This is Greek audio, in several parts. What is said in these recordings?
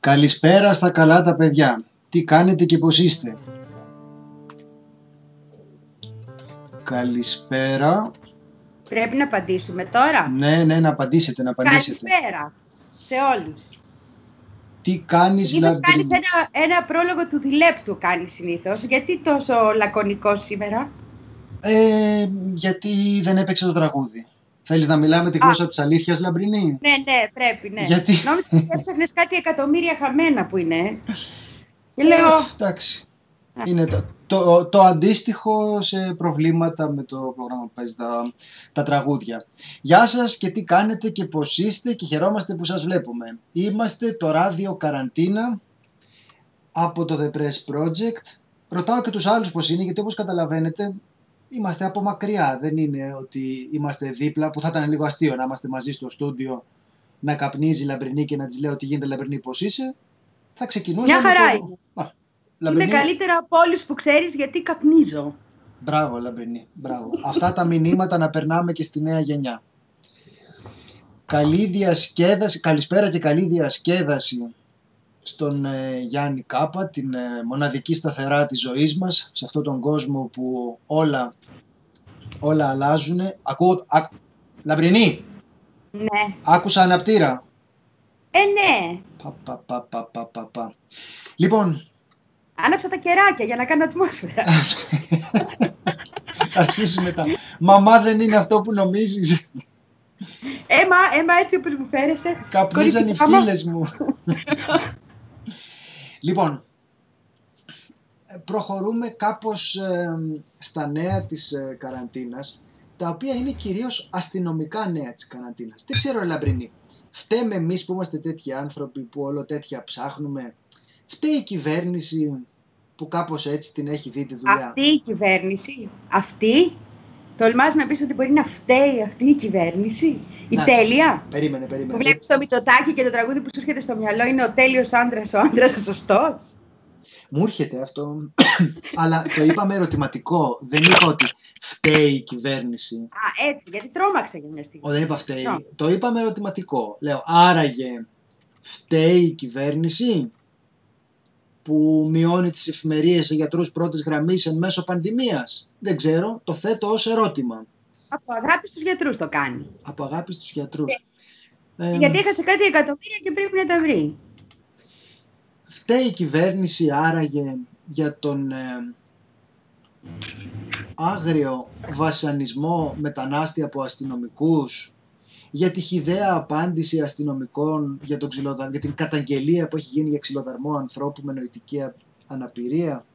Καλησπέρα στα καλά τα παιδιά. Τι κάνετε και πώς είστε? Καλησπέρα. Πρέπει να απαντήσουμε τώρα. Ναι, να απαντήσετε. Καλησπέρα σε όλους. Τι κάνεις, Συνήθως κάνεις ένα πρόλογο του διλέπτου κάνεις συνήθως. Γιατί τόσο λακωνικό σήμερα? Γιατί δεν έπαιξε το τραγούδι. Θέλεις να μιλάμε τη γλώσσα της αλήθειας, Λαμπρινή? Ναι, πρέπει, ναι. Γιατί? Νόμιζα ότι έψαχνες κάτι εκατομμύρια χαμένα που είναι. Και λέω... Εντάξει. Είναι το αντίστοιχο σε προβλήματα με το πρόγραμμα που παίζει τα τραγούδια. Γεια σας και τι κάνετε και πώς είστε και χαιρόμαστε που σας βλέπουμε. Είμαστε το ράδιο Καραντίνα από το The Press Project. Ρωτάω και τους άλλους πώς είναι, γιατί όπως καταλαβαίνετε είμαστε από μακριά. Δεν είναι ότι είμαστε δίπλα, που θα ήταν λίγο αστείο να είμαστε μαζί στο στούντιο, να καπνίζει η Λαμπρινή και να της λέω τι γίνεται Λαμπρινή, πώς είσαι. Θα ξεκινούσαμε. Μια χαρά είναι. Λαμπρινή... Είμαι καλύτερα από όλους που ξέρεις γιατί καπνίζω. Μπράβο Λαμπρινή, μπράβο. Αυτά τα μηνύματα να περνάμε και στη νέα γενιά. Καλή διασκέδαση, καλησπέρα και καλή διασκέδαση στον Γιάννη Κάπα, την μοναδική σταθερά της ζωής μας, σε αυτόν τον κόσμο που όλα αλλάζουν. Λαμπρινή! Ναι. Άκουσα αναπτήρα. Ναι. Λοιπόν... Άναψα τα κεράκια για να κάνω ατμόσφαιρα. Θα αρχίσουμε μετά. Μαμά δεν είναι αυτό που νομίζεις. Έμα έτσι όπως μου φέρεσαι. Καπνίζαν οι φίλες μου. Λοιπόν, προχωρούμε κάπως στα νέα της καραντίνας, τα οποία είναι κυρίως αστυνομικά νέα της καραντίνας. Δεν ξέρω Λαμπρινή, φταίμε εμείς που είμαστε τέτοιοι άνθρωποι που όλο τέτοια ψάχνουμε? Φταίει η κυβέρνηση που κάπως έτσι την έχει δει τη δουλειά? Αυτή η κυβέρνηση, τολμάς να πεις ότι μπορεί να φταίει αυτή η κυβέρνηση? Η τέλεια. Περίμενε. Που βλέπεις το Μητσοτάκη και το τραγούδι που σου έρχεται στο μυαλό είναι ο τέλειος άντρας, ο άντρας ο σωστός. Μου έρχεται αυτό, αλλά το είπαμε ερωτηματικό. Δεν είπα ότι φταίει η κυβέρνηση. Έτσι, γιατί τρόμαξα για μια στιγμή. Δεν είπα φταίει. Το είπαμε ερωτηματικό. Λέω, άραγε φταίει η κυβέρνηση που μειώνει τις εφημερίες σε γιατρούς πρώτης γραμμής εν μέσω πανδημίας? Δεν ξέρω, το θέτω ως ερώτημα. Από αγάπη στους γιατρούς το κάνει. Από αγάπη στους γιατρούς. Γιατί έχασε κάτι εκατομμύρια και πρέπει να τα βρει. Φταίει η κυβέρνηση άραγε για τον άγριο βασανισμό μετανάστη από αστυνομικούς, για τη χυδαία απάντηση αστυνομικών για την καταγγελία που έχει γίνει για ξυλοδαρμό ανθρώπου με νοητική αναπηρία?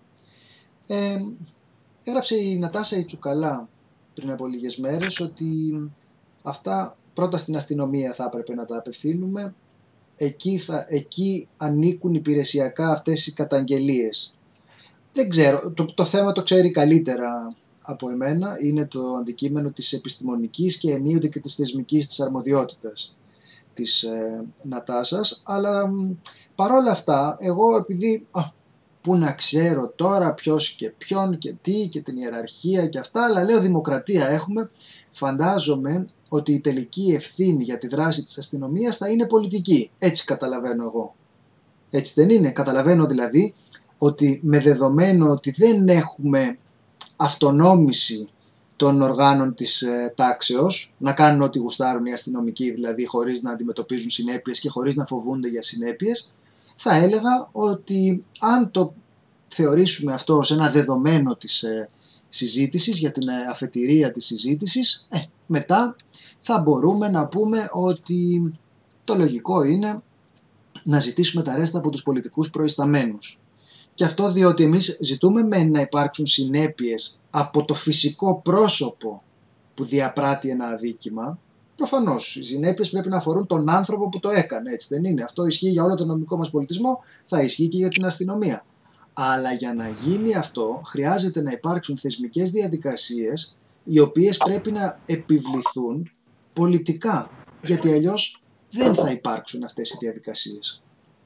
Έγραψε η Νατάσα η Τσουκαλά πριν από λίγες μέρες ότι αυτά πρώτα στην αστυνομία θα έπρεπε να τα απευθύνουμε. Εκεί ανήκουν υπηρεσιακά αυτές οι καταγγελίες. Δεν ξέρω, το θέμα το ξέρει καλύτερα από εμένα. Είναι το αντικείμενο της επιστημονικής και ενίοτε και της θεσμικής της αρμοδιότητας της Νατάσας. Αλλά παρόλα αυτά, εγώ επειδή που να ξέρω τώρα ποιος και ποιον και τι και την ιεραρχία και αυτά, αλλά λέω δημοκρατία έχουμε, φαντάζομαι ότι η τελική ευθύνη για τη δράση της αστυνομίας θα είναι πολιτική. Έτσι καταλαβαίνω εγώ. Έτσι δεν είναι? Καταλαβαίνω δηλαδή ότι με δεδομένο ότι δεν έχουμε αυτονόμηση των οργάνων της τάξεως, να κάνουν ό,τι γουστάρουν οι αστυνομικοί, δηλαδή χωρίς να αντιμετωπίζουν συνέπειες και χωρίς να φοβούνται για συνέπειες, θα έλεγα ότι αν το θεωρήσουμε αυτό ως ένα δεδομένο της συζήτησης, για την αφετηρία της συζήτησης, μετά θα μπορούμε να πούμε ότι το λογικό είναι να ζητήσουμε τα ρέστα από τους πολιτικούς προϊσταμένους. Και αυτό διότι εμείς ζητούμε να υπάρξουν συνέπειες από το φυσικό πρόσωπο που διαπράττει ένα αδίκημα. Προφανώς οι συνέπειες πρέπει να αφορούν τον άνθρωπο που το έκανε, έτσι δεν είναι? Αυτό ισχύει για όλο τον νομικό μας πολιτισμό, θα ισχύει και για την αστυνομία. Αλλά για να γίνει αυτό χρειάζεται να υπάρξουν θεσμικές διαδικασίες οι οποίες πρέπει να επιβληθούν πολιτικά, γιατί αλλιώς δεν θα υπάρξουν αυτές οι διαδικασίες.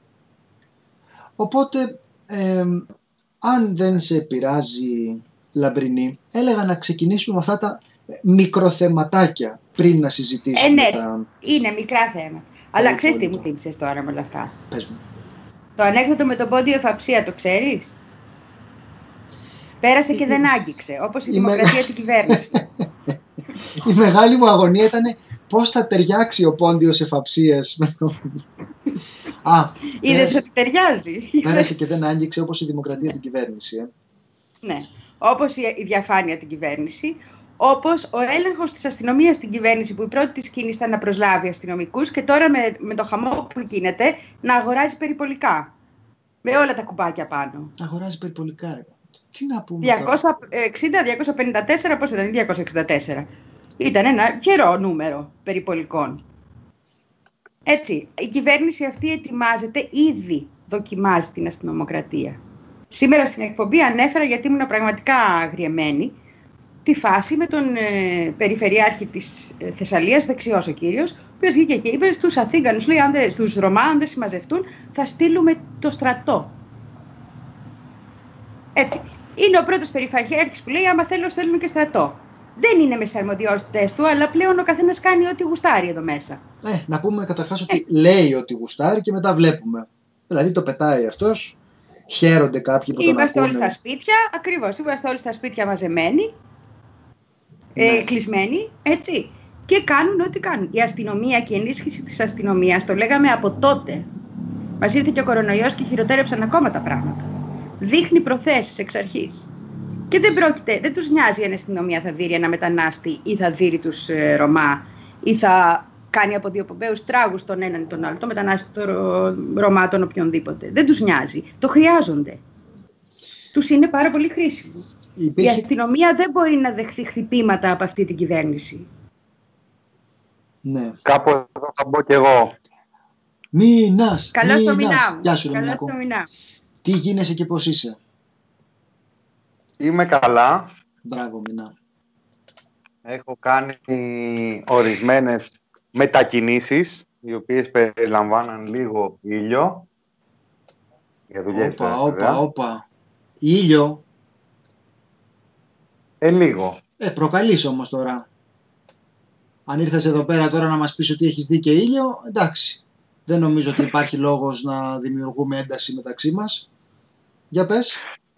Οπότε, αν δεν σε πειράζει Λαμπρινή, έλεγα να ξεκινήσουμε με αυτά τα μικροθεματάκια πριν να συζητήσουμε ναι, είναι μικρά θέματα. Αλλά ξέρεις τι μου θύμισες τώρα με όλα αυτά? Πες μου. Το ανέκδοτο με τον πόντιο εφαψία, το ξέρεις? Πέρασε και δεν άγγιξε, όπως η δημοκρατία την κυβέρνηση. Η μεγάλη μου αγωνία ήταν πώς θα ταιριάξει ο πόντιος εφαψίας με το... Είδες ότι ταιριάζει. Πέρασε και δεν άγγιξε, όπως η δημοκρατία την κυβέρνηση. Ναι, όπως η διαφάνεια την κυβέρνηση, όπως ο έλεγχος της αστυνομίας στην κυβέρνηση, που η πρώτη της κίνηση ήταν να προσλάβει αστυνομικούς και τώρα με το χαμό που γίνεται να αγοράζει περιπολικά. Με όλα τα κουμπάκια πάνω. Αγοράζει περιπολικά, ρε. Τι να πούμε 260-254, πώς ήταν, 264. Ήταν ένα γερό νούμερο περιπολικών. Έτσι, η κυβέρνηση αυτή ετοιμάζεται, ήδη δοκιμάζει την αστυνομοκρατία. Σήμερα στην εκπομπή ανέφερα, γιατί ήμουν πραγματικά αγριεμένη, τη φάση με τον Περιφερειάρχη της Θεσσαλίας, δεξιός ο κύριος, ο οποίος βγήκε και είπε στους Αθήγανους, λέει, στους Ρωμά, αν δεν συμμαζευτούν, θα στείλουμε το στρατό. Έτσι. Είναι ο πρώτος Περιφερειάρχης που λέει, άμα θέλω, στέλνουμε και στρατό. Δεν είναι με τις αρμοδιότητες του, αλλά πλέον ο καθένας κάνει ό,τι γουστάρει εδώ μέσα. Να πούμε καταρχάς ότι λέει ότι γουστάρει και μετά βλέπουμε. Δηλαδή το πετάει αυτός, χαίρονται κάποιοι που τον ακούνε. Είμαστε όλοι στα σπίτια, ακριβώς, είμαστε όλοι στα σπίτια μαζεμένοι, κλεισμένοι, έτσι. Και κάνουν ό,τι κάνουν. Η αστυνομία και η ενίσχυση της αστυνομίας, το λέγαμε από τότε. Μας ήρθε και ο κορονοϊός και χειροτέρεψαν ακόμα τα πράγματα. Δείχνει προθέσεις εξ αρχής. Και δεν τους νοιάζει αν η αστυνομία θα δείρει ένα μετανάστη ή θα δείρει τους Ρωμά ή θα κάνει από δύο πομπαίους τράγους τον έναν ή τον άλλο, το μετανάστη, τον Ρωμά, τον οποιονδήποτε. Δεν τους νοιάζει. Το χρειάζονται. Τους είναι πάρα πολύ χρήσιμο. Η αστυνομία δεν μπορεί να δεχθεί χτυπήματα από αυτή την κυβέρνηση. Ναι. Κάπου εδώ θα μπω κι εγώ. Μήνας. Καλώς το μηνά. Γεια σου, Ρεμινάκο. Τι γίνεσαι και πώς είσαι? Είμαι καλά. Μπράβο, Μινά. Έχω κάνει ορισμένες μετακινήσεις, οι οποίες περιλαμβάναν λίγο ήλιο. Για δουλειές. Όπα. Ήλιο. Λίγο. Προκαλείς όμως τώρα. Αν ήρθες εδώ πέρα τώρα να μας πεις ότι έχεις δει και ήλιο, εντάξει. Δεν νομίζω ότι υπάρχει λόγος να δημιουργούμε ένταση μεταξύ μας. Για πες.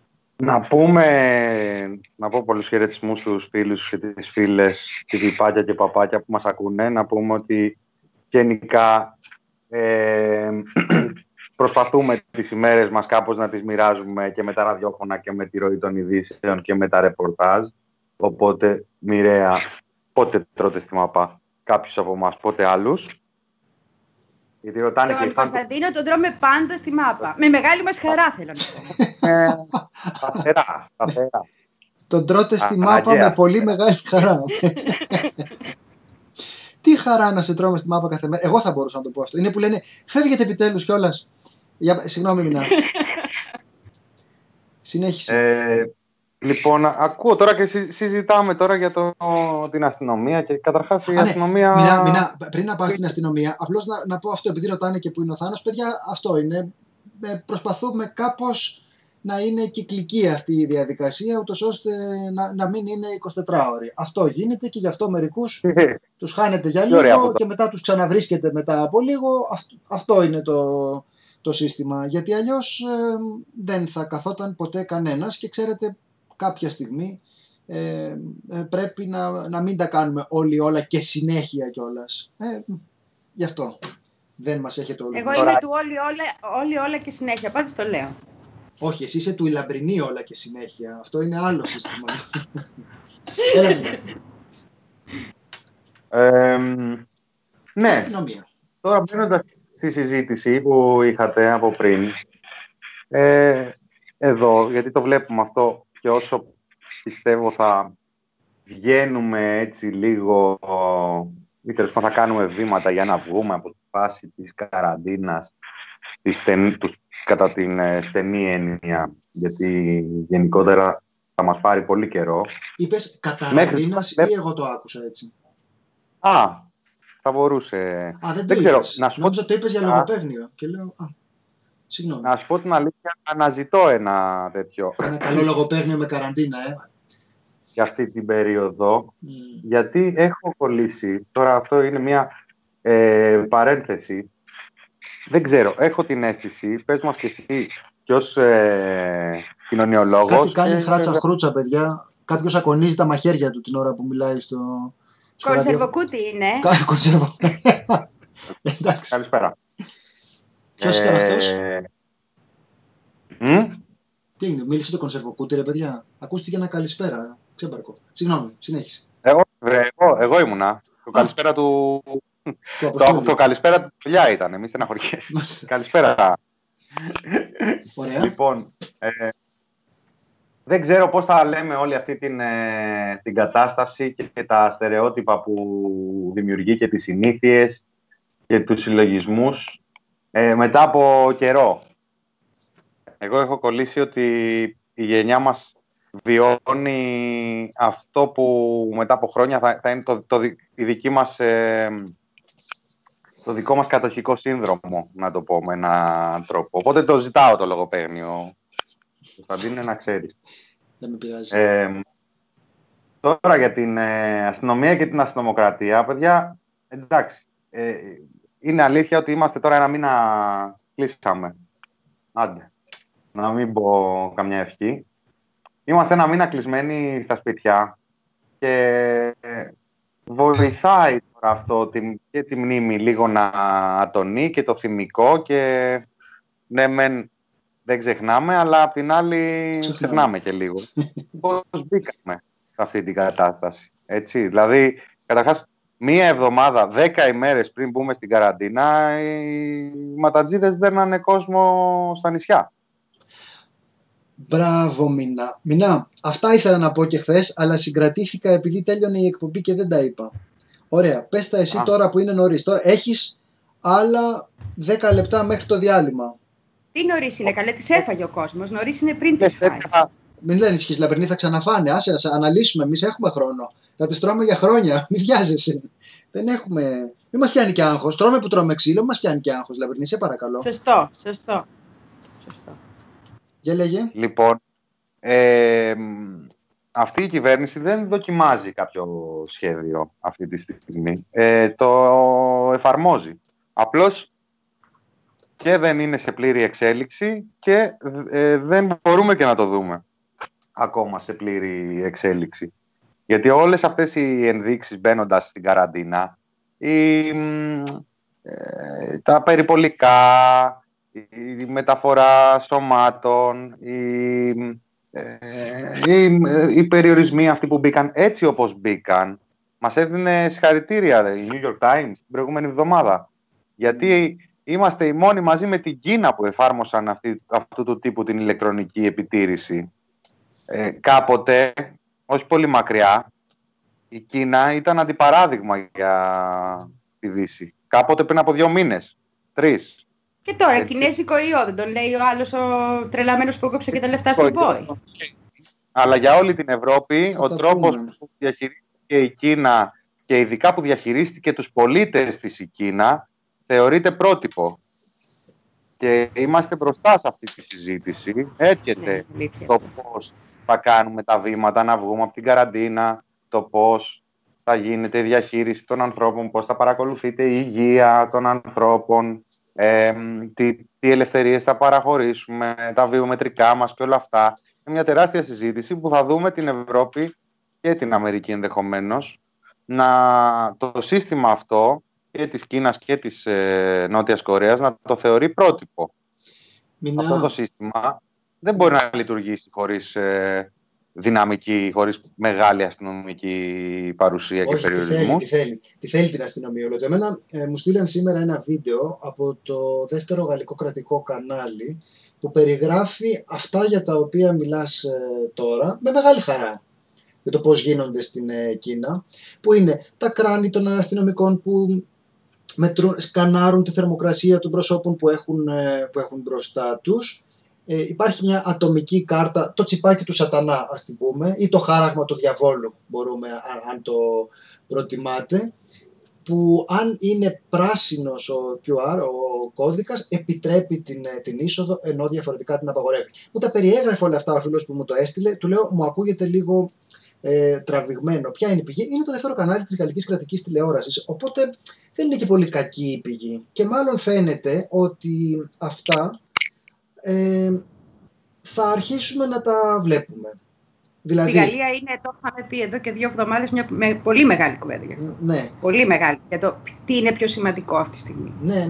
Να πω πολλούς χαιρετισμούς στους φίλους και τις φίλες, και πιπάκια και παπάκια που μας ακούνε. Να πούμε ότι γενικά προσπαθούμε τις ημέρες μας κάπως να τις μοιράζουμε και με τα ραδιόφωνα και με τη ροή των ειδήσεων και με τα ρεπορτάζ. Οπότε, μοιραία, πότε τρώτε στη μάπα κάποιους από εμάς, πότε άλλους. Τον Κωνσταντίνο τον τρώμε πάντα στη μάπα. Με μεγάλη μας χαρά, θέλω να πω. Σταθερά. Τον τρώτε στη μάπα με πολύ μεγάλη χαρά. Τι χαρά να σε τρώμε στη μάπα κάθε μέρα. Εγώ θα μπορούσα να το πω αυτό. Είναι που λένε φεύγετε επιτέλους κιόλας. Συγγνώμη, Μινά. Συνέχισε. Λοιπόν, ακούω τώρα και συζητάμε τώρα για την αστυνομία και καταρχάς η αστυνομία... Μινά, πριν να πας στην αστυνομία, απλώς να πω αυτό, επειδή ρωτάνε και που είναι ο Θάνος, παιδιά, αυτό είναι. Προσπαθούμε κάπως να είναι κυκλική αυτή η διαδικασία, ούτως ώστε να μην είναι 24ωρη. Αυτό γίνεται και γι' αυτό μερικούς τους χάνετε για λίγο και μετά τους ξαναβρίσκετε μετά από λίγο. Αυτό είναι το σύστημα, γιατί αλλιώς δεν θα καθόταν ποτέ κανένας και ξέρετε, κάποια στιγμή πρέπει να μην τα κάνουμε όλοι όλα και συνέχεια κιόλας. Γι' αυτό δεν μας έχετε όλοι. Εγώ είμαι του όλοι όλα και συνέχεια, πάντως το λέω. Όχι, εσύ είσαι του ηλαμπρινή όλα και συνέχεια. Αυτό είναι άλλο σύστημα. Έλα, ναι, αστυνομία. Τώρα μπαίνοντας στη συζήτηση που είχατε από πριν, εδώ, γιατί το βλέπουμε αυτό και όσο πιστεύω θα βγαίνουμε έτσι λίγο ή τέλος πάντων θα κάνουμε βήματα για να βγούμε από τη φάση της καραντίνας κατά την στενή έννοια, γιατί γενικότερα θα μας πάρει πολύ καιρό. Είπες καταραντίνας ή εγώ το άκουσα έτσι? Θα μπορούσε. Δεν ξέρω. Νόμιζα το είπες για λογοπαίγνιο και λέω, συγγνώμη. Να σου πω την αλήθεια, αναζητώ ένα τέτοιο. Ένα καλό λογοπαίγνιο με καραντίνα, για αυτή την περίοδο, γιατί έχω κολλήσει, τώρα αυτό είναι μια παρένθεση, Δεν ξέρω, έχω την αίσθηση, πες μας και εσύ και ως κοινωνιολόγος... Κάτι κάνει χράτσα-χρούτσα, παιδιά. Κάποιος ακονίζει τα μαχαίρια του την ώρα που μιλάει στο... Κονσερβοκούτι είναι. Κονσερβοκούτι. Εντάξει. Καλησπέρα. Ποιος ήταν αυτός? Τι έγινε, μίλησε το κονσερβοκούτι, ρε παιδιά. Ακούστηκε ένα καλησπέρα. Ξέμπαρκο. Συγγνώμη, συνέχισε. Εγώ ήμουνα. Το καλησπέρα του... Το καλησπέρα του φιλιά ήταν, μη στεναχωριέσαι. Καλησπέρα. Ωραία. Λοιπόν, δεν ξέρω πώς θα λέμε όλη αυτή την κατάσταση και τα στερεότυπα που δημιουργεί και τις συνήθειες και τους συλλογισμούς μετά από καιρό. Εγώ έχω κολλήσει ότι η γενιά μας βιώνει αυτό που μετά από χρόνια θα είναι η δική μας... το δικό μας κατοχικό σύνδρομο, να το πω με έναν τρόπο. Οπότε το ζητάω το λογοπαίγνιο. Κωνσταντίνε, να ξέρεις. Δεν με πειράζει. Τώρα για την αστυνομία και την αστυνομοκρατία, παιδιά, εντάξει. Είναι αλήθεια ότι είμαστε τώρα ένα μήνα κλείσαμε. Άντε, να μην πω καμιά ευχή. Είμαστε ένα μήνα κλεισμένοι στα σπίτια και βοηθάει τώρα αυτό και τη μνήμη λίγο να ατονεί και το θυμικό και ναι μεν δεν ξεχνάμε, αλλά απ' την άλλη ξεχνάμε και λίγο. Πώς μπήκαμε σε αυτή την κατάσταση, έτσι. Δηλαδή, καταρχάς, μία εβδομάδα, 10 ημέρες πριν μπούμε στην καραντίνα, οι ματατζίδες δέρνανε κόσμο στα νησιά. Μπράβο, Μινά. Μινά, αυτά ήθελα να πω και χθες, αλλά συγκρατήθηκα επειδή τέλειωνε η εκπομπή και δεν τα είπα. Ωραία, πες τα εσύ τώρα που είναι νωρίς. Τώρα έχεις άλλα 10 λεπτά μέχρι το διάλειμμα. Τι νωρίς είναι, καλέ, τις έφαγε ο κόσμος. Νωρίς είναι πριν τις φάει. Μην λένε ισχύς, Λαμπρινή, θα ξαναφάνε. Άσε, ας αναλύσουμε. Εμείς έχουμε χρόνο. Θα τις τρώμε για χρόνια. Μην βιάζεσαι. Δεν έχουμε. Μην μας πιάνει και άγχος. Τρώμε που τρώμε ξύλο, μας πιάνει και άγχος. Λαμπρινή, σε παρακαλώ. Σωστό. Για λέγε. Λοιπόν, αυτή η κυβέρνηση δεν δοκιμάζει κάποιο σχέδιο αυτή τη στιγμή. Το εφαρμόζει. Απλώς και δεν είναι σε πλήρη εξέλιξη και δεν μπορούμε και να το δούμε ακόμα σε πλήρη εξέλιξη. Γιατί όλες αυτές οι ενδείξεις μπαίνοντας στην καραντίνα, τα περιπολικά, η μεταφορά σωμάτων, οι περιορισμοί αυτοί που μπήκαν έτσι όπως μπήκαν, μας έδινε συγχαρητήρια η New York Times την προηγούμενη εβδομάδα. Γιατί είμαστε οι μόνοι μαζί με την Κίνα που εφάρμοσαν αυτού του τύπου την ηλεκτρονική επιτήρηση. Κάποτε, όχι πολύ μακριά, η Κίνα ήταν αντιπαράδειγμα για τη Δύση. Κάποτε πριν από 2 μήνες, 3. Και τώρα, κινέζικο ιό, δεν τον λέει ο άλλος ο τρελαμένος που έκοψε και τα λεφτά στον Πόη. Αλλά για όλη την Ευρώπη, ο τρόπος που διαχειρίστηκε η Κίνα και ειδικά που διαχειρίστηκε τους πολίτες της η Κίνα, θεωρείται πρότυπο. Και είμαστε μπροστά σε αυτή τη συζήτηση. Έρχεται το πώς θα κάνουμε τα βήματα να βγούμε από την καραντίνα, το πώς θα γίνεται η διαχείριση των ανθρώπων, πώς θα παρακολουθείται η υγεία των ανθρώπων, τι ελευθερίες θα παραχωρήσουμε, τα βιομετρικά μας και όλα αυτά. Είναι μια τεράστια συζήτηση που θα δούμε την Ευρώπη και την Αμερική ενδεχομένως το σύστημα αυτό και της Κίνας και της Νότιας Κορέας να το θεωρεί πρότυπο. Αυτό το σύστημα δεν μπορεί να λειτουργήσει χωρίς δυναμική, χωρίς μεγάλη αστυνομική παρουσία. Όχι, και περιορισμού. Τι θέλει την αστυνομία. Εμένα μου στείλαν σήμερα ένα βίντεο από το δεύτερο γαλλικό κρατικό κανάλι που περιγράφει αυτά για τα οποία μιλάς τώρα με μεγάλη χαρά. Για το πώς γίνονται στην Κίνα, που είναι τα κράνη των αστυνομικών που σκανάρουν τη θερμοκρασία των προσώπων που έχουν μπροστά τους. Υπάρχει μια ατομική κάρτα, το τσιπάκι του σατανά ας την πούμε, ή το χάραγμα του διαβόλου μπορούμε αν το προτιμάτε, που αν είναι πράσινος ο QR, ο κώδικας, επιτρέπει την είσοδο, ενώ διαφορετικά την απαγορεύει. Μου τα περιέγραφε όλα αυτά ο φίλος που μου το έστειλε, του λέω μου ακούγεται λίγο τραβηγμένο. Ποια είναι η πηγή? Είναι το δεύτερο κανάλι της γαλλικής κρατικής τηλεόρασης. Οπότε δεν είναι και πολύ κακή η πηγή. Και μάλλον φαίνεται ότι αυτά θα αρχίσουμε να τα βλέπουμε. Δηλαδή, στη Γαλλία είναι, το είχαμε πει εδώ και 2 εβδομάδες, με πολύ μεγάλη κουβέντα. Ναι. Πολύ μεγάλη. Για το τι είναι πιο σημαντικό αυτή τη στιγμή. Ναι.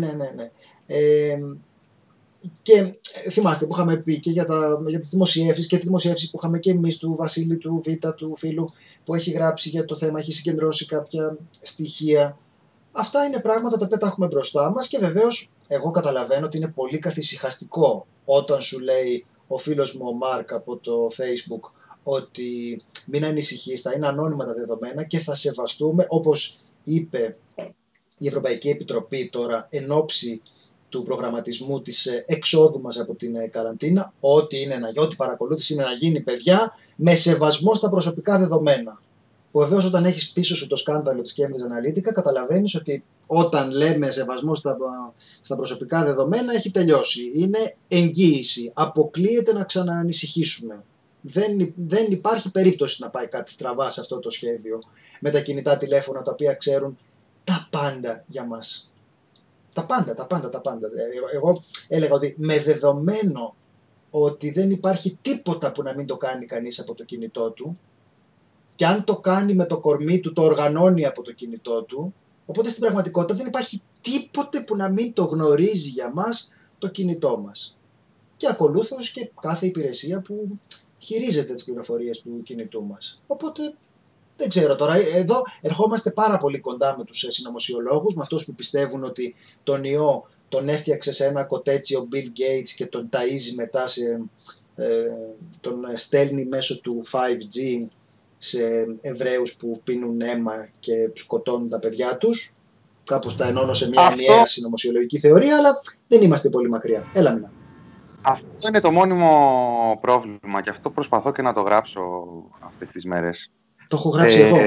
Και θυμάστε που είχαμε πει και για τις δημοσιεύσεις και τη δημοσιεύση που είχαμε και εμείς του Βασίλη του Β, του φίλου που έχει γράψει για το θέμα, έχει συγκεντρώσει κάποια στοιχεία. Αυτά είναι πράγματα τα οποία τα έχουμε μπροστά μας και βεβαίως εγώ καταλαβαίνω ότι είναι πολύ καθησυχαστικό όταν σου λέει ο φίλος μου ο Μάρκ από το Facebook ότι μην ανησυχείς, θα είναι ανώνυμα τα δεδομένα και θα σεβαστούμε, όπως είπε η Ευρωπαϊκή Επιτροπή τώρα εν ώψη του προγραμματισμού της εξόδου μας από την καραντίνα, ό,τι παρακολούθηση είναι να γίνει, παιδιά, με σεβασμό στα προσωπικά δεδομένα. Που βεβαίως όταν έχεις πίσω σου το σκάνδαλο της Cambridge Analytica, καταλαβαίνεις ότι όταν λέμε σεβασμό στα προσωπικά δεδομένα έχει τελειώσει. Είναι εγγύηση. Αποκλείεται να ξαναανησυχήσουμε. Δεν υπάρχει περίπτωση να πάει κάτι στραβά σε αυτό το σχέδιο με τα κινητά τηλέφωνα τα οποία ξέρουν τα πάντα για μας. Τα πάντα. Εγώ έλεγα ότι με δεδομένο ότι δεν υπάρχει τίποτα που να μην το κάνει κανείς από το κινητό του και αν το κάνει με το κορμί του, το οργανώνει από το κινητό του, οπότε στην πραγματικότητα δεν υπάρχει τίποτε που να μην το γνωρίζει για μας το κινητό μας. Και ακολούθως και κάθε υπηρεσία που χειρίζεται τις πληροφορίες του κινητού μας. Οπότε δεν ξέρω τώρα, εδώ ερχόμαστε πάρα πολύ κοντά με τους συνωμοσιολόγους, με αυτούς που πιστεύουν ότι τον ιό τον έφτιαξε σε ένα κοτέτσι ο Bill Gates και τον ταΐζει μετά, τον στέλνει μέσω του 5G σε Εβραίους που πίνουν αίμα και σκοτώνουν τα παιδιά τους. Κάπως τα ενώνω σε μια ενιαία συνωμοσιολογική θεωρία, αλλά δεν είμαστε πολύ μακριά. Έλα Μινά. Αυτό είναι το μόνιμο πρόβλημα και αυτό προσπαθώ και να το γράψω αυτές τις μέρες. Το έχω γράψει εγώ.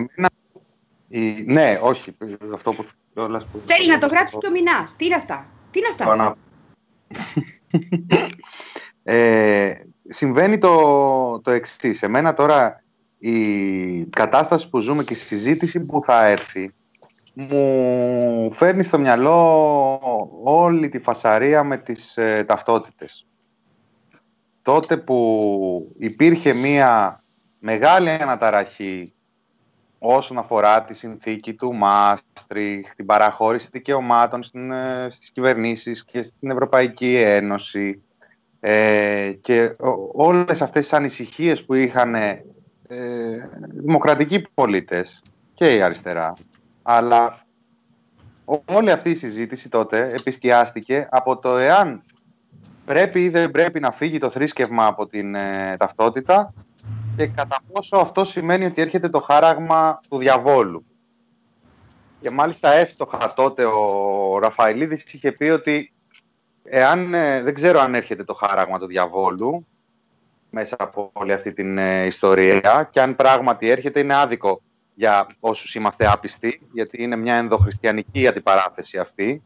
Ναι, όχι. Αυτό που θέλει να το γράψει και ο Μινάς. Τι είναι αυτά? Συμβαίνει το εξής. Εμένα τώρα η κατάσταση που ζούμε και η συζήτηση που θα έρθει μου φέρνει στο μυαλό όλη τη φασαρία με τις ταυτότητες. Τότε που υπήρχε μία μεγάλη αναταραχή όσον αφορά τη συνθήκη του Μάστριχτ, την παραχώρηση δικαιωμάτων στις κυβερνήσεις και στην Ευρωπαϊκή Ένωση και όλες αυτές τις ανησυχίες που είχαν δημοκρατικοί πολίτες και η αριστερά. Αλλά όλη αυτή η συζήτηση τότε επισκιάστηκε από το εάν πρέπει ή δεν πρέπει να φύγει το θρήσκευμα από την ταυτότητα και κατά πόσο αυτό σημαίνει ότι έρχεται το χάραγμα του διαβόλου. Και μάλιστα εύστοχα τότε ο Ραφαηλίδης είχε πει ότι δεν ξέρω αν έρχεται το χάραγμα του διαβόλου μέσα από όλη αυτή την ιστορία και αν πράγματι έρχεται είναι άδικο για όσους είμαστε άπιστοι, γιατί είναι μια ενδοχριστιανική αντιπαράθεση αυτή.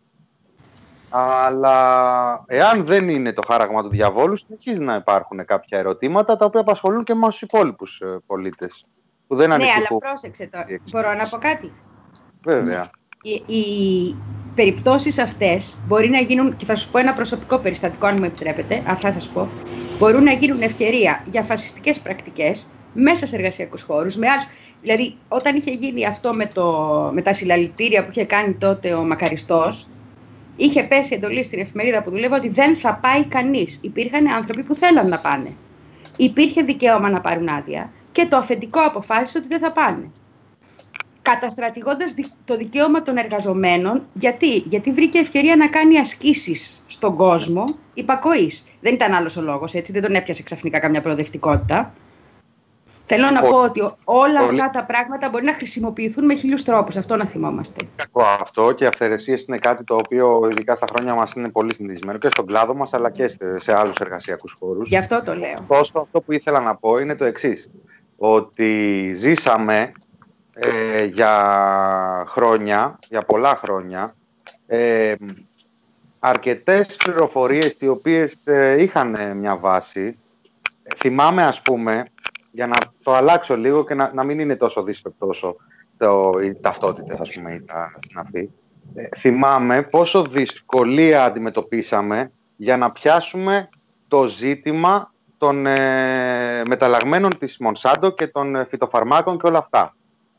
Αλλά εάν δεν είναι το χάραγμα του διαβόλου, συνεχίζει να υπάρχουν κάποια ερωτήματα τα οποία απασχολούν και εμάς τους υπόλοιπους πολίτες. Που δεν ανησυχούν. Ναι, αλλά πρόσεξε τώρα. Μπορώ να πω κάτι? Βέβαια. Οι περιπτώσεις αυτές μπορεί να γίνουν, και θα σου πω ένα προσωπικό περιστατικό, αν μου επιτρέπετε, θα σας πω, μπορούν να γίνουν ευκαιρία για φασιστικές πρακτικές μέσα σε εργασιακούς χώρους, με άλλους. Δηλαδή, όταν είχε γίνει αυτό με τα συλλαλητήρια που είχε κάνει τότε ο Μακαριστός, είχε πέσει εντολή στην εφημερίδα που δουλεύω ότι δεν θα πάει κανείς. Υπήρχαν άνθρωποι που θέλαν να πάνε. Υπήρχε δικαίωμα να πάρουν άδεια και το αφεντικό αποφάσισε ότι δεν θα πάνε. Καταστρατηγώντας το δικαίωμα των εργαζομένων, γιατί βρήκε ευκαιρία να κάνει ασκήσεις στον κόσμο υπακοής. Δεν ήταν άλλος ο λόγος, έτσι, δεν τον έπιασε ξαφνικά καμιά προοδευτικότητα. Θέλω να πω ότι όλα αυτά τα πράγματα μπορεί να χρησιμοποιηθούν με 1000 τρόπους. Αυτό να θυμόμαστε. Κακό αυτό και οι αυθαιρεσίες είναι κάτι το οποίο ειδικά στα χρόνια μας είναι πολύ συνηθισμένο και στον κλάδο μας αλλά και σε άλλους εργασιακούς χώρους. Γι' αυτό το λέω. Αυτό που ήθελα να πω είναι το εξής. Ότι ζήσαμε για χρόνια, για πολλά χρόνια, αρκετές πληροφορίες οι οποίες είχαν μια βάση. Θυμάμαι ας πούμε για να το αλλάξω λίγο και να μην είναι τόσο δύσκολο όσο οι ταυτότητες, ας πούμε, ή τα συναφή. Θυμάμαι πόσο δυσκολία αντιμετωπίσαμε για να πιάσουμε το ζήτημα των μεταλλαγμένων της Μονσάντο και των φυτοφαρμάκων και όλα αυτά.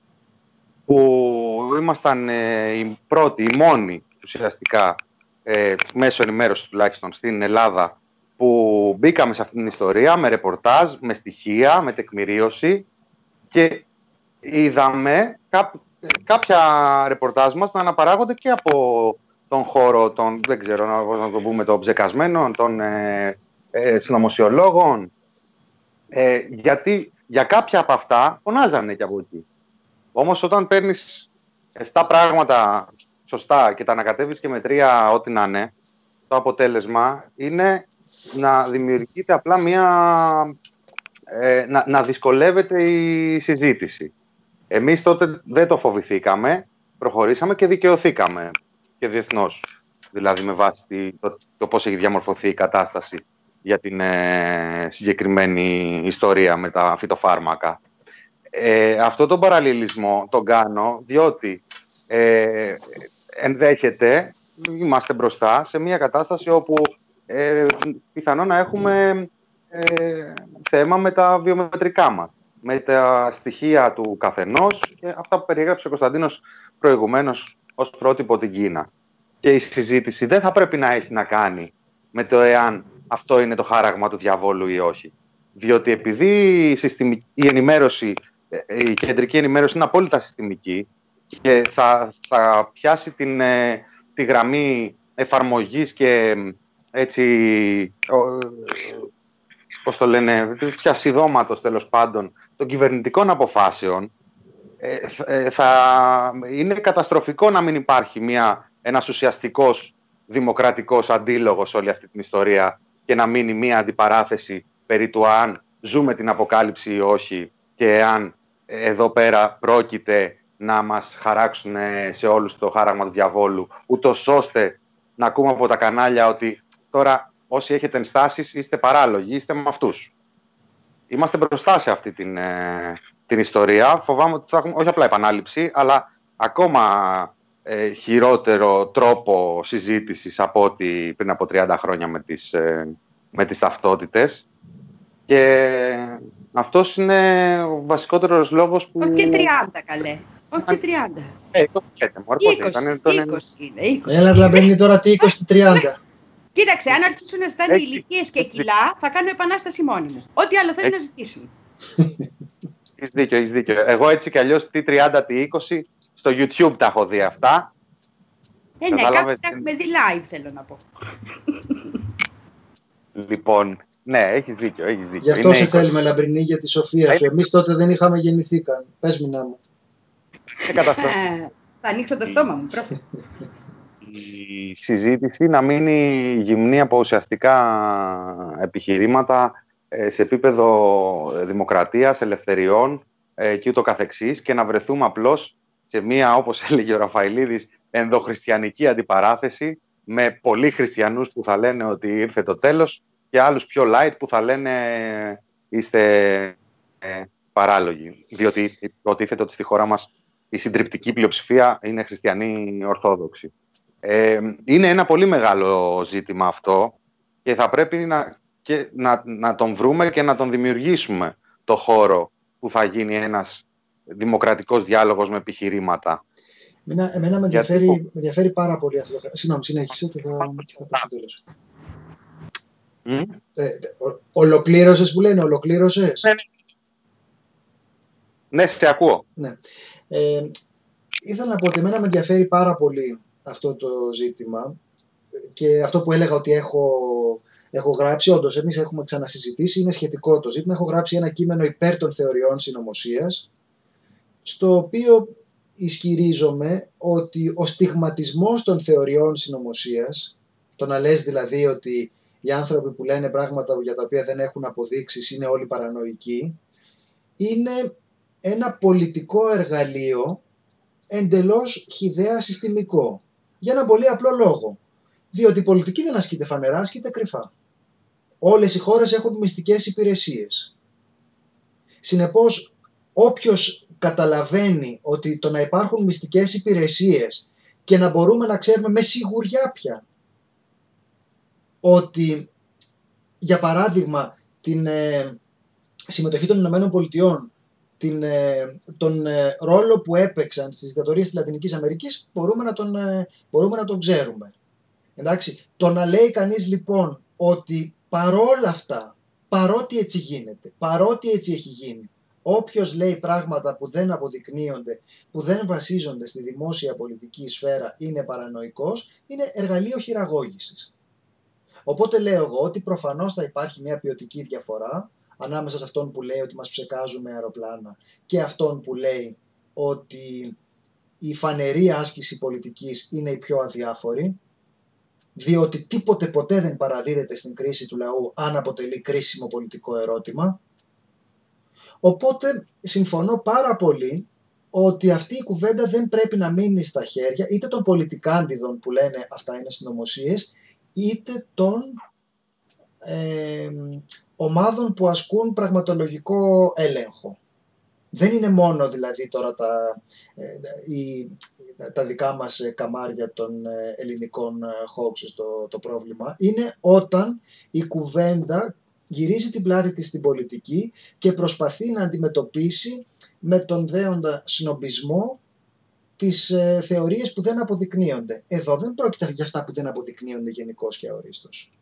Που ήμασταν οι πρώτοι, οι μόνοι ουσιαστικά, μέσω ενημέρωσης τουλάχιστον στην Ελλάδα, που μπήκαμε σε αυτήν την ιστορία με ρεπορτάζ, με στοιχεία, με τεκμηρίωση και είδαμε κάποια ρεπορτάζ μας να αναπαράγονται και από τον χώρο των, δεν ξέρω να το πούμε, των ψεκασμένων, των συνωμοσιολόγων, γιατί για κάποια από αυτά φωνάζανε και από εκεί. Όμως όταν παίρνεις 7 πράγματα σωστά και τα ανακατεύεις και με 3 ό,τι να είναι, το αποτέλεσμα είναι να δημιουργείται απλά να δυσκολεύεται η συζήτηση. Εμείς τότε δεν το φοβηθήκαμε, προχωρήσαμε και δικαιωθήκαμε και διεθνώς. Δηλαδή με βάση το πώς έχει διαμορφωθεί η κατάσταση για την συγκεκριμένη ιστορία με τα φυτοφάρμακα. Αυτό τον παραλληλισμό τον κάνω διότι ενδέχεται, είμαστε μπροστά σε μια κατάσταση όπου πιθανόν να έχουμε θέμα με τα βιομετρικά μας, με τα στοιχεία του καθενός και αυτά που περιέγραψε ο Κωνσταντίνος προηγουμένως ως πρότυπο την Κίνα. Και η συζήτηση δεν θα πρέπει να έχει να κάνει με το εάν αυτό είναι το χάραγμα του διαβόλου ή όχι. Διότι επειδή η ενημέρωση, η κεντρική ενημέρωση είναι απόλυτα συστημική και θα πιάσει τη γραμμή εφαρμογής και έτσι, πώς το λένε, πιασιδώματος τέλος πάντων των κυβερνητικών αποφάσεων, θα είναι καταστροφικό να μην υπάρχει ένας ουσιαστικός δημοκρατικός αντίλογος σε όλη αυτή την ιστορία και να μείνει μια αντιπαράθεση περί του αν ζούμε την αποκάλυψη ή όχι και αν εδώ πέρα πρόκειται να μας χαράξουν σε όλους το χάραγμα του διαβόλου, ούτως ώστε να ακούμε από τα κανάλια ότι τώρα όσοι έχετε ενστάσεις είστε παράλογοι, είστε με αυτούς. Είμαστε μπροστά σε αυτή την ιστορία. Φοβάμαι ότι θα έχουμε όχι απλά επανάληψη, αλλά ακόμα χειρότερο τρόπο συζήτησης από ό,τι πριν από 30 χρόνια με τις ταυτότητες. Και αυτός είναι ο βασικότερος λόγος που... Όχι και 30, καλέ. Όχι και 30. 20 είναι. Έλα, Λαμπρινή, τώρα τι 20-30. Κοίταξε, αν αρχίσουν να στάνε ηλικίες και κιλά, θα κάνω επανάσταση μόνη μου. Ό,τι άλλο θέλει να ζητήσουν. Έχεις δίκιο. Εγώ έτσι κι αλλιώς τι 30, τι 20, στο YouTube τα έχω δει αυτά. Ναι, κάποιοι τα έχουμε δει live, θέλω να πω. Λοιπόν, ναι, έχεις δίκιο. Γι' αυτό σε θέλουμε, Λαμπρινή, για τη σοφία σου. Εμείς τότε δεν είχαμε γεννηθεί καν. Πες μου να μου. Θα ανοίξω το στόμα μου, πρώτα. Η συζήτηση να μείνει γυμνή από ουσιαστικά επιχειρήματα σε επίπεδο δημοκρατίας, ελευθεριών και ούτω καθεξής και να βρεθούμε απλώς σε μία, όπως έλεγε ο Ραφαηλίδης, ενδοχριστιανική αντιπαράθεση με πολλοί χριστιανούς που θα λένε ότι ήρθε το τέλος και άλλους πιο light που θα λένε είστε παράλογοι. Διότι υποτίθεται ότι στη χώρα μας η συντριπτική πλειοψηφία είναι χριστιανοί ορθόδοξοι. Είναι ένα πολύ μεγάλο ζήτημα αυτό και θα πρέπει να τον βρούμε και να τον δημιουργήσουμε το χώρο που θα γίνει ένας δημοκρατικός διάλογος με επιχειρήματα. Εμένα με ενδιαφέρει πάρα πολύ αυτό το θέμα. Συγγνώμη, συνέχισε και θα πω στο τέλος. Ολοκλήρωσες που λένε, ολοκλήρωσες. Ναι, σε ακούω. Ναι. Ήθελα να πω ότι εμένα με ενδιαφέρει πάρα πολύ αυτό το ζήτημα και αυτό που έλεγα ότι έχω γράψει, όντως εμείς έχουμε ξανασυζητήσει, είναι σχετικό το ζήτημα. Έχω γράψει ένα κείμενο υπέρ των θεωριών συνωμοσίας, στο οποίο ισχυρίζομαι ότι ο στιγματισμός των θεωριών συνωμοσίας, το να λες δηλαδή ότι οι άνθρωποι που λένε πράγματα για τα οποία δεν έχουν αποδείξεις είναι όλοι παρανοϊκοί, είναι ένα πολιτικό εργαλείο εντελώς χυδαία συστημικό. Για έναν πολύ απλό λόγο. Διότι η πολιτική δεν ασκείται φανερά, ασκείται κρυφά. Όλες οι χώρες έχουν μυστικές υπηρεσίες. Συνεπώς, όποιος καταλαβαίνει ότι το να υπάρχουν μυστικές υπηρεσίες και να μπορούμε να ξέρουμε με σιγουριά πια ότι, για παράδειγμα, την συμμετοχή των ΗΠΑ, τον ρόλο που έπαιξαν στις δικτατορίες της Λατινικής Αμερικής, μπορούμε να τον ξέρουμε. Εντάξει, το να λέει κανείς λοιπόν ότι παρόλα αυτά, παρότι έτσι γίνεται, παρότι έτσι έχει γίνει, όποιος λέει πράγματα που δεν αποδεικνύονται, που δεν βασίζονται στη δημόσια πολιτική σφαίρα, είναι παρανοϊκός, είναι εργαλείο χειραγώγησης. Οπότε λέω εγώ ότι προφανώς θα υπάρχει μια ποιοτική διαφορά ανάμεσα σε αυτόν που λέει ότι μας ψεκάζουν με αεροπλάνα και αυτόν που λέει ότι η φανερή άσκηση πολιτικής είναι η πιο αδιάφορη, διότι τίποτε ποτέ δεν παραδίδεται στην κρίση του λαού αν αποτελεί κρίσιμο πολιτικό ερώτημα. Οπότε συμφωνώ πάρα πολύ ότι αυτή η κουβέντα δεν πρέπει να μείνει στα χέρια είτε των πολιτικάντιδων που λένε αυτά είναι συνωμοσίες, είτε των ομάδων που ασκούν πραγματολογικό έλεγχο. Δεν είναι μόνο δηλαδή τώρα τα δικά μας καμάρια των ελληνικών hoaxes το πρόβλημα. Είναι όταν η κουβέντα γυρίζει την πλάτη της στην πολιτική και προσπαθεί να αντιμετωπίσει με τον δέοντα σνομπισμό τις θεωρίες που δεν αποδεικνύονται. Εδώ δεν πρόκειται για αυτά που δεν αποδεικνύονται γενικώς και αορίστως.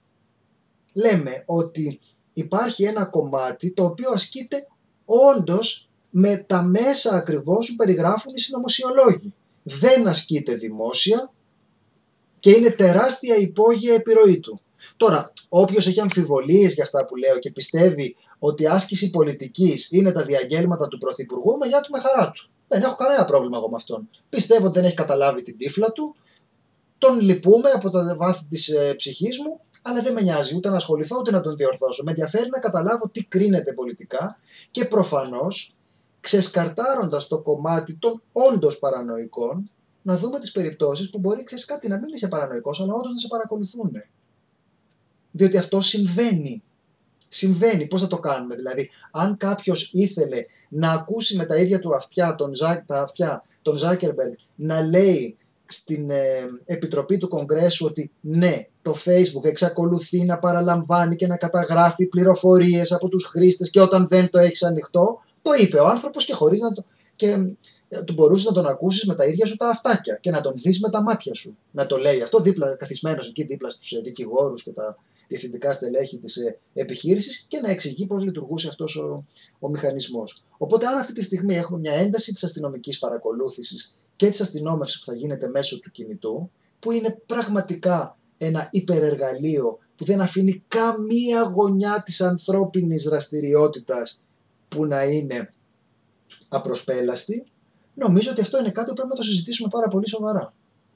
Λέμε ότι υπάρχει ένα κομμάτι το οποίο ασκείται όντως με τα μέσα ακριβώς που περιγράφουν οι συνωμοσιολόγοι. Δεν ασκείται δημόσια και είναι τεράστια υπόγεια επιρροή του. Τώρα, όποιος έχει αμφιβολίες για αυτά που λέω και πιστεύει ότι η άσκηση πολιτικής είναι τα διαγγέλματα του Πρωθυπουργού, με γεια του, με χαρά του. Δεν έχω κανένα πρόβλημα εγώ με αυτόν. Πιστεύω ότι δεν έχει καταλάβει την τύφλα του, τον λυπούμε από τα βάθη της ψυχής μου, αλλά δεν με νοιάζει ούτε να ασχοληθώ ούτε να τον διορθώσω. Με ενδιαφέρει να καταλάβω τι κρίνεται πολιτικά και προφανώς ξεσκαρτάροντας το κομμάτι των όντως παρανοϊκών, να δούμε τις περιπτώσεις που μπορεί, ξέρεις κάτι, να μην είσαι παρανοϊκός, αλλά όντως να σε παρακολουθούν. Διότι αυτό συμβαίνει. Συμβαίνει. Πώς θα το κάνουμε, δηλαδή, αν κάποιος ήθελε να ακούσει με τα ίδια του αυτιά τον Ζάκερμπεργκ να λέει στην Επιτροπή του Κογκρέσου ότι ναι, το Facebook εξακολουθεί να παραλαμβάνει και να καταγράφει πληροφορίες από τους χρήστες και όταν δεν το έχεις ανοιχτό, το είπε ο άνθρωπος και χωρίς να το... Και του μπορούσες να τον ακούσεις με τα ίδια σου τα αυτάκια και να τον δεις με τα μάτια σου. Να το λέει αυτό δίπλα, καθισμένος εκεί δίπλα στους δικηγόρους και τα διευθυντικά στελέχη της επιχείρησης και να εξηγεί πώς λειτουργούσε αυτός ο μηχανισμός. Οπότε αν αυτή τη στιγμή έχουμε μια ένταση της αστυνομικής παρακολούθησης και της αστυνόμευσης που θα γίνεται μέσω του κινητού, που είναι πραγματικά ένα υπερεργαλείο που δεν αφήνει καμία γωνιά της ανθρώπινης δραστηριότητας που να είναι απροσπέλαστη, νομίζω ότι αυτό είναι κάτι που πρέπει να το συζητήσουμε πάρα πολύ σοβαρά.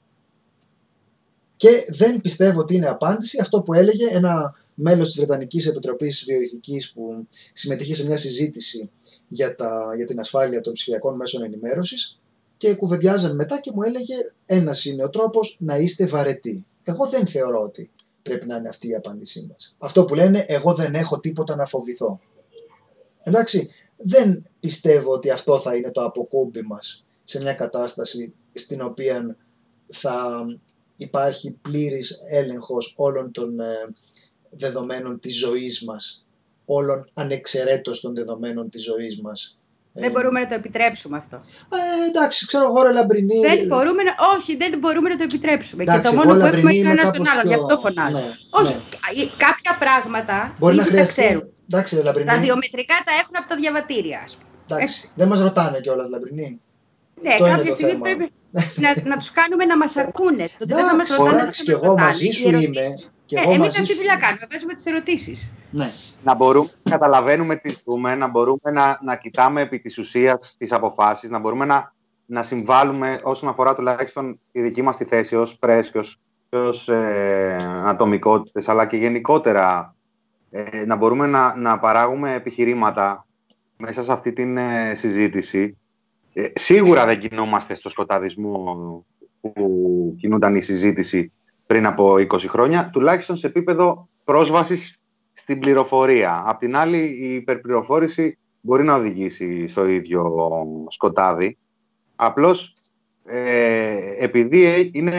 Και δεν πιστεύω ότι είναι απάντηση αυτό που έλεγε ένα μέλος της Βρετανικής Επιτροπής Βιοειθικής που συμμετείχε σε μια συζήτηση για την ασφάλεια των ψηφιακών μέσων ενημέρωσης και κουβεντιάζαμε μετά και μου έλεγε ένας είναι ο τρόπος να είστε βαρετοί. Εγώ δεν θεωρώ ότι πρέπει να είναι αυτή η απάντησή μας. Αυτό που λένε εγώ δεν έχω τίποτα να φοβηθώ. Εντάξει, δεν πιστεύω ότι αυτό θα είναι το αποκούμπι μας σε μια κατάσταση στην οποία θα υπάρχει πλήρης έλεγχος όλων των δεδομένων της ζωής μας, όλων ανεξαιρέτως των δεδομένων της ζωής μας. Δεν μπορούμε να το επιτρέψουμε αυτό. Εντάξει, ξέρω εγώ, ρε Λαμπρινή. Δεν μπορούμε να το επιτρέψουμε. Εντάξει, και το μόνο που έχουμε είναι ένα τον άλλο. Γι' αυτό φωνάζω. Ναι, όχι, ναι. Κάποια πράγματα μπορεί να χρειαστεί. Τα ξέρουν. Εντάξει, ρε Λαμπρινή. Τα βιομετρικά τα έχουν από τα διαβατήρια. Εντάξει, δεν μας ρωτάνε κιόλας, Λαμπρινή. Ναι, κάποια στιγμή πρέπει να τους κάνουμε να μας ακούνε. Εντάξει, και εγώ μαζί σου είμαι. Εμείς αυτή τη δουλειά κάνουμε, βάζουμε τις ερωτήσεις. Ναι. Να μπορούμε να καταλαβαίνουμε τι ζούμε, να μπορούμε να κοιτάμε επί της ουσίας τις αποφάσεις, να μπορούμε να συμβάλλουμε όσον αφορά τουλάχιστον τη δική μας τη θέση ως πρέσ και ως ατομικότητες, αλλά και γενικότερα να μπορούμε να παράγουμε επιχειρήματα μέσα σε αυτή την συζήτηση. Σίγουρα δεν κινούμαστε στο σκοταδισμό που κινούνταν η συζήτηση πριν από 20 χρόνια, τουλάχιστον σε επίπεδο πρόσβασης στην πληροφορία. Απ' την άλλη, η υπερπληροφόρηση μπορεί να οδηγήσει στο ίδιο σκοτάδι. Απλώς επειδή είναι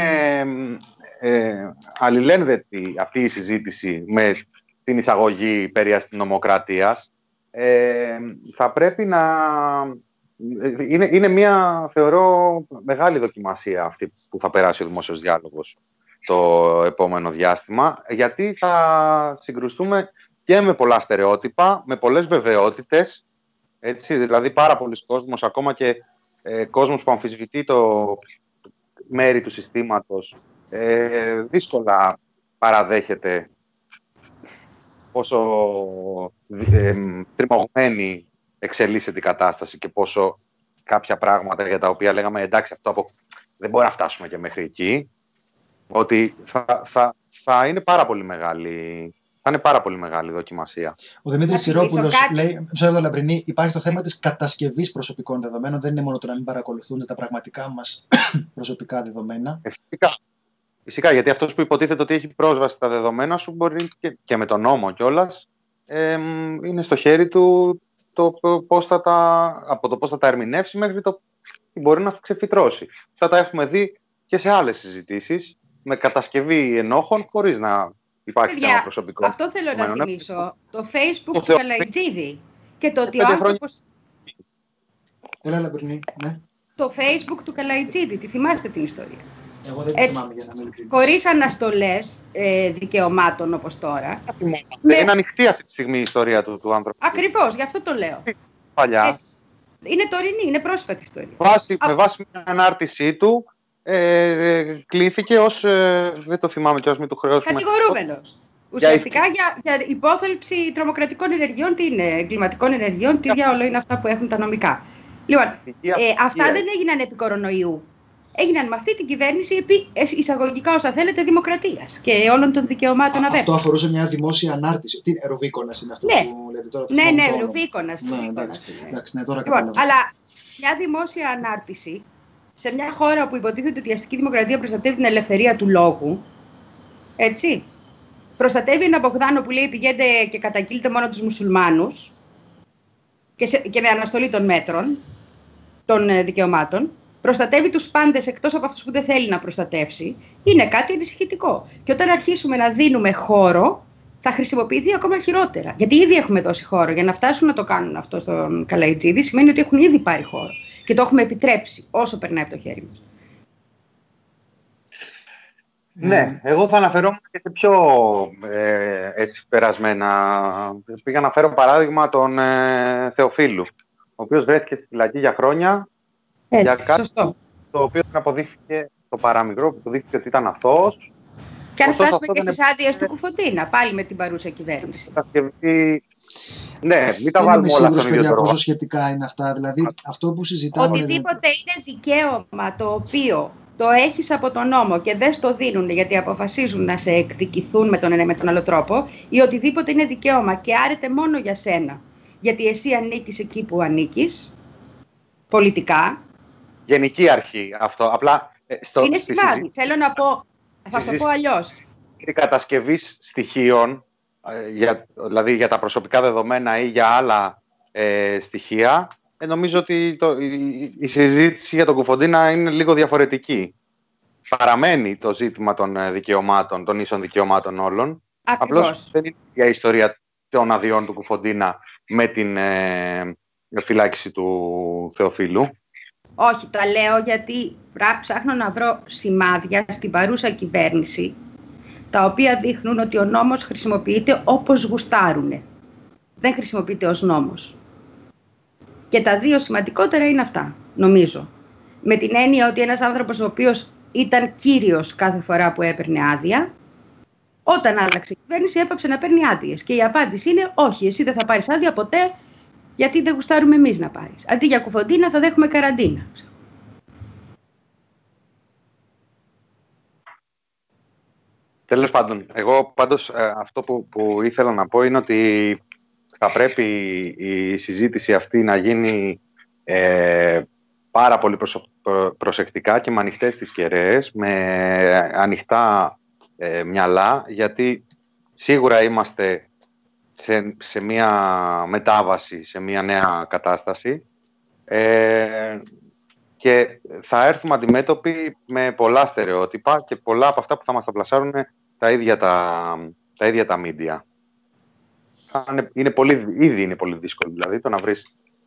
αλληλένδετη αυτή η συζήτηση με την εισαγωγή περί αστυνομοκρατίας, θα πρέπει να... Είναι μια, θεωρώ, μεγάλη δοκιμασία αυτή που θα περάσει ο δημόσιος διάλογος το επόμενο διάστημα, γιατί θα συγκρουστούμε και με πολλά στερεότυπα, με πολλές βεβαιότητες, έτσι, δηλαδή πάρα πολλοί κόσμος, ακόμα και κόσμος που αμφισβητεί το μέρη του συστήματος, δύσκολα παραδέχεται πόσο τριμωγμένη εξελίσσεται η κατάσταση και πόσο κάποια πράγματα για τα οποία λέγαμε εντάξει, δεν μπορεί να φτάσουμε και μέχρι εκεί, ότι θα είναι πάρα πολύ μεγάλη. Θα είναι πάρα πολύ μεγάλη δοκιμασία. Ο Δημήτρης Συρόπουλος λέει: Μισό Λαμπρινή, υπάρχει το θέμα της κατασκευής προσωπικών δεδομένων. Δεν είναι μόνο το να μην παρακολουθούν τα πραγματικά μας προσωπικά δεδομένα. Φυσικά, γιατί αυτός που υποτίθεται ότι έχει πρόσβαση στα δεδομένα σου μπορεί και με τον νόμο κιόλας, είναι στο χέρι του από το πώς θα τα ερμηνεύσει μέχρι το τι μπορεί να ξεφυτρώσει. Θα τα έχουμε δει και σε άλλες συζητήσεις με κατασκευή ενόχων χωρίς να υπάρχει θέμα προσωπικό. Αυτό θέλω να θυμίσω. Το Facebook του Καλαϊτζίδη και το ότι ο άνθρωπος... Έλα, Λαμπρινή, ναι. Το Facebook του Καλαϊτζίδη, τη θυμάστε την ιστορία? Εγώ δεν τη θυμάμαι, για να μην ειλικρινής. Χωρίς αναστολές δικαιωμάτων όπως τώρα. Είναι ανοιχτή αυτή τη στιγμή η ιστορία του άνθρωπου. Ακριβώς, γι' αυτό το λέω. Παλιά. Είναι τωρινή, είναι πρόσφατη ιστορία. Με βάση μια ανάρτησή του, κλήθηκε ως, δεν το θυμάμαι και ως μην του χρεώσουμε. Κατηγορούμενος. Ουσιαστικά για υπόθελψη τρομοκρατικών ενεργειών, τι είναι, εγκληματικών ενεργειών, τι διάολο είναι αυτά που έχουν τα νομικά. Λοιπόν, αυτά δεν έγιναν επί κορονοϊού. Έγιναν με αυτή την κυβέρνηση επί εισαγωγικά, όσα θέλετε, δημοκρατίας και όλων των δικαιωμάτων απέναντι. Αυτό αφορούσε μια δημόσια ανάρτηση. Τι Ρουβίκονας είναι αυτό που λέτε τώρα? Ναι, Ρουβίκονας. Εντάξει, τώρα κατάλαβα. Αλλά μια δημόσια ανάρτηση σε μια χώρα που υποτίθεται ότι η αστική δημοκρατία προστατεύει την ελευθερία του λόγου, έτσι, προστατεύει ένα Μπογδάνο που λέει πηγαίνετε και καταγγείλτε μόνο τους μουσουλμάνους και με αναστολή των μέτρων, των δικαιωμάτων, προστατεύει τους πάντες εκτός από αυτούς που δεν θέλει να προστατεύσει, είναι κάτι ανησυχητικό. Και όταν αρχίσουμε να δίνουμε χώρο, θα χρησιμοποιηθεί ακόμα χειρότερα. Γιατί ήδη έχουμε δώσει χώρο. Για να φτάσουν να το κάνουν αυτό στον Καλαϊτζίδη, σημαίνει ότι έχουν ήδη πάρει χώρο. Και το έχουμε επιτρέψει όσο περνάει από το χέρι μας. Ναι, εγώ θα αναφερόμουν και σε πιο έτσι περασμένα. Πήγα να φέρω παράδειγμα τον Θεοφίλου, ο οποίος βρέθηκε στη φυλακή για χρόνια. Έτσι, για κάτι σωστό. Το οποίο αποδείχθηκε, το παραμικρό που αποδείχθηκε ότι ήταν αθώος. Και αν φτάσουμε και στις άδειες του Κουφοντίνα, πάλι με την παρούσα κυβέρνηση. Ναι, μην τα βάλουμε όλα στον ίδιο τρόπο. Πόσο σχετικά είναι αυτά, δηλαδή αυτό που συζητάμε. Οτιδήποτε είναι δικαίωμα το οποίο το έχεις από τον νόμο και δεν στο δίνουν γιατί αποφασίζουν να σε εκδικηθούν με τον ένα με τον άλλο τρόπο, ή οτιδήποτε είναι δικαίωμα και άρεται μόνο για σένα, γιατί εσύ ανήκεις εκεί που ανήκεις, πολιτικά. Γενική αρχή αυτό. Απλά, είναι σημάδι. Θέλω να πω, θα το πω αλλιώς. Η κατασκευή στοιχείων, δηλαδή για τα προσωπικά δεδομένα ή για άλλα στοιχεία, νομίζω ότι η συζήτηση για τον Κουφοντίνα είναι λίγο διαφορετική. Παραμένει το ζήτημα των δικαιωμάτων, των ίσων δικαιωμάτων όλων. Απλώς δεν είναι η ιστορία των αδειών του Κουφοντίνα με την φυλάκιση του Θεοφίλου. Όχι, τα λέω γιατί ψάχνω να βρω σημάδια στην παρούσα κυβέρνηση, τα οποία δείχνουν ότι ο νόμος χρησιμοποιείται όπως γουστάρουνε. Δεν χρησιμοποιείται ως νόμος. Και τα δύο σημαντικότερα είναι αυτά, νομίζω. Με την έννοια ότι ένας άνθρωπος ο οποίος ήταν κύριος κάθε φορά που έπαιρνε άδεια, όταν άλλαξε η κυβέρνηση έπαψε να παίρνει άδειες. Και η απάντηση είναι όχι, εσύ δεν θα πάρεις άδεια ποτέ, γιατί δεν γουστάρουμε εμείς να πάρεις. Αντί για Κουφοντίνα θα δέχουμε καραντίνα. Τέλος πάντων, εγώ πάντως αυτό που ήθελα να πω είναι ότι θα πρέπει η συζήτηση αυτή να γίνει πάρα πολύ προσεκτικά και με ανοιχτές τις κεραίες, με ανοιχτά μυαλά, γιατί σίγουρα είμαστε σε μια μετάβαση, σε μια νέα κατάσταση και θα έρθουμε αντιμέτωποι με πολλά στερεότυπα και πολλά από αυτά που θα μας τα πλασάρουν τα ίδια τα media. Ήδη είναι πολύ δύσκολο, δηλαδή, το να βρεις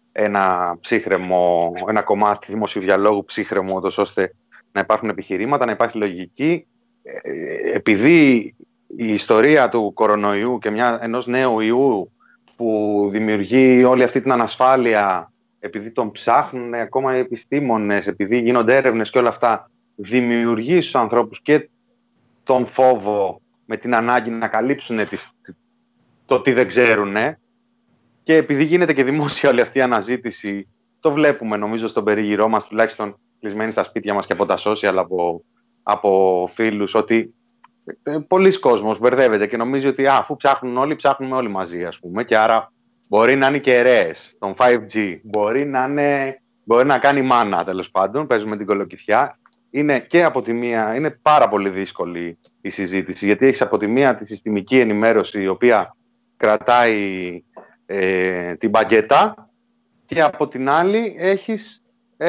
ένα κομμάτι δημοσίου διαλόγου ψύχρεμο, ώστε να υπάρχουν επιχειρήματα, να υπάρχει λογική. Επειδή η ιστορία του κορονοϊού και ενός νέου ιού που δημιουργεί όλη αυτή την ανασφάλεια, επειδή τον ψάχνουν ακόμα οι επιστήμονες, επειδή γίνονται έρευνες και όλα αυτά, δημιουργεί στους ανθρώπους και τον φόβο με την ανάγκη να καλύψουν το τι δεν ξέρουν, και επειδή γίνεται και δημόσια όλη αυτή η αναζήτηση, το βλέπουμε νομίζω στον περίγυρό μας, τουλάχιστον κλεισμένοι στα σπίτια μας και από τα social, από φίλους, ότι πολλοί κόσμος μπερδεύεται και νομίζει ότι αφού ψάχνουν όλοι, ψάχνουμε όλοι μαζί, ας πούμε, και άρα μπορεί να είναι κεραίες των 5G, μπορεί να κάνει μάνα, τέλος πάντων, παίζουμε την κολοκυθιά. Και από τη μία είναι πάρα πολύ δύσκολη η συζήτηση, γιατί έχεις από τη μία τη συστημική ενημέρωση, η οποία κρατάει την μπαγκέτα, και από την άλλη έχεις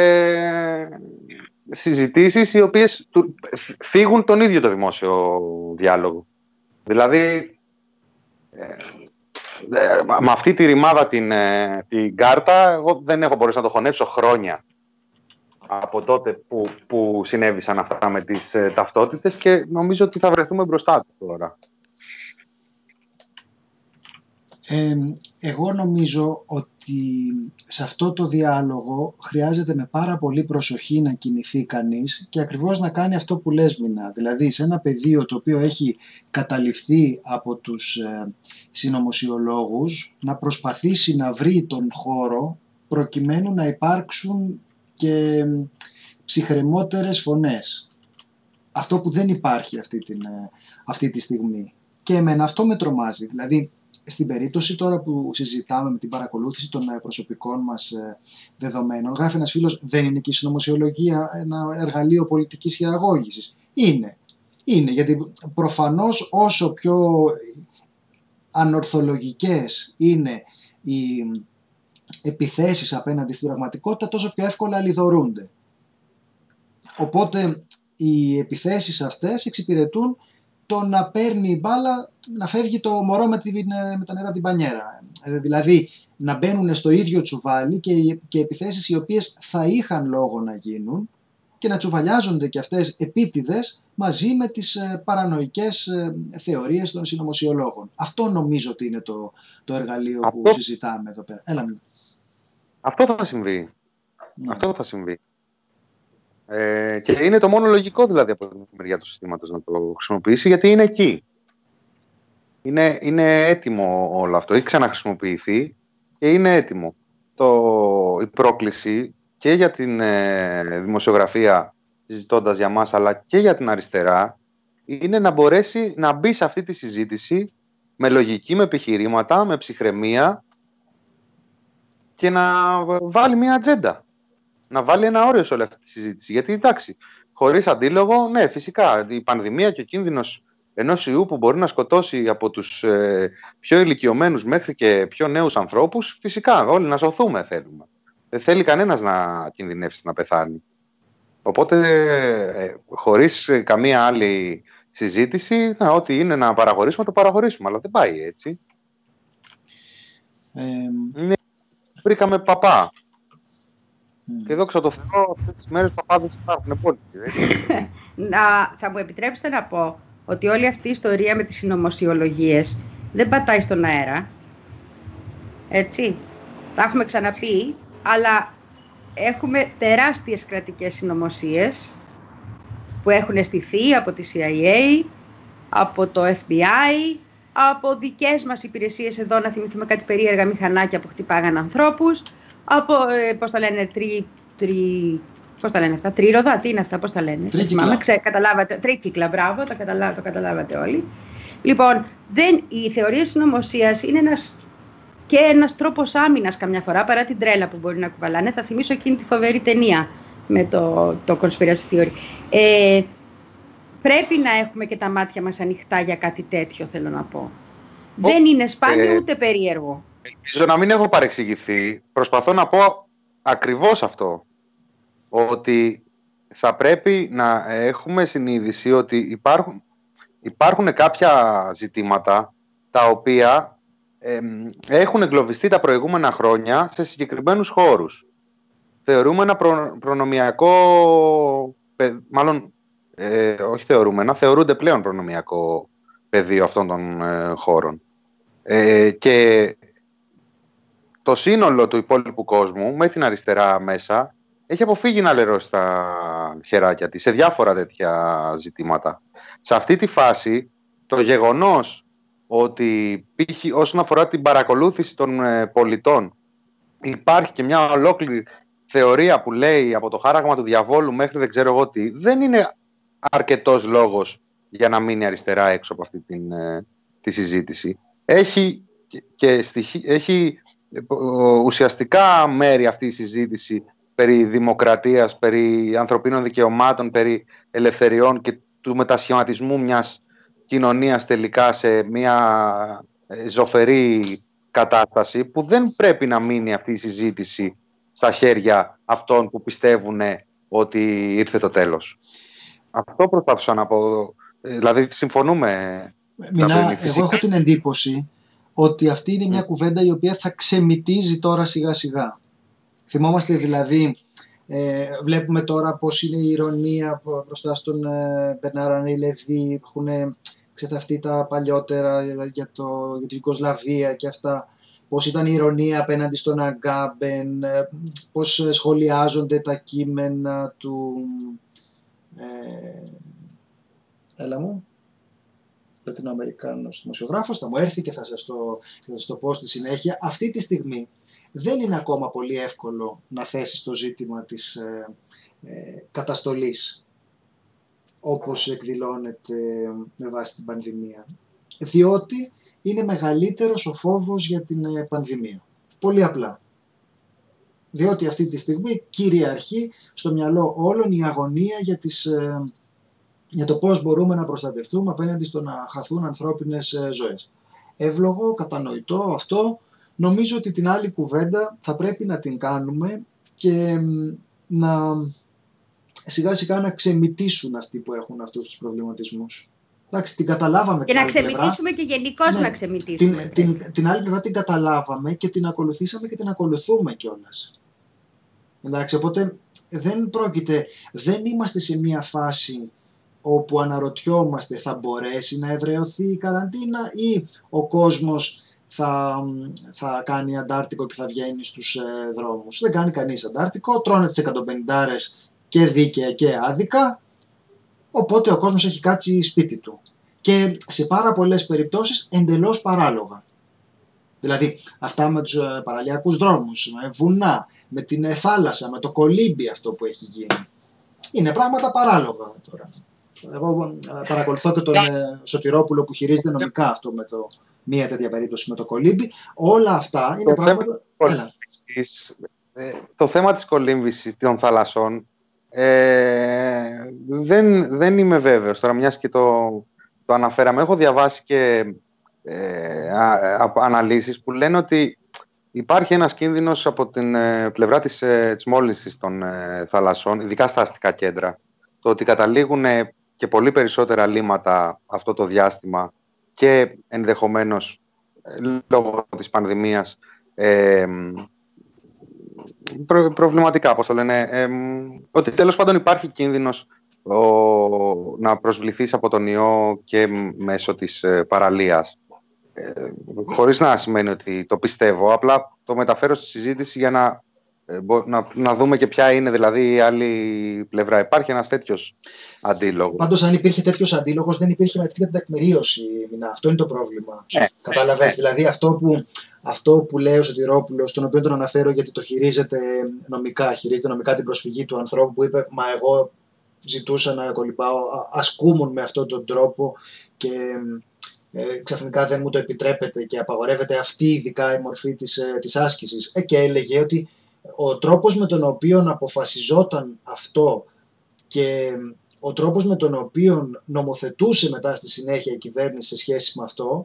συζητήσεις οι οποίες φύγουν τον ίδιο το δημόσιο διάλογο. Δηλαδή, με αυτή τη ρημάδα την κάρτα, εγώ δεν έχω μπορέσει να το χωνέψω χρόνια από τότε που συνέβησαν αυτά με τις ταυτότητες, και νομίζω ότι θα βρεθούμε μπροστά του τώρα. Εγώ νομίζω ότι σε αυτό το διάλογο χρειάζεται με πάρα πολύ προσοχή να κινηθεί κανείς και ακριβώς να κάνει αυτό που λες, Μινά. Δηλαδή, σε ένα πεδίο το οποίο έχει καταληφθεί από τους συνωμοσιολόγους, να προσπαθήσει να βρει τον χώρο προκειμένου να υπάρξουν και ψυχρεμότερες φωνές. Αυτό που δεν υπάρχει αυτή τη στιγμή. Και εμένα αυτό με τρομάζει. Δηλαδή, στην περίπτωση τώρα που συζητάμε με την παρακολούθηση των προσωπικών μας δεδομένων, γράφει ένας φίλος, δεν είναι και η συνωμοσιολογία ένα εργαλείο πολιτικής χειραγώγησης? Είναι, γιατί προφανώς όσο πιο ανορθολογικές είναι οι επιθέσεις απέναντι στην πραγματικότητα, τόσο πιο εύκολα λιδωρούνται. Οπότε οι επιθέσεις αυτές εξυπηρετούν το να παίρνει η μπάλα, να φεύγει το μωρό με τα νερά την πανιέρα. Δηλαδή να μπαίνουν στο ίδιο τσουβάλι και επιθέσεις οι οποίες θα είχαν λόγο να γίνουν και να τσουβαλιάζονται και αυτές επίτηδες μαζί με τις παρανοϊκές θεωρίες των συνωμοσιολόγων. Αυτό νομίζω ότι είναι το εργαλείο που συζητάμε εδώ πέρα. Αυτό θα συμβεί. Ναι. Αυτό θα συμβεί. Και είναι το μόνο λογικό, δηλαδή, από την μεριά του συστήματος να το χρησιμοποιήσει, γιατί είναι εκεί. Είναι έτοιμο όλο αυτό. Έχει ξαναχρησιμοποιηθεί και είναι έτοιμο. Η πρόκληση και για την δημοσιογραφία, συζητώντας για μας, αλλά και για την αριστερά, είναι να μπορέσει να μπει σε αυτή τη συζήτηση με λογική, με επιχειρήματα, με ψυχραιμία και να βάλει μια ατζέντα. Να βάλει ένα όριο σε όλη αυτή τη συζήτηση. Γιατί, εντάξει, χωρίς αντίλογο, ναι, φυσικά, η πανδημία και ο κίνδυνος ενός ιού που μπορεί να σκοτώσει από τους πιο ηλικιωμένους μέχρι και πιο νέους ανθρώπους, φυσικά, όλοι να σωθούμε θέλουμε. Δεν θέλει κανένας να κινδυνεύσει να πεθάνει. Οπότε, χωρίς καμία άλλη συζήτηση, ό,τι είναι να παραχωρήσουμε, το παραχωρήσουμε. Αλλά δεν πάει έτσι. Βρήκαμε παπά. Και δόξα τω Θεώ, αυτές τις μέρες παπάδες υπάρχουν πολύ. Θα μου επιτρέψετε να πω ότι όλη αυτή η ιστορία με τις συνωμοσιολογίες δεν πατάει στον αέρα. Έτσι. Τα έχουμε ξαναπεί, αλλά έχουμε τεράστιες κρατικές συνωμοσίες που έχουν στηθεί από τη CIA, από το FBI, από δικές μας υπηρεσίες εδώ, να θυμηθούμε κάτι περίεργα μηχανάκια που χτυπάγαν ανθρώπους, από, πώς τα λένε, πώς τα λένε αυτά, τρírοδα, τι είναι αυτά, πώς τα λένε. Τρίκυκλα. Καταλάβατε, τρίκυκλα, μπράβο, το καταλάβατε όλοι. Λοιπόν, η θεωρία συνωμοσίας είναι ένας τρόπος άμυνας καμιά φορά, παρά την τρέλα που μπορεί να κουβαλάνε. Θα θυμίσω εκείνη τη φοβερή ταινία με το conspiracy theory. Πρέπει να έχουμε και τα μάτια μας ανοιχτά για κάτι τέτοιο, θέλω να πω. Δεν είναι σπάνιο ούτε περίεργο. Ελπίζω να μην έχω παρεξηγηθεί. Προσπαθώ να πω ακριβώς αυτό. Ότι θα πρέπει να έχουμε συνείδηση ότι υπάρχουν κάποια ζητήματα τα οποία έχουν εγκλωβιστεί τα προηγούμενα χρόνια σε συγκεκριμένους χώρους. Θεωρούμε ένα προνομιακό, μάλλον όχι θεωρούνται πλέον προνομιακό πεδίο αυτών των χώρων. Και το σύνολο του υπόλοιπου κόσμου, με την αριστερά μέσα, έχει αποφύγει να λερώσει τα χεράκια της σε διάφορα τέτοια ζητήματα. Σε αυτή τη φάση, το γεγονός ότι όσον αφορά την παρακολούθηση των πολιτών, υπάρχει και μια ολόκληρη θεωρία που λέει από το χάραγμα του διαβόλου μέχρι δεν ξέρω εγώ τι, δεν είναι αρκετός λόγος για να μείνει αριστερά έξω από αυτή τη συζήτηση. Έχει ουσιαστικά μέρη αυτή η συζήτηση περί δημοκρατίας, περί ανθρωπίνων δικαιωμάτων, περί ελευθεριών και του μετασχηματισμού μιας κοινωνίας τελικά σε μια ζωφερή κατάσταση, που δεν πρέπει να μείνει αυτή η συζήτηση στα χέρια αυτών που πιστεύουν ότι ήρθε το τέλος. Αυτό προσπάθησα να πω. Δηλαδή συμφωνούμε. Εγώ έχω την εντύπωση ότι αυτή είναι μια κουβέντα η οποία θα ξεμυτίζει τώρα σιγά σιγά. Θυμόμαστε δηλαδή, βλέπουμε τώρα πώς είναι η ηρωνία μπροστά στον Μπερνάρ Ανρί Λεβί, έχουν ξεθαυτεί τα παλιότερα για την Ιουγκοσλαβία και αυτά, πώς ήταν η ηρωνία απέναντι στον Αγκάμπεν, πώς σχολιάζονται τα κείμενα του Λατινοαμερικάνος δημοσιογράφος, θα μου έρθει και θα σας το πω στη συνέχεια. Αυτή τη στιγμή δεν είναι ακόμα πολύ εύκολο να θέσει το ζήτημα της καταστολής όπως εκδηλώνεται με βάση την πανδημία, διότι είναι μεγαλύτερος ο φόβος για την πανδημία. Πολύ απλά. Διότι αυτή τη στιγμή κυριαρχεί στο μυαλό όλων η αγωνία για το πώς μπορούμε να προστατευτούμε απέναντι στο να χαθούν ανθρώπινες ζωές. Εύλογο, κατανοητό αυτό. Νομίζω ότι την άλλη κουβέντα θα πρέπει να την κάνουμε και να σιγά σιγά να ξεμυτίσουν αυτοί που έχουν αυτούς τους προβληματισμούς. Εντάξει, την καταλάβαμε. Και να ξεμυτίσουμε και γενικώς να ξεμυτίσουμε. Την άλλη πλευρά την καταλάβαμε και την ακολουθήσαμε και την ακολουθούμε κιόλας. Εντάξει, οπότε δεν είμαστε σε μια φάση όπου αναρωτιόμαστε θα μπορέσει να εδραιωθεί η καραντίνα ή ο κόσμος θα κάνει Αντάρτικο και θα βγαίνει στους δρόμους. Δεν κάνει κανείς Αντάρτικο, τρώνε τις 150 και δίκαια και άδικα, οπότε ο κόσμος έχει κάτσει σπίτι του. Και σε πάρα πολλές περιπτώσεις εντελώς παράλογα. Δηλαδή αυτά με τους παραλιακούς δρόμους, με βουνά, με την θάλασσα, με το κολύμπι αυτό που έχει γίνει. Είναι πράγματα παράλογα τώρα. Εγώ παρακολουθώ και τον Σωτηρόπουλο που χειρίζεται νομικά αυτό με μία τέτοια περίπτωση με το κολύμπι. Όλα αυτά είναι πράγματα... Το θέμα της κολύμβησης των θαλασσών δεν είμαι βέβαιος. Τώρα μιας και το αναφέραμε, έχω διαβάσει και αναλύσεις που λένε ότι υπάρχει ένας κίνδυνος από την πλευρά της μόλυνσης των θαλασσών, ειδικά στα αστικά κέντρα. Το ότι καταλήγουν και πολύ περισσότερα λίμματα αυτό το διάστημα και ενδεχομένως λόγω της πανδημίας προβληματικά, πώς το λένε, ότι τέλος πάντων υπάρχει κίνδυνος να προσβληθείς από τον ιό και μέσω της παραλίας. Χωρίς να σημαίνει ότι το πιστεύω, απλά το μεταφέρω στη συζήτηση για να δούμε και ποια είναι δηλαδή η άλλη πλευρά. Υπάρχει ένας τέτοιος αντίλογος. Πάντως αν υπήρχε τέτοιος αντίλογος δεν υπήρχε με την τεκμηρίωση. Αυτό είναι το πρόβλημα. Κατάλαβες, δηλαδή αυτό που λέει ο Σωτηρόπουλος, τον οποίο τον αναφέρω γιατί το χειρίζεται νομικά την προσφυγή του ανθρώπου που είπε «Μα εγώ ζητούσα να κολυμπάω, ασκούμουν με αυτόν τον τρόπο και ξαφνικά δεν μου το επιτρέπεται και απαγορεύεται αυτή ειδικά η μορφή της άσκησης». Και έλεγε ότι ο τρόπος με τον οποίο αποφασιζόταν αυτό και ο τρόπος με τον οποίο νομοθετούσε μετά στη συνέχεια η κυβέρνηση σε σχέση με αυτό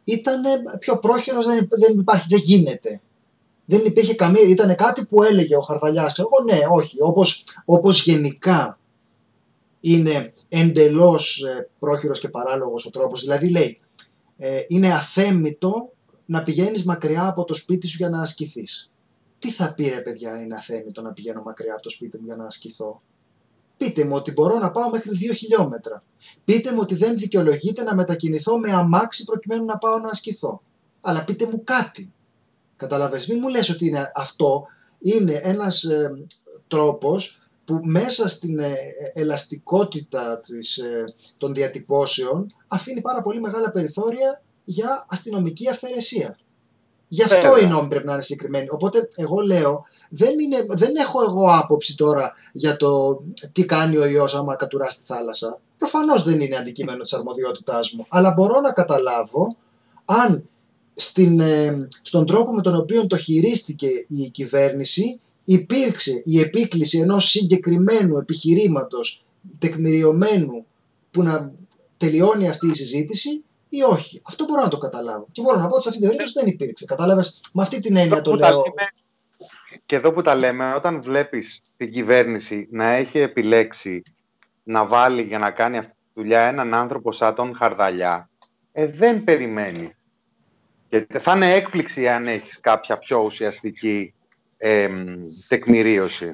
ήταν πιο πρόχειρος, δεν υπάρχει, δεν γίνεται. Δεν υπήρχε καμία, ήταν κάτι που έλεγε ο Χαρδαλιάς, ναι, όχι, όπως γενικά είναι εντελώς πρόχειρος και παράλογος ο τρόπος, δηλαδή λέει, είναι αθέμητο να πηγαίνεις μακριά από το σπίτι σου για να ασκηθείς. Τι θα πει, ρε παιδιά, είναι αθέμητο να πηγαίνω μακριά από το σπίτι μου για να ασκηθώ? Πείτε μου ότι μπορώ να πάω μέχρι 2 χιλιόμετρα. Πείτε μου ότι δεν δικαιολογείται να μετακινηθώ με αμάξι προκειμένου να πάω να ασκηθώ. Αλλά πείτε μου κάτι. Καταλαβες, μην μου λες ότι αυτό είναι ένας τρόπος που μέσα στην ελαστικότητα των διατυπώσεων αφήνει πάρα πολύ μεγάλα περιθώρια για αστυνομική αυθαιρεσία. Γι' αυτό οι νόμοι πρέπει να είναι συγκεκριμένοι. Οπότε εγώ λέω, δεν έχω εγώ άποψη τώρα για το τι κάνει ο ιός άμα κατουρά στη θάλασσα. Προφανώς δεν είναι αντικείμενο της αρμοδιότητάς μου. Αλλά μπορώ να καταλάβω αν στον τρόπο με τον οποίο το χειρίστηκε η κυβέρνηση υπήρξε η επίκληση ενός συγκεκριμένου επιχειρήματος τεκμηριωμένου που να τελειώνει αυτή η συζήτηση ή όχι. Αυτό μπορώ να το καταλάβω. Και μπορώ να πω ότι σε αυτή την περίπτωση δεν υπήρξε. Κατάλαβες, με αυτή την έννοια το λέω. Και εδώ που τα λέμε, όταν βλέπεις την κυβέρνηση να έχει επιλέξει να βάλει για να κάνει αυτή τη δουλειά έναν άνθρωπο σαν τον Χαρδαλιά, δεν περιμένει. Και θα είναι έκπληξη αν έχεις κάποια πιο ουσιαστική τεκμηρίωση.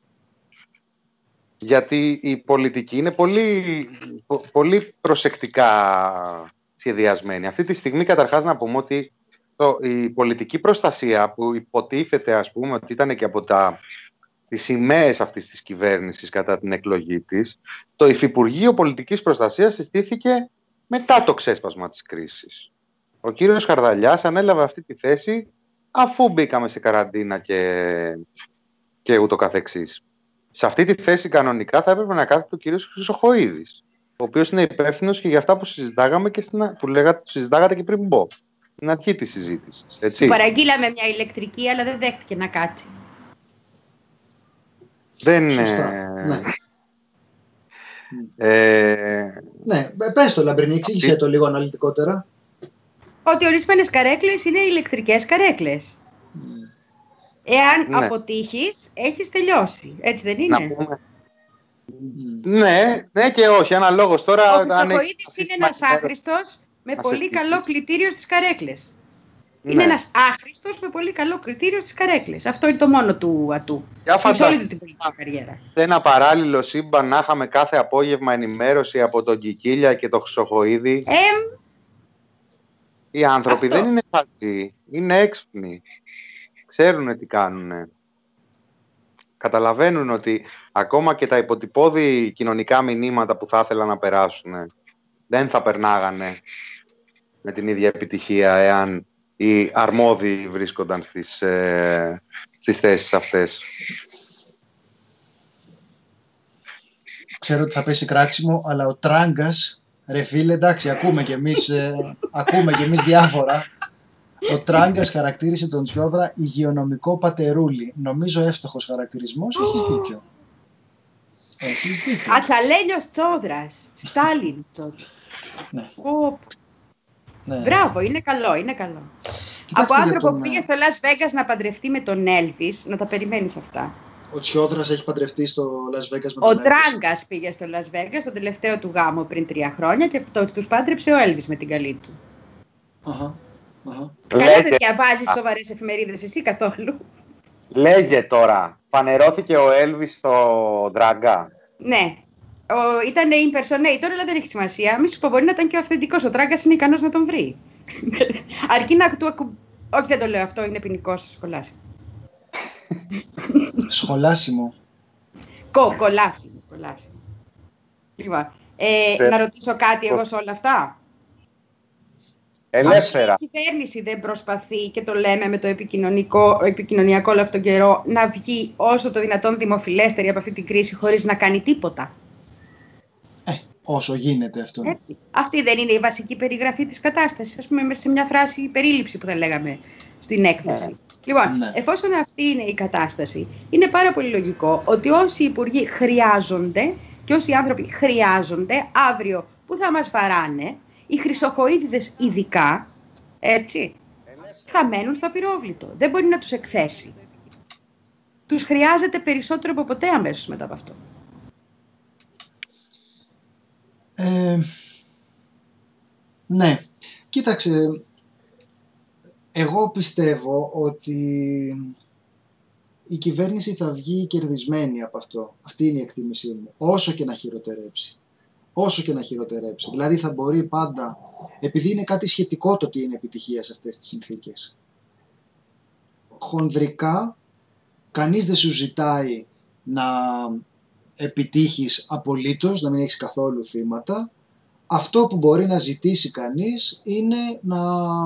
Γιατί η πολιτική είναι πολύ προσεκτικά σχεδιασμένη. Αυτή τη στιγμή καταρχάς να πούμε ότι η πολιτική προστασία που υποτίθεται, ας πούμε, ότι ήταν και από τις σημαίες αυτής της κυβέρνησης κατά την εκλογή της, το Υφυπουργείο Πολιτικής Προστασίας συστήθηκε μετά το ξέσπασμα της κρίσης. Ο κύριος Χαρδαλιάς ανέλαβε αυτή τη θέση αφού μπήκαμε σε καραντίνα και ούτω καθεξής. Σε αυτή τη θέση κανονικά θα έπρεπε να κάθεται ο κύριος Χρυσοχοΐδης, ο οποίος είναι υπεύθυνος και για αυτά που συζητάγαμε και συζητάγατε και πριν μπω, στην αρχή της συζήτησης. Του παραγγείλαμε μια ηλεκτρική, αλλά δεν δέχτηκε να κάτσει. Δεν σωστά. Ναι, πες το, Λαμπρινή, εξήγησε το λίγο αναλυτικότερα. Ότι ορισμένες καρέκλες είναι ηλεκτρικές καρέκλες. Εάν αποτύχεις, έχεις τελειώσει. Έτσι δεν είναι? Να πούμε. Ναι και όχι. Αναλόγως τώρα. Ο Χρυσοχοΐδης είναι ένας άχρηστος με πολύ καλό κλητήριο στις καρέκλες. Ναι. Είναι ένας άχρηστος με πολύ καλό κριτήριο στις καρέκλες. Αυτό είναι το μόνο του ατού. Σε όλη την πολιτική καριέρα. Σε ένα παράλληλο σύμπαν να είχαμε κάθε απόγευμα ενημέρωση από τον Κικίλια και τον Χρυσοχοΐδη. Οι άνθρωποι δεν είναι χαζοί, είναι έξυπνοι. Ξέρουν τι κάνουν. Καταλαβαίνουν ότι ακόμα και τα υποτυπώδη κοινωνικά μηνύματα που θα ήθελαν να περάσουν δεν θα περνάγανε με την ίδια επιτυχία εάν οι αρμόδιοι βρίσκονταν στις θέσεις αυτές. Ξέρω ότι θα πέσει κράξιμο, αλλά ο Τράγκας, ρε φίλε, εντάξει, ακούμε κι εμείς διάφορα. Ο Τράγκας χαρακτήρισε τον Τσιόδρα υγειονομικό πατερούλι. Νομίζω εύστοχος χαρακτηρισμός, έχεις δίκιο. Έχεις δίκιο. Ατσαλένιος Τσόδρας, Στάλιν Τσόδρας. Ναι. Ναι. Μπράβο, είναι καλό, είναι καλό. Κοιτάξτε, από άνθρωπο που πήγε στο Las Vegas να παντρευτεί με τον Elvis, να τα περιμένεις αυτά. Ο Τσιόδρας έχει παντρευτεί στο Las Vegas με τον Elvis. Ο Elvis. Τράγκας πήγε στο Las Vegas στον τελευταίο του γάμο πριν 3 χρόνια και τους πάντρεψε ο Elvis με την καλή του. Καλά δεν διαβάζεις σοβαρές εφημερίδες εσύ καθόλου? Λέγε τώρα, φανερώθηκε ο Elvis στο Τράγκα. Ναι. Ήταν impersonator, αλλά δεν έχει σημασία. Μη σου πω, μπορεί να ήταν και ο αυθεντικός. Ο Τράγκας είναι ικανός να τον βρει. Αρκεί να του όχι, δεν το λέω αυτό, είναι ποινικός σχολάσιμο. Σχολάσιμο. Κολάσιμο. Λοιπόν, να ρωτήσω κάτι εγώ σε όλα αυτά. Ελεύθερα. Η κυβέρνηση δεν προσπαθεί, και το λέμε με το επικοινωνιακό όλο αυτόν τον καιρό, να βγει όσο το δυνατόν δημοφιλέστερη από αυτή την κρίση χωρίς να κάνει τίποτα? Όσο γίνεται αυτό. Έτσι. Αυτή δεν είναι η βασική περιγραφή της κατάστασης? Ας πούμε, σε μια φράση περίληψη που θα λέγαμε στην έκθεση. Λοιπόν, εφόσον αυτή είναι η κατάσταση, είναι πάρα πολύ λογικό ότι όσοι υπουργοί χρειάζονται και όσοι άνθρωποι χρειάζονται αύριο που θα μας βαράνε, οι Χρυσοχοΐδηδες ειδικά, Έτσι. Θα μένουν στο απειρόβλητο. Δεν μπορεί να τους εκθέσει. Τους χρειάζεται περισσότερο από ποτέ αμέσως μετά από αυτό. Ναι. Κοίταξε, εγώ πιστεύω ότι η κυβέρνηση θα βγει κερδισμένη από αυτό. Αυτή είναι η εκτίμησή μου. Όσο και να χειροτερέψει. Όσο και να χειροτερέψει. Δηλαδή θα μπορεί πάντα, επειδή είναι κάτι σχετικό το ότι είναι επιτυχία σε αυτές τις συνθήκες. Χονδρικά, κανείς δεν σου ζητάει να επιτύχεις απολύτως, να μην έχεις καθόλου θύματα. Αυτό που μπορεί να ζητήσει κανείς είναι να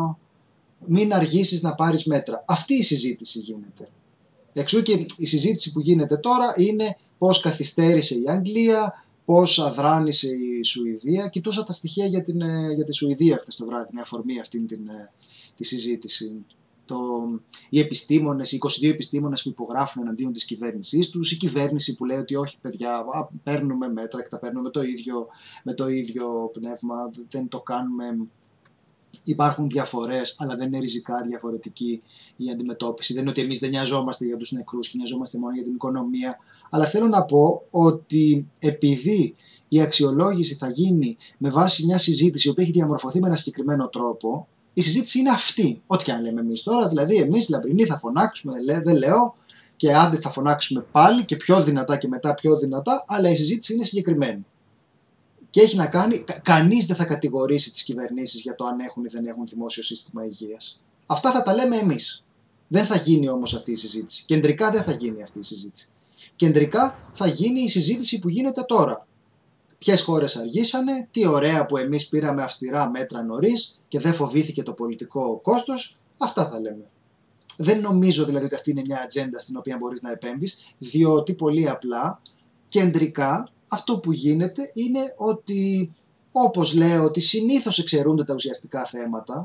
μην αργήσεις να πάρεις μέτρα. Αυτή η συζήτηση γίνεται. Εξού και η συζήτηση που γίνεται τώρα είναι πώς καθυστέρησε η Αγγλία, πώς αδράνησε η Σουηδία. Κοιτούσα τα στοιχεία για τη Σουηδία χθες το βράδυ, με αφορμή αυτήν τη συζήτηση. Οι επιστήμονες, οι 22 επιστήμονες που υπογράφουν εναντίον της κυβέρνησής τους, η κυβέρνηση που λέει ότι όχι παιδιά, παίρνουμε μέτρα και τα παίρνουμε με το ίδιο πνεύμα, δεν το κάνουμε. Υπάρχουν διαφορές, αλλά δεν είναι ριζικά διαφορετική η αντιμετώπιση. Δεν είναι ότι εμείς δεν νοιαζόμαστε για τους νεκρούς και νοιαζόμαστε μόνο για την οικονομία. Αλλά θέλω να πω ότι επειδή η αξιολόγηση θα γίνει με βάση μια συζήτηση η οποία έχει διαμορφωθεί με ένα συγκεκριμένο τρόπο, η συζήτηση είναι αυτή. Ό,τι και αν λέμε εμείς τώρα, δηλαδή εμείς λαμπρινοί θα φωνάξουμε, δεν λέω, και άντε θα φωνάξουμε πάλι και πιο δυνατά και μετά πιο δυνατά, αλλά η συζήτηση είναι συγκεκριμένη. Και έχει να κάνει, κανείς δεν θα κατηγορήσει τις κυβερνήσεις για το αν έχουν ή δεν έχουν δημόσιο σύστημα υγείας. Αυτά θα τα λέμε εμείς. Δεν θα γίνει όμως αυτή η συζήτηση. Κεντρικά δεν θα γίνει αυτή η συζήτηση. Κεντρικά θα γίνει η συζήτηση που γίνεται τώρα. Ποιες χώρες αργήσανε, τι ωραία που εμείς πήραμε αυστηρά μέτρα νωρίς και δεν φοβήθηκε το πολιτικό κόστος. Αυτά θα λέμε. Δεν νομίζω δηλαδή ότι αυτή είναι μια ατζέντα στην οποία μπορείς να επέμβεις, διότι πολύ απλά κεντρικά αυτό που γίνεται είναι ότι, όπως λέω, ότι συνήθως εξαιρούνται τα ουσιαστικά θέματα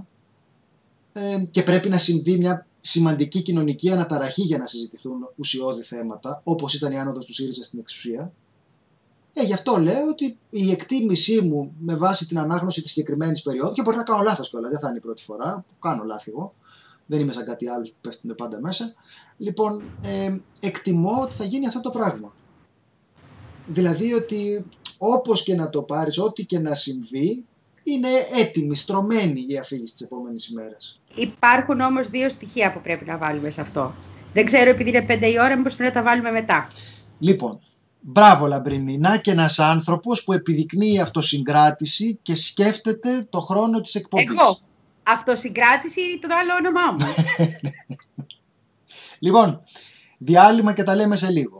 και πρέπει να συμβεί μια σημαντική κοινωνική αναταραχή για να συζητηθούν ουσιώδη θέματα, όπως ήταν η άνοδος του ΣΥΡΙΖΑ στην εξουσία. Γι' αυτό λέω ότι η εκτίμησή μου με βάση την ανάγνωση της συγκεκριμένης περίοδου, και μπορεί να κάνω λάθος κιόλας, δεν θα είναι η πρώτη φορά που κάνω λάθη εγώ, δεν είμαι σαν κάτι άλλο που πέφτουν πάντα μέσα. Λοιπόν, εκτιμώ ότι θα γίνει αυτό το πράγμα. Δηλαδή ότι όπως και να το πάρεις, ό,τι και να συμβεί, είναι έτοιμη, στρωμένη η αφήγηση της επόμενης ημέρας. Υπάρχουν όμως δύο στοιχεία που πρέπει να βάλουμε σε αυτό. Δεν ξέρω, επειδή είναι 5 η ώρα, μήπως πρέπει να τα βάλουμε μετά. Λοιπόν, μπράβο Λαμπρινή, να και ένας άνθρωπος που επιδεικνύει αυτοσυγκράτηση και σκέφτεται το χρόνο της εκπομπής. Εγώ. Αυτοσυγκράτηση είναι το άλλο όνομά μου. Λοιπόν, διάλειμμα και τα λέμε σε λίγο.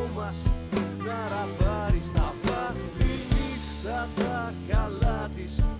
Τα καλά της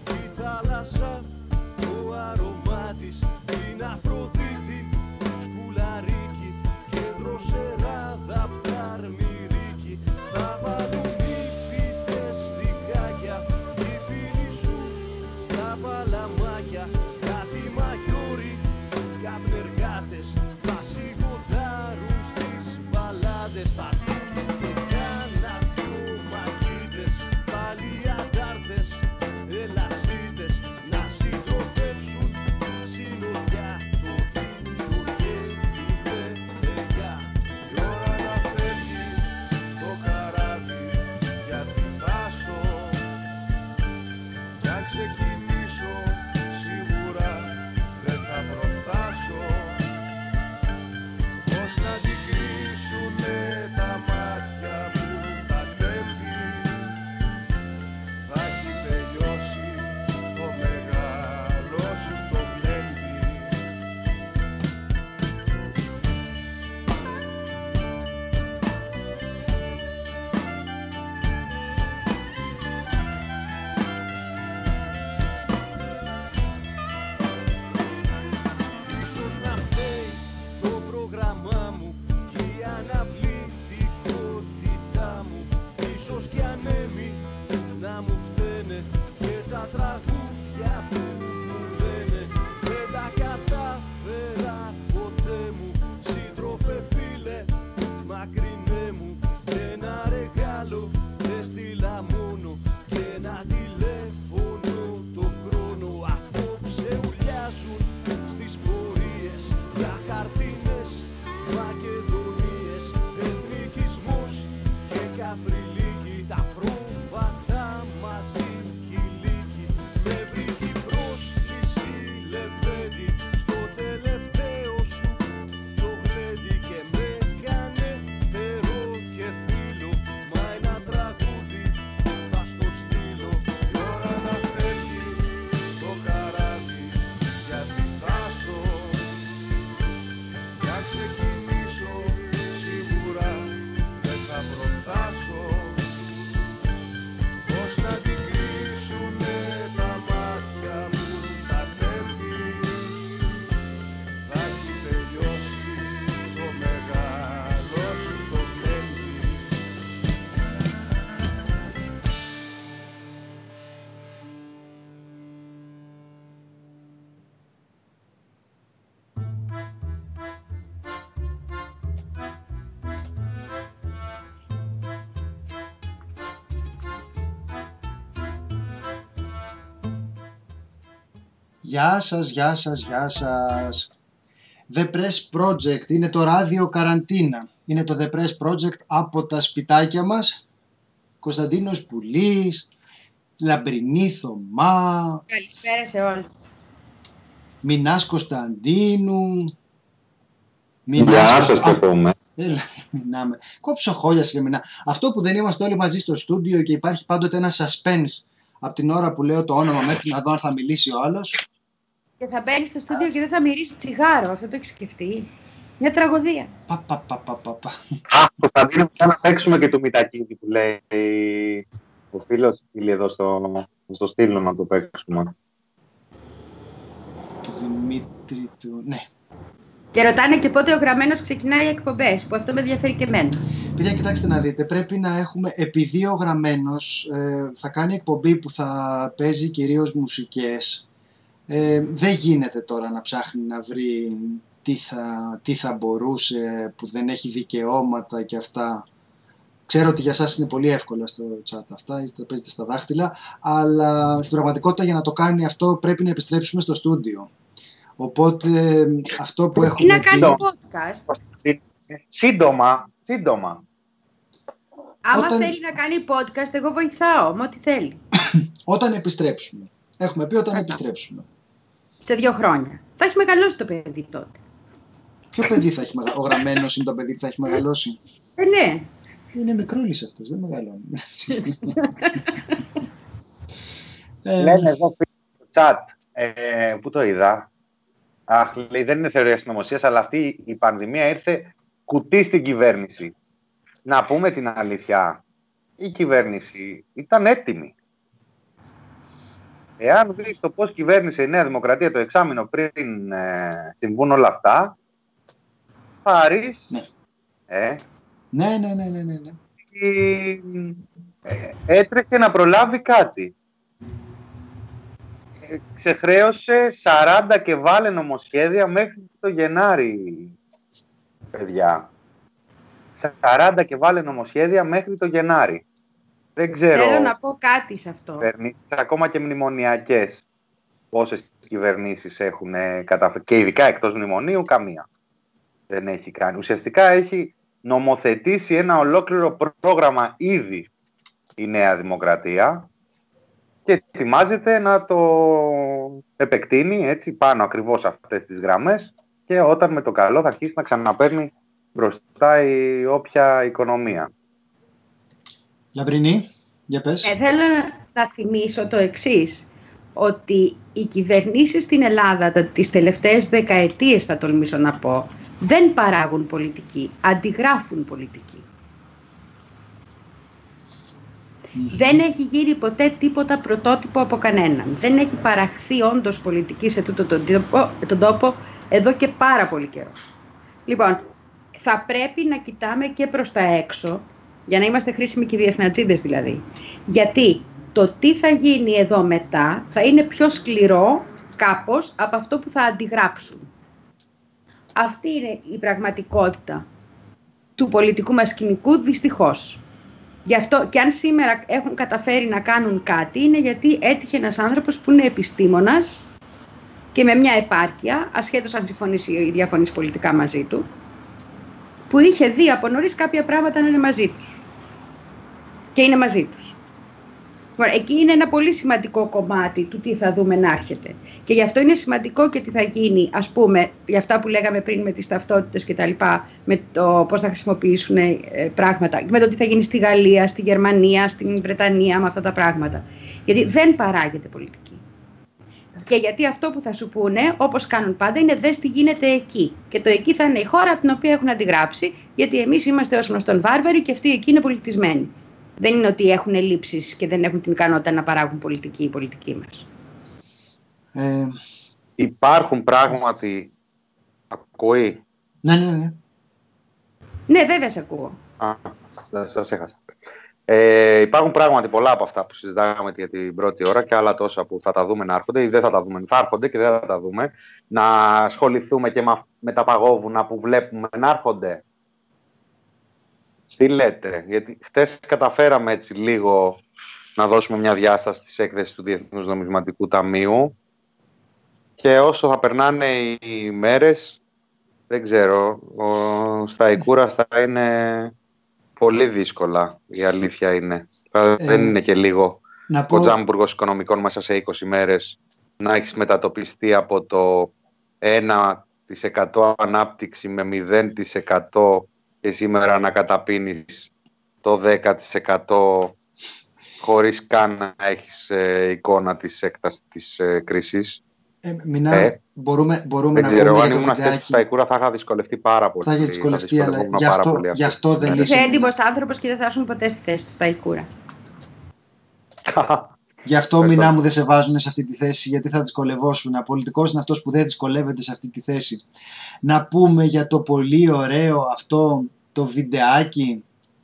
να μου φταίνε και τα τραγούδια που μου λένε. Δεν τα κατάφερα ποτέ μου, σύντροφε φίλε, μακρινέ μου. Ένα ρεγάλο έστειλα μόνο και ένα τηλέφωνο το χρόνο. Απόψε ουλιάζουν στις πορείες για χαρτίνες Μακεδονίες, εθνικισμός και καφριλίκη. Τα πρόβατα μαζί κυλίκη. Με βρήκε πρόσκληση Λεβέντη στο τελευταίο σου το γλέντι και με έκανε φτερό και φίλο. Μα ένα τραγούδι θα στο στείλω. Η ώρα να φεύγει το καράβι, γιατί θα ζω. Κι αν ξεκινήσω σίγουρα δεν θα προτάσω. Πώς να την κλείσουνε τα μάτια μου τα τέλη. Θα έχει τελειώσει το μεγάλο σου το μέλι. Γεια σας, γεια σας, γεια σας. The Press Project είναι το ράδιο καραντίνα. Είναι το The Press Project από τα σπιτάκια μας. Κωνσταντίνος Πουλής, Λαμπρινή Θωμά, Καλησπέρα σε όλους. Μινάς Κωνσταντίνου. Γεια σας και πούμε. Έλα, Μινάμε. Κόψω χόλια σε Μινά. Αυτό που δεν είμαστε όλοι μαζί στο στούντιο και υπάρχει πάντοτε ένα suspense από την ώρα που λέω το όνομα μέχρι να δω αν θα μιλήσει ο άλλος. Και θα μπαίνει στο στούντιο και δεν θα μυρίσει τσιγάρο. Αυτό το έχει σκεφτεί. Μια τραγωδία. Πα. Κωνσταντίνο, να παίξουμε και το Μητακίδη που λέει ο φίλος εδώ στο στήλο να το παίξουμε. Του Δημήτρη του... Ναι. Και ρωτάνε και πότε ο Γραμμένος ξεκινάει οι εκπομπές, που αυτό με ενδιαφέρει και εμένα. Παιδιά, κοιτάξτε να δείτε, πρέπει να έχουμε, επειδή ο Γραμμένος θα κάνει εκπομπή που θα παίζει κυρίως μουσικές, δεν γίνεται τώρα να ψάχνει να βρει τι θα μπορούσε, που δεν έχει δικαιώματα και αυτά. Ξέρω ότι για σας είναι πολύ εύκολα στο chat αυτά, τα παίζετε στα δάχτυλα, αλλά στην πραγματικότητα για να το κάνει αυτό πρέπει να επιστρέψουμε στο στούντιο. Οπότε αυτό που έχουμε να κάνει podcast. Σύντομα. Άμα θέλει να κάνει podcast, εγώ βοηθάω με ό,τι θέλει. Όταν επιστρέψουμε. Έχουμε πει όταν επιστρέψουμε. Σε 2 χρόνια. Θα έχει μεγαλώσει το παιδί τότε. Ποιο παιδί θα έχει μεγαλώσει? Ο Γραμμένος είναι το παιδί που θα έχει μεγαλώσει. Ναι. Είναι μικρούλης αυτός, δεν μεγαλώνει. Λένε εδώ στο chat, που το είδα. Αχ, λέει, δεν είναι θεωρία συνωμοσίας, αλλά αυτή η πανδημία ήρθε κουτί στην κυβέρνηση. Να πούμε την αλήθεια, η κυβέρνηση ήταν έτοιμη. Εάν δεις το πώς κυβέρνησε η Νέα Δημοκρατία το εξάμηνο πριν συμβούν όλα αυτά, θα ρεις... Ναι. Έτρεχε να προλάβει κάτι. Ξεχρέωσε 40 και βάλε νομοσχέδια μέχρι το Γενάρη, παιδιά. 40 και βάλε νομοσχέδια μέχρι το Γενάρη. Δεν ξέρω. Θέλω να πω κάτι σε αυτό. Ακόμα και μνημονιακές. Πόσες κυβερνήσεις έχουν καταφέρει. Και ειδικά εκτός μνημονίου, καμία. Δεν έχει κάνει. Ουσιαστικά έχει νομοθετήσει ένα ολόκληρο πρόγραμμα ήδη η Νέα Δημοκρατία και ετοιμάζεται να το επεκτείνει έτσι πάνω ακριβώς αυτές τις γραμμές και όταν με το καλό θα αρχίσει να ξαναπαίρνει μπροστά η όποια οικονομία. Λαμπρινή, για πες. Θέλω να θυμίσω το εξής, ότι οι κυβερνήσεις στην Ελλάδα τις τελευταίες δεκαετίες, θα τολμήσω να πω, δεν παράγουν πολιτική, αντιγράφουν πολιτική. Δεν έχει γίνει ποτέ τίποτα πρωτότυπο από κανέναν. Δεν έχει παραχθεί όντως πολιτική σε τούτο τον τόπο εδώ και πάρα πολύ καιρό. Λοιπόν, θα πρέπει να κοιτάμε και προς τα έξω, για να είμαστε χρήσιμοι και διεθνατζίδες δηλαδή. Γιατί το τι θα γίνει εδώ μετά θα είναι πιο σκληρό κάπως από αυτό που θα αντιγράψουν. Αυτή είναι η πραγματικότητα του πολιτικού μας σκηνικού, δυστυχώς. Γι' αυτό και αν σήμερα έχουν καταφέρει να κάνουν κάτι, είναι γιατί έτυχε ένας άνθρωπος που είναι επιστήμονας και με μια επάρκεια, ασχέτως αν συμφωνήσει ή διαφωνήσει πολιτικά μαζί του, που είχε δει από νωρίς κάποια πράγματα να είναι μαζί τους. Και είναι μαζί τους. Εκεί είναι ένα πολύ σημαντικό κομμάτι του τι θα δούμε να έρχεται. Και γι' αυτό είναι σημαντικό και τι θα γίνει, ας πούμε, για αυτά που λέγαμε πριν με τις ταυτότητες και τα λοιπά, με το πώς θα χρησιμοποιήσουν πράγματα, με το τι θα γίνει στη Γαλλία, στη Γερμανία, στην Βρετανία, με αυτά τα πράγματα. Γιατί δεν παράγεται πολιτική. Και γιατί αυτό που θα σου πούνε, όπως κάνουν πάντα, είναι δες τι γίνεται εκεί. Και το εκεί θα είναι η χώρα από την οποία έχουν αντιγράψει, γιατί εμείς είμαστε ως γνωστόν βάρβαροι και αυτοί εκεί είναι πολιτισμένοι. Δεν είναι ότι έχουν ελλείψεις και δεν έχουν την ικανότητα να παράγουν πολιτική οι πολιτικοί μας. Υπάρχουν πράγματι... Ακούει? Ναι. Ναι, βέβαια σε ακούω. Σας έχασα. Υπάρχουν πράγματι πολλά από αυτά που συζητάγαμε για την πρώτη ώρα και άλλα τόσα που θα τα δούμε να έρχονται ή δεν θα τα δούμε. Θα έρχονται και δεν θα τα δούμε. Να ασχοληθούμε και με τα παγόβουνα που βλέπουμε να έρχονται. Τι λέτε, γιατί χτες καταφέραμε έτσι λίγο να δώσουμε μια διάσταση της έκθεσης του Διεθνούς Νομισματικού Ταμείου και όσο θα περνάνε οι μέρες, δεν ξέρω, στα Ικούρα θα είναι πολύ δύσκολα, η αλήθεια είναι. Δεν είναι και λίγο ο Τζάμπουργος Οικονομικών μέσα σε 20 μέρες να έχεις μετατοπιστεί από το 1% ανάπτυξη με 0% και σήμερα να καταπίνεις το 10% χωρίς καν να έχεις εικόνα της έκτασης της κρίσης. Μπορούμε δεν να πούμε ξέρω, για αν το ήμουν βιντεάκι. στα Ικούρα θα είχα δυσκολευτεί πάρα πολύ. Θα είχε δυσκολευτεί, αλλά γι' αυτό δεν είσαι. είσαι. Είσαι έντιμος άνθρωπος και δεν θα ήσουν ποτέ στη θέση του στα Ικούρα. Γι' αυτό μηνά μου δεν σε βάζουν σε αυτή τη θέση, γιατί θα δυσκολευόσουν. Πολιτικός είναι αυτός που δεν δυσκολεύεται σε αυτή τη θέση. Να πούμε για το πολύ ωραίο αυτό το βιντεάκι.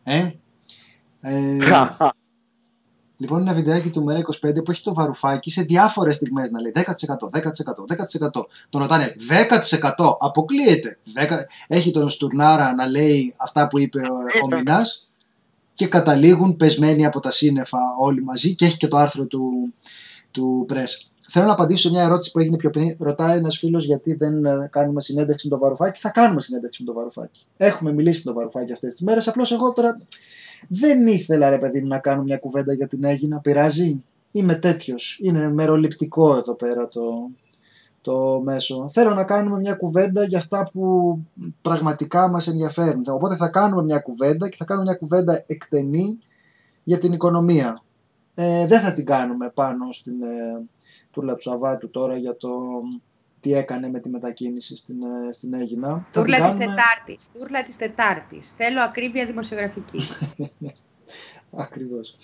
Λοιπόν, είναι ένα βιντεάκι του Μέρα25 που έχει το Βαρουφάκι σε διάφορες στιγμές να λέει 10%, 10%, 10%. Τον ρωτάνε 10%, αποκλείεται. Έχει τον Στουρνάρα να λέει αυτά που είπε ο Μινάς και καταλήγουν πεσμένοι από τα σύννεφα όλοι μαζί και έχει και το άρθρο του Press. Θέλω να απαντήσω σε μια ερώτηση που έγινε πιο πριν. Ρωτάει ένας φίλος γιατί δεν κάνουμε συνέντευξη με τον Βαρουφάκι. Θα κάνουμε συνέντευξη με τον Βαρουφάκι. Έχουμε μιλήσει με τον Βαρουφάκι αυτές τις μέρες. Απλώς εγώ τώρα δεν ήθελα, ρε παιδί μου, να κάνω μια κουβέντα για την Αίγινα. Πειράζει. Είμαι τέτοιος. Είναι μεροληπτικό εδώ πέρα το μέσο. Θέλω να κάνουμε μια κουβέντα για αυτά που πραγματικά μας ενδιαφέρουν. Οπότε θα κάνουμε μια κουβέντα και θα κάνουμε μια κουβέντα εκτενή για την οικονομία. Δεν θα την κάνουμε πάνω στην Τούρλα του Σαββάτου τώρα για το τι έκανε με τη μετακίνηση στην Αίγινα. Τούρλα της Τετάρτης. Θέλω ακρίβεια δημοσιογραφική. Ακριβώς.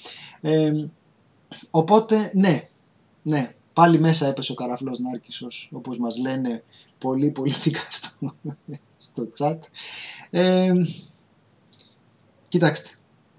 Οπότε, ναι. Πάλι μέσα έπεσε ο καραφλός Νάρκισσος, όπως μας λένε πολύ πολιτικά στο chat. Κοιτάξτε,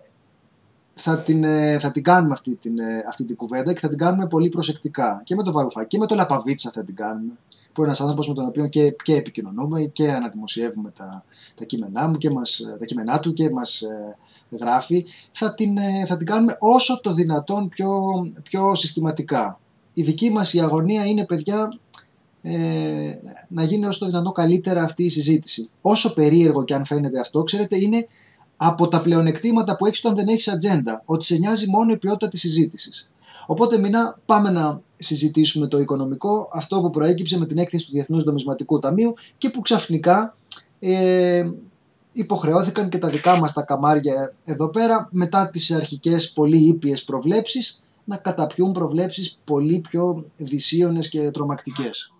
θα την κάνουμε αυτή την κουβέντα και θα την κάνουμε πολύ προσεκτικά. Και με το Βαρουφάκι και με το Λαπαβίτσα θα την κάνουμε, που είναι ένας άνθρωπος με τον οποίο και επικοινωνούμε και αναδημοσιεύουμε τα κείμενά του και μας γράφει. Θα την κάνουμε όσο το δυνατόν πιο συστηματικά. Η δική μας η αγωνία είναι, παιδιά, να γίνει όσο το δυνατόν καλύτερα αυτή η συζήτηση. Όσο περίεργο και αν φαίνεται αυτό, ξέρετε, είναι από τα πλεονεκτήματα που έχεις όταν δεν έχεις ατζέντα. Ότι σε νοιάζει μόνο η ποιότητα της συζήτησης. Οπότε, Μινά, πάμε να συζητήσουμε το οικονομικό, αυτό που προέκυψε με την έκθεση του Διεθνούς Νομισματικού Ταμείου και που ξαφνικά υποχρεώθηκαν και τα δικά μας τα καμάρια εδώ πέρα, μετά τις αρχικές πολύ ήπιες προβλέψεις, να καταπιούν προβλέψεις πολύ πιο δυσίωνες και τρομακτικές.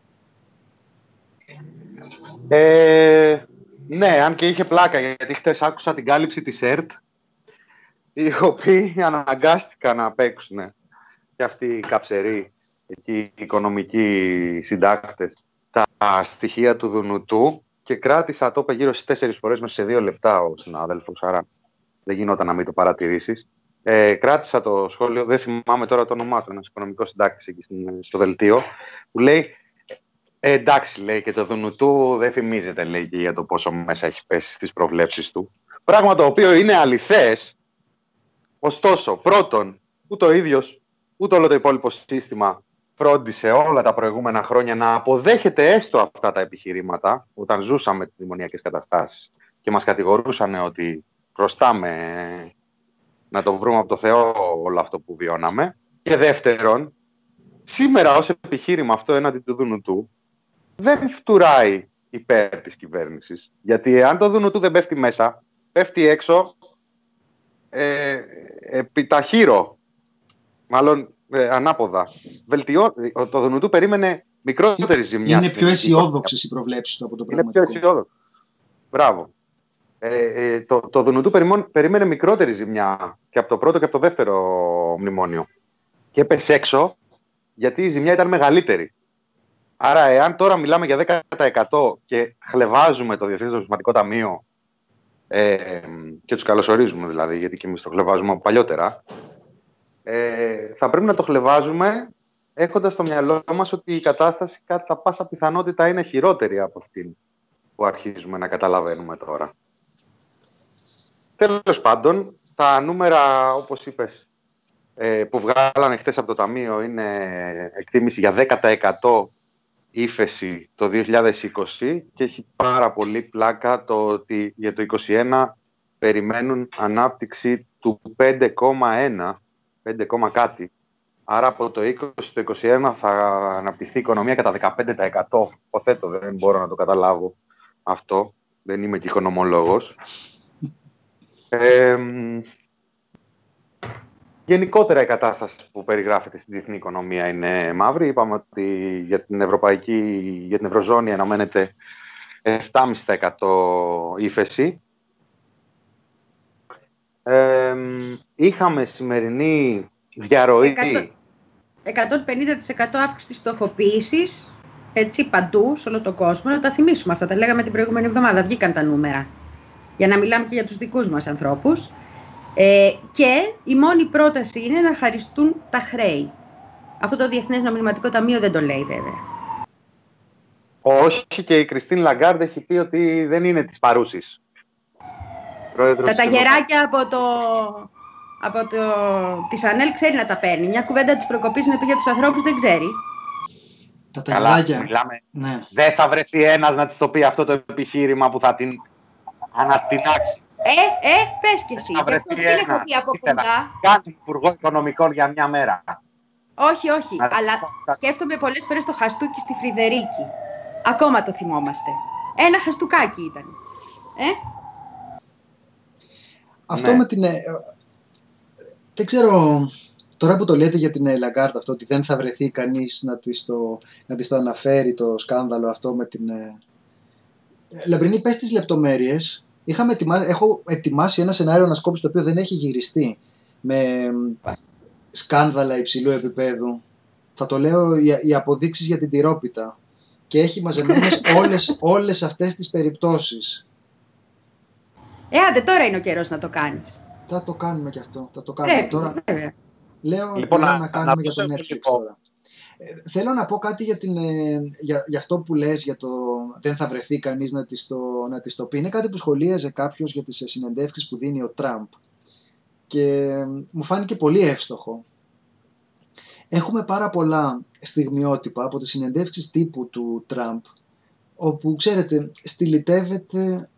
Ναι, αν και είχε πλάκα, γιατί χτες άκουσα την κάλυψη της ΕΡΤ, οι οποίοι αναγκάστηκαν να παίξουν και αυτοί οι καψεροί, εκεί οι οικονομικοί συντάκτες, τα στοιχεία του Δουνουτού και κράτησα, το είπε γύρω στις 4 φορές μέσα σε 2 λεπτά ο συνάδελφος, άρα δεν γινόταν να μην το παρατηρήσεις. κράτησα το σχόλιο, δεν θυμάμαι τώρα το όνομά του, ένας οικονομικός συντάκτης εκεί στο δελτίο, που λέει, εντάξει, λέει, και το Δουνουτού δεν φημίζεται, λέει, και για το πόσο μέσα έχει πέσει στις προβλέψεις του. Πράγμα το οποίο είναι αληθές. Ωστόσο, πρώτον, ούτε ο ίδιος, ούτε όλο το υπόλοιπο σύστημα φρόντισε όλα τα προηγούμενα χρόνια να αποδέχεται έστω αυτά τα επιχειρήματα, όταν ζούσαμε τις μνημονιακές καταστάσεις και μας κατηγορούσαν ότι χρωστάμε να το βρούμε από το Θεό όλο αυτό που βιώναμε. Και δεύτερον, σήμερα ως επιχείρημα αυτό έναντι του Δουνουτού δεν φτουράει υπέρ της κυβέρνησης. Γιατί αν το Δουνουτού δεν πέφτει μέσα, πέφτει έξω επιταχύρω, μάλλον ανάποδα. Το Δουνουτού περίμενε μικρότερη ζημιά. Είναι πιο αισιόδοξες οι προβλέψεις του από το πραγματικό. Είναι πιο αισιόδοξο. Μπράβο. Το Δουνουτού περίμενε μικρότερη ζημιά και από το πρώτο και από το δεύτερο μνημόνιο. Και έπεσε έξω γιατί η ζημιά ήταν μεγαλύτερη. Άρα, εάν τώρα μιλάμε για 10% και χλεβάζουμε το Διεθνές Νομισματικό Ταμείο και τους καλωσορίζουμε δηλαδή, γιατί και εμείς το χλεβάζουμε από παλιότερα, θα πρέπει να το χλεβάζουμε έχοντας στο μυαλό μας ότι η κατάσταση κατά πάσα πιθανότητα είναι χειρότερη από αυτήν που αρχίζουμε να καταλαβαίνουμε τώρα. Τέλος πάντων, τα νούμερα, όπως είπες, που βγάλανε χθες από το Ταμείο είναι εκτίμηση για 10% ύφεση το 2020 και έχει πάρα πολύ πλάκα το ότι για το 2021 περιμένουν ανάπτυξη του 5,1, 5, κάτι. Άρα από το 20 στο 2021 θα αναπτυχθεί η οικονομία κατά 15%. Υποθέτω, δεν μπορώ να το καταλάβω αυτό. Δεν είμαι και οικονομολόγος. Γενικότερα η κατάσταση που περιγράφεται στην διεθνή οικονομία είναι μαύρη. Είπαμε ότι για την Ευρωζώνη αναμένεται 7,5% ύφεση. Είχαμε σημερινή διαρροή 150% αύξηση της τοφοποίησης, έτσι παντού, σε όλο τον κόσμο. Να τα θυμίσουμε αυτά, τα λέγαμε την προηγούμενη εβδομάδα, βγήκαν τα νούμερα. Για να μιλάμε και για τους δικούς μας ανθρώπους. Και η μόνη πρόταση είναι να χαριστούν τα χρέη. Αυτό το Διεθνές Νομισματικό Ταμείο δεν το λέει βέβαια. Όχι, και η Κριστίν Λαγκάρντ έχει πει ότι δεν είναι της παρούσης. Τα ταγεράκια της ΑΝΕΛ ξέρει να τα παίρνει. Μια κουβέντα της προκοπής να πει για τους ανθρώπους δεν ξέρει. Τα ταγεράκια. Μιλάμε. Ναι. Δεν θα βρεθεί ένας να της το πει αυτό το επιχείρημα που θα την ανατινάξει. Πες και εσύ. Δεν τι έχω πει από κοντά. Κάνει υπουργό οικονομικών για μια μέρα. Όχι, αλλά σκέφτομαι πολλές φορές το χαστούκι στη Φρυδερίκη. Ακόμα το θυμόμαστε. Ένα χαστούκάκι ήταν. Αυτό με την... δεν ξέρω... Τώρα που το λέτε για την Λαγκάρντ αυτό, ότι δεν θα βρεθεί κανείς να της το αναφέρει το σκάνδαλο αυτό με την... Λαμπρινή, πες τις λεπτομέρειες. Έχω ετοιμάσει ένα σενάριο ανασκόπηση το οποίο δεν έχει γυριστεί με σκάνδαλα υψηλού επίπεδου. Θα το λέω οι αποδείξεις για την τυρόπιτα. Και έχει μαζεμένες όλες αυτές τις περιπτώσεις. Άντε τώρα είναι ο καιρός να το κάνεις. Θα το κάνουμε κι αυτό. Θα το κάνουμε τώρα. Λέω να κάνουμε για το Netflix τώρα. Θέλω να πω κάτι για αυτό που λες για το δεν θα βρεθεί κανείς να της το πει. Είναι κάτι που σχολίαζε κάποιος για τις συνεντεύξεις που δίνει ο Τραμπ και μου φάνηκε πολύ εύστοχο. Έχουμε πάρα πολλά στιγμιότυπα από τις συνεντεύξεις τύπου του Τραμπ, όπου ξέρετε στυλιτεύεται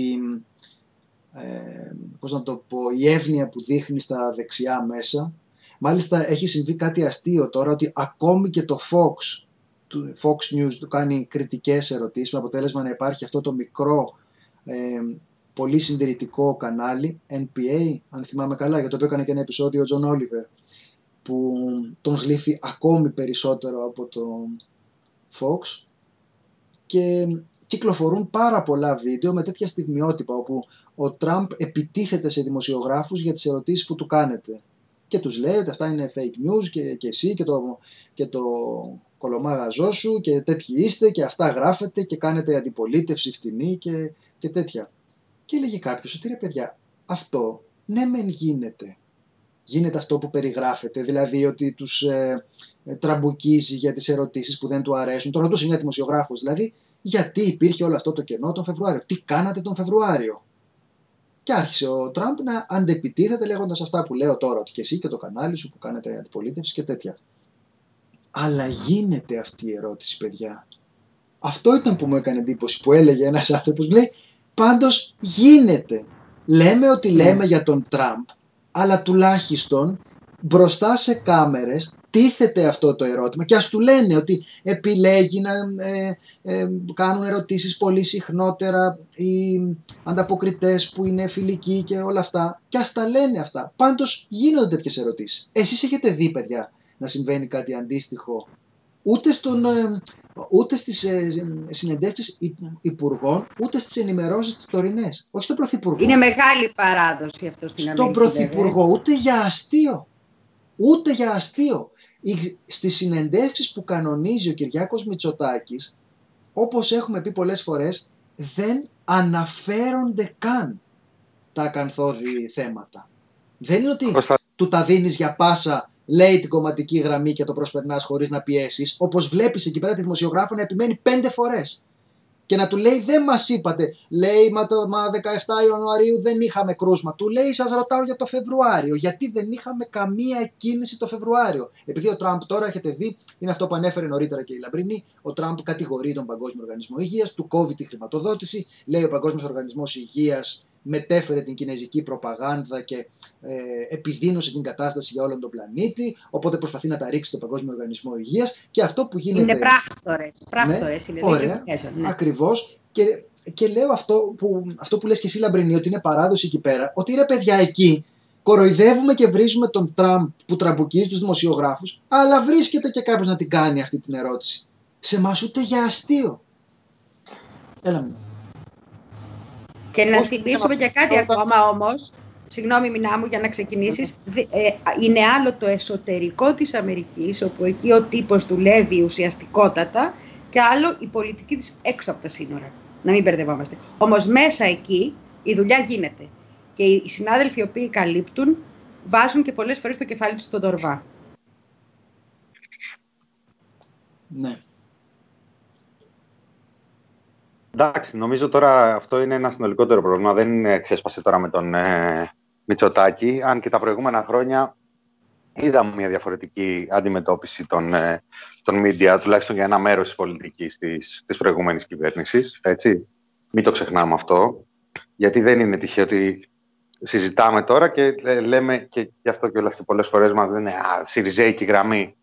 η εύνοια που δείχνει στα δεξιά μέσα. Μάλιστα έχει συμβεί κάτι αστείο τώρα, ότι ακόμη και το Fox News του κάνει κριτικές ερωτήσεις, με αποτέλεσμα να υπάρχει αυτό το μικρό πολύ συντηρητικό κανάλι NPA, αν θυμάμαι καλά, για το οποίο έκανε και ένα επεισόδιο ο Τζον Όλιβερ, που τον γλύφει ακόμη περισσότερο από το Fox, και κυκλοφορούν πάρα πολλά βίντεο με τέτοια στιγμιότυπα όπου ο Τραμπ επιτίθεται σε δημοσιογράφους για τις ερωτήσεις που του κάνετε και τους λέει ότι αυτά είναι fake news και εσύ και το κολομάγαζό σου και τέτοιοι είστε και αυτά γράφετε και κάνετε αντιπολίτευση φτηνή και τέτοια. Και έλεγε κάποιος ότι ρε παιδιά, αυτό ναι μεν γίνεται, γίνεται αυτό που περιγράφεται, δηλαδή ότι τους τραμπουκίζει για τις ερωτήσεις που δεν του αρέσουν. Το ρωτούσε μια δημοσιογράφος, δηλαδή, γιατί υπήρχε όλο αυτό το κενό τον Φεβρουάριο, τι κάνατε τον Φεβρουάριο. Και άρχισε ο Τραμπ να αντεπιτίθεται λέγοντας αυτά που λέω τώρα, ότι και εσύ και το κανάλι σου που κάνετε αντιπολίτευση και τέτοια. Αλλά γίνεται αυτή η ερώτηση, παιδιά. Αυτό ήταν που μου έκανε εντύπωση, που έλεγε ένας άνθρωπος, λέει, πάντως γίνεται. Λέμε ότι λέμε για τον Τραμπ, αλλά τουλάχιστον μπροστά σε κάμερες τίθεται αυτό το ερώτημα και ας του λένε ότι επιλέγει να κάνουν ερωτήσεις πολύ συχνότερα οι ανταποκριτές που είναι φιλικοί και όλα αυτά, και ας τα λένε αυτά. Πάντως γίνονται τέτοιες ερωτήσεις. Εσείς έχετε δει, παιδιά, να συμβαίνει κάτι αντίστοιχο ούτε στις συνεντεύξεις υπουργών, ούτε στις ενημερώσεις τις τωρινές? Όχι στον Πρωθυπουργό. Είναι μεγάλη παράδοση αυτό στην Αμερική. Στον Πρωθυπουργό, ούτε για αστείο. Ούτε για αστείο. Στις συνεντεύξεις που κανονίζει ο Κυριάκος Μητσοτάκης, όπως έχουμε πει πολλές φορές, δεν αναφέρονται καν τα ακανθώδη θέματα. Δεν είναι ότι του τα δίνεις για πάσα, λέει την κομματική γραμμή και το προσπερνάς χωρίς να πιέσεις, όπως βλέπεις εκεί πέρα τη δημοσιογράφο να επιμένει 5 φορές και να του λέει δεν μας είπατε, λέει μα 17 Ιανουαρίου δεν είχαμε κρούσμα, του λέει σας ρωτάω για το Φεβρουάριο, γιατί δεν είχαμε καμία κίνηση το Φεβρουάριο. Επειδή ο Τραμπ, τώρα έχετε δει, είναι αυτό που ανέφερε νωρίτερα και η Λαμπρινή, ο Τραμπ κατηγορεί τον Παγκόσμιο Οργανισμό Υγείας, του κόβει τη χρηματοδότηση, λέει ο Παγκόσμιος Οργανισμός Υγείας μετέφερε την κινεζική προπαγάνδα και επιδείνωσε την κατάσταση για όλον τον πλανήτη, οπότε προσπαθεί να τα ρίξει το Παγκόσμιο Οργανισμό Υγείας, και αυτό που γίνεται... Είναι πράκτορες, ναι, ωραία, ναι. Ακριβώς, και λέω αυτό που λες και εσύ, Λαμπρινή, ότι είναι παράδοση εκεί πέρα, ότι ρε παιδιά, εκεί κοροϊδεύουμε και βρίζουμε τον Τραμπ που τραμπουκίζει τους δημοσιογράφους, αλλά βρίσκεται και κάποιος να την κάνει αυτή την ερώτηση. Σε εμάς ούτε για αστείο. Έλα μου. Και να θυμίσουμε και κάτι ακόμα όμως, συγγνώμη Μινά μου για να ξεκινήσεις, είναι άλλο το εσωτερικό της Αμερικής, όπου εκεί ο τύπος δουλεύει ουσιαστικότατα, και άλλο η πολιτική της έξω από τα σύνορα. Να μην μπερδευόμαστε. Όμως μέσα εκεί η δουλειά γίνεται. Και οι συνάδελφοι οι οποίοι καλύπτουν βάζουν και πολλές φορές το κεφάλι τους στον τορβά. Ναι. Εντάξει, νομίζω τώρα αυτό είναι ένα συνολικότερο πρόβλημα. Δεν ξέσπασε τώρα με τον Μητσοτάκη, αν και τα προηγούμενα χρόνια είδαμε μια διαφορετική αντιμετώπιση των media, τουλάχιστον για ένα μέρος της πολιτικής της προηγούμενης κυβέρνησης. Έτσι. Μην το ξεχνάμε αυτό, γιατί δεν είναι τυχαίο ότι συζητάμε τώρα και λέμε, και γι' αυτό κιόλας και πολλές φορές μας λένε Συριζέικη γραμμή.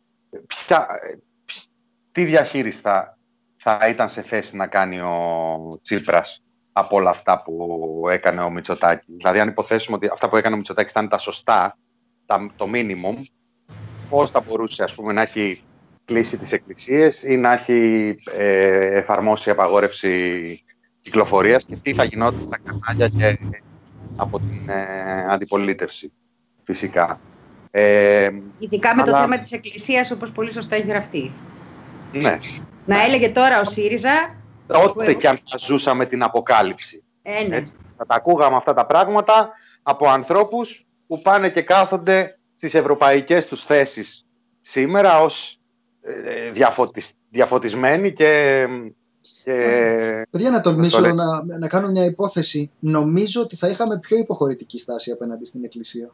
Τι διαχείριση θα ήταν σε θέση να κάνει ο Τσίπρας από όλα αυτά που έκανε ο Μητσοτάκης? Δηλαδή, αν υποθέσουμε ότι αυτά που έκανε ο Μητσοτάκης ήταν τα σωστά, το minimum, πώς θα μπορούσε, ας πούμε, να έχει κλείσει τις εκκλησίες ή να έχει εφαρμόσει απαγόρευση κυκλοφορίας, και τι θα γινόταν στα κανάλια και από την αντιπολίτευση, φυσικά. Ειδικά με το θέμα της εκκλησίας, όπως πολύ σωστά έχει γραφτεί. Ναι. Να έλεγε τώρα ο ΣΥΡΙΖΑ... Τότε κι αν θα ζούσαμε την αποκάλυψη. Ναι. Έτσι, θα τα ακούγαμε αυτά τα πράγματα από ανθρώπους που πάνε και κάθονται στις ευρωπαϊκές τους θέσεις σήμερα ως διαφωτισμένοι και... Παιδιά, να τολμήσω να κάνω μια υπόθεση. Νομίζω ότι θα είχαμε πιο υποχωρητική στάση απέναντι στην Εκκλησία.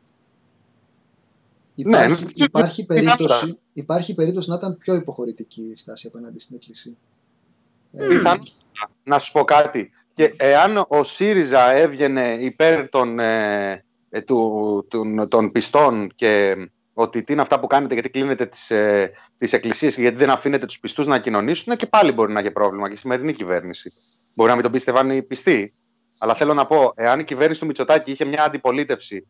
Υπάρχει περίπτωση να ήταν πιο υποχωρητική η στάση απέναντι στην Εκκλησία. Να σου πω κάτι. Και εάν ο ΣΥΡΙΖΑ έβγαινε υπέρ των πιστών και ότι τι είναι αυτά που κάνετε, γιατί κλείνετε τις εκκλησίες και γιατί δεν αφήνετε τους πιστούς να κοινωνήσουν, και πάλι μπορεί να έχει πρόβλημα και η σημερινή κυβέρνηση. Μπορεί να μην τον πίστευαν οι πιστοί. Αλλά θέλω να πω, εάν η κυβέρνηση του Μητσοτάκη είχε μια αντιπολίτευση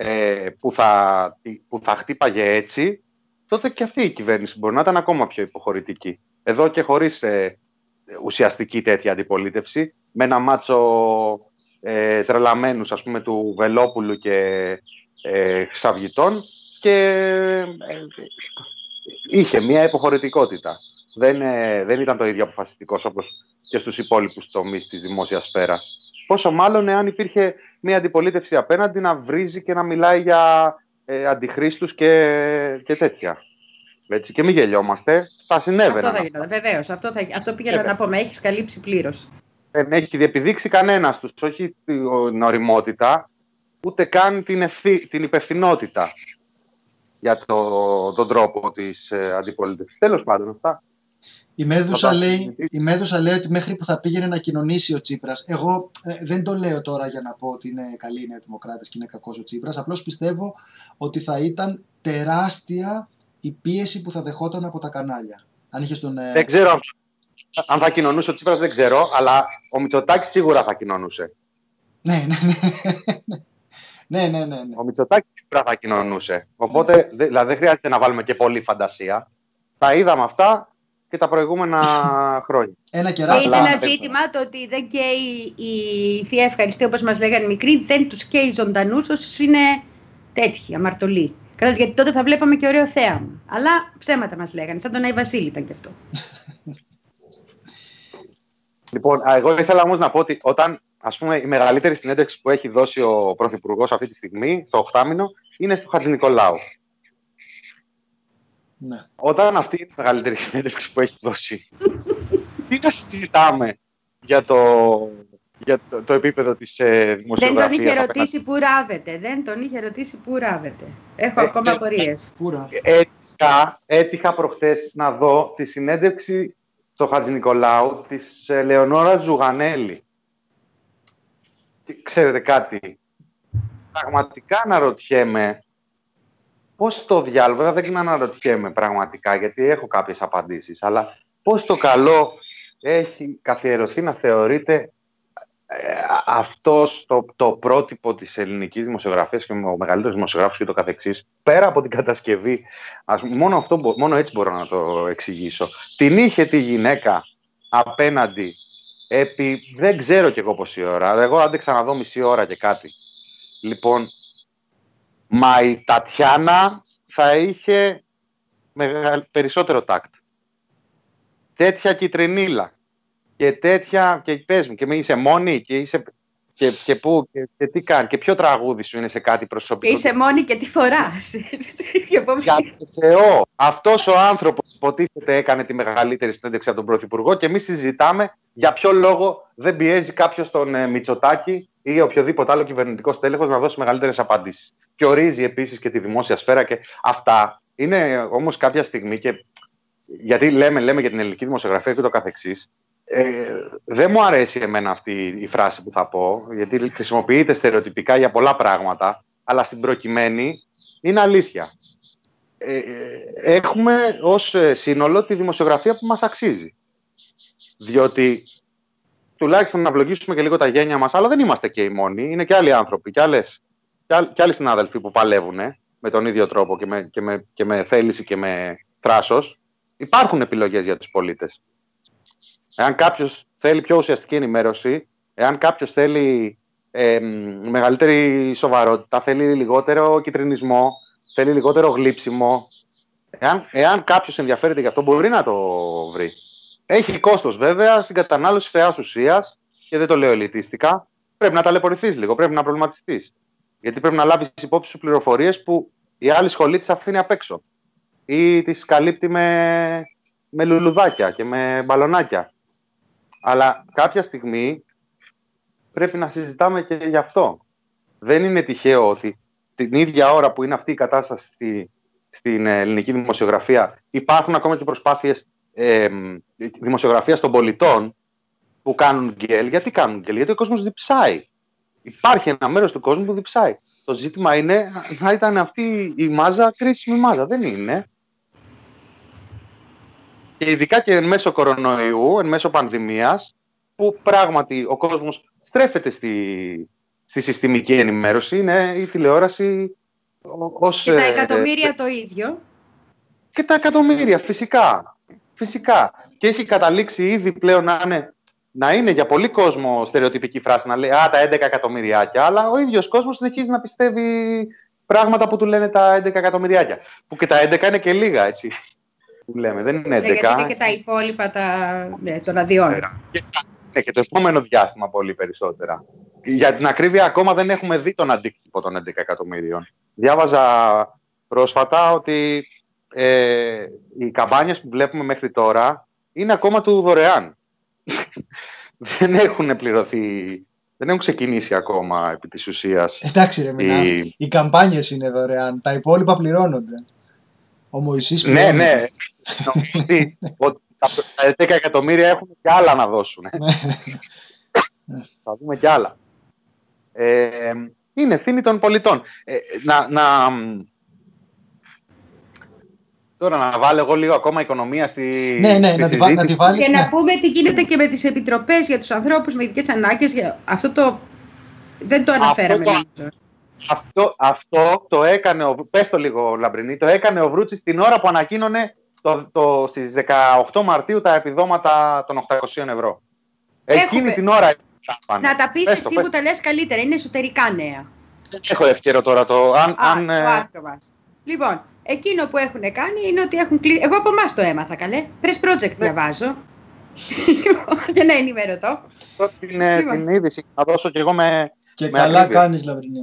που θα χτύπαγε έτσι, τότε και αυτή η κυβέρνηση μπορεί να ήταν ακόμα πιο υποχωρητική. Εδώ και χωρίς ουσιαστική τέτοια αντιπολίτευση, με ένα μάτσο τρελαμένους, ας πούμε, του Βελόπουλου και Χρυσαυγητών, και είχε μια υποχωρητικότητα. Δεν ήταν το ίδιο αποφασιστικός όπως και στους υπόλοιπους τομείς της δημόσιας σφαίρας. Πόσο μάλλον εάν υπήρχε μια αντιπολίτευση απέναντι να βρίζει και να μιλάει για αντιχρίστους και τέτοια. Έτσι, και μην γελιόμαστε, θα συνέβαινε. Αυτό θα γινόταν, βεβαίως. Αυτό πήγαινα να πω, με έχεις καλύψει πλήρως. Δεν έχει διεπιδείξει κανένας τους, όχι την ωριμότητα, ούτε καν την υπευθυνότητα για τον τρόπο της αντιπολίτευσης. Τέλος πάντων, αυτά. Η Μέδουσα λέει ότι μέχρι που θα πήγαινε να κοινωνήσει ο Τσίπρας, εγώ δεν το λέω τώρα για να πω ότι είναι καλοί οι Νεοδημοκράτες και είναι κακός ο Τσίπρας, απλώς πιστεύω ότι θα ήταν τεράστια η πίεση που θα δεχόταν από τα κανάλια. Αν είχες τον... Δεν ξέρω αν θα κοινωνούσε ο Τσίπρας, δεν ξέρω, αλλά ο Μητσοτάκης σίγουρα θα κοινωνούσε. Ναι. Ο Μητσοτάκης σίγουρα θα κοινωνούσε. Οπότε δηλαδή, δεν χρειάζεται να βάλουμε και πολύ φαντασία. Τα είδαμε αυτά και τα προηγούμενα χρόνια. Και είναι ένα ζήτημα το ότι δεν καίει η θεία ευχαριστή, όπως μας λέγανε οι μικροί, δεν τους καίει ζωντανούς όσους είναι τέτοιοι, αμαρτωλοί. Γιατί τότε θα βλέπαμε και ωραίο θέαμα. Αλλά ψέματα μας λέγανε, σαν τον Άι Βασίλη ήταν κι αυτό. Λοιπόν, εγώ ήθελα όμως να πω ότι όταν, ας πούμε, η μεγαλύτερη συνέντευξη που έχει δώσει ο Πρωθυπουργός αυτή τη στιγμή, στο 8μηνο, είναι στο Χατζηνικολάου. Ναι. Όταν αυτή είναι η μεγαλύτερη συνέντευξη που έχει δώσει, τι να συζητάμε για το επίπεδο της δημοσιογραφίας. Δεν τον είχε ρωτήσει πού ράβεται. Έχω ακόμα απορίες. Έτυχα προχτές να δω τη συνέντευξη στο Χατζηνικολάου της Λεωνόρας Ζουγανέλη. Και ξέρετε κάτι, πραγματικά αναρωτιέμαι πώς το διάλογο, βέβαια δεν αναρωτιέμαι πραγματικά, γιατί έχω κάποιες απαντήσεις, αλλά πώς το καλό έχει καθιερωθεί να θεωρείται αυτός το πρότυπο της ελληνικής δημοσιογραφίας και ο μεγαλύτερος δημοσιογράφος και το καθεξής, πέρα από την κατασκευή, μόνο έτσι μπορώ να το εξηγήσω. Την είχε τη γυναίκα απέναντι δεν ξέρω κι εγώ πόση ώρα. Εγώ άντεξα να δω μισή ώρα και κάτι. Λοιπόν, μα η Τατιάνα θα είχε περισσότερο τάκτ. Τέτοια κιτρινίλα. Και τέτοια, και πες μου, και είσαι μόνη και πού και τι κάνει, και ποιο τραγούδι σου είναι σε κάτι προσωπικό. Και είσαι μόνη και τι φοράς. Για το Θεό, αυτός ο άνθρωπος υποτίθεται έκανε τη μεγαλύτερη συνέντευξη από τον Πρωθυπουργό και εμείς συζητάμε για ποιο λόγο δεν πιέζει κάποιος τον Μητσοτάκη ή οποιοδήποτε άλλο κυβερνητικό στέλεχος να δώσει μεγαλύτερες απαντήσεις. Και ορίζει επίσης και τη δημόσια σφαίρα και αυτά. Είναι όμως κάποια στιγμή και γιατί λέμε για την ελληνική δημοσιογραφία και το καθεξής. Δεν μου αρέσει εμένα αυτή η φράση που θα πω, γιατί χρησιμοποιείται στερεοτυπικά για πολλά πράγματα, αλλά στην προκειμένη είναι αλήθεια. Έχουμε ως σύνολο τη δημοσιογραφία που μας αξίζει. Διότι τουλάχιστον να ευλογήσουμε και λίγο τα γένια μας, αλλά δεν είμαστε και οι μόνοι, είναι και άλλοι άνθρωποι και άλλοι συνάδελφοι που παλεύουν με τον ίδιο τρόπο και με θέληση και με θράσος. Υπάρχουν επιλογές για τους πολίτες. Εάν κάποιος θέλει πιο ουσιαστική ενημέρωση, εάν κάποιος θέλει μεγαλύτερη σοβαρότητα, θέλει λιγότερο κιτρινισμό, θέλει λιγότερο γλύψιμο, εάν κάποιος ενδιαφέρεται γι' αυτό, μπορεί να το βρει. Έχει κόστος βέβαια στην κατανάλωση φαιάς ουσίας και δεν το λέω ελιτίστικα. Πρέπει να ταλαιπωρηθείς λίγο, πρέπει να προβληματιστείς. Γιατί πρέπει να λάβεις υπόψη σου πληροφορίες που η άλλη σχολή της αφήνει απ' έξω ή τις καλύπτει με λουλουδάκια και με μπαλονάκια. Αλλά κάποια στιγμή πρέπει να συζητάμε και γι' αυτό. Δεν είναι τυχαίο ότι την ίδια ώρα που είναι αυτή η κατάσταση στην ελληνική δημοσιογραφία υπάρχουν ακόμα και προσπάθειες δημοσιογραφίας των πολιτών που κάνουν γκέλ. Γιατί κάνουν γκέλ? Γιατί ο κόσμος διψάει. Υπάρχει ένα μέρος του κόσμου που διψάει. Το ζήτημα είναι να ήταν αυτή η μάζα κρίσιμη μάζα. Δεν είναι. Και ειδικά και εν μέσω κορονοϊού, εν μέσω πανδημίας, που πράγματι ο κόσμος στρέφεται στη συστημική ενημέρωση, είναι η τηλεόραση ως... Και τα εκατομμύρια το ίδιο. Και τα εκατομμύρια, φυσικά. Και έχει καταλήξει ήδη πλέον να είναι για πολύ κόσμο στερεοτυπική φράση, να λέει τα 11 εκατομμυριάκια, αλλά ο ίδιος κόσμος συνεχίζει να πιστεύει πράγματα που του λένε τα 11 εκατομμυριάκια. Που και τα 11 είναι και λίγα, έτσι. Που λέμε, δεν είναι 11. Γιατί είναι και τα υπόλοιπα των αδειών. και το επόμενο διάστημα πολύ περισσότερα. Για την ακρίβεια, ακόμα δεν έχουμε δει τον αντίκτυπο των 11 εκατομμύριων. Διάβαζα πρόσφατα ότι οι καμπάνιες που βλέπουμε μέχρι τώρα είναι ακόμα του δωρεάν. Δεν έχουν πληρωθεί, δεν έχουν ξεκινήσει ακόμα επί της ουσίας. Εντάξει ρε Μινά, οι καμπάνιες είναι δωρεάν, τα υπόλοιπα πληρώνονται. Ο Μωυσής πληρώνεται. Ναι, νομίζω ότι τα 10 εκατομμύρια έχουν και άλλα να δώσουν. Θα δούμε και άλλα. Είναι ευθύνη των πολιτών. Τώρα να βάλω εγώ λίγο ακόμα οικονομία στη συζήτηση. Να τη βάλεις. Και να πούμε τι γίνεται και με τις επιτροπές για τους ανθρώπους με ειδικές ανάγκες. Αυτό δεν το αναφέραμε. Αυτό το έκανε, πες το λίγο Λαμπρινή, το έκανε ο Βρούτσης την ώρα που ανακοίνωνε στις 18 Μαρτίου τα επιδόματα των 800 ευρώ. Εκείνη την ώρα. Να τα πεις εσύ που τα λες καλύτερα, είναι εσωτερικά νέα. Δεν έχω ευκαιρία τώρα το άρθρο μας. Λοιπόν, εκείνο που έχουν κάνει είναι ότι έχουν κλείσει. Εγώ από εμάς το έμαθα, καλέ. Press Project διαβάζω. Για να ενημερωθώ. Την είδηση να δώσω κι εγώ με. Και καλά κάνεις, Λαμπρινή.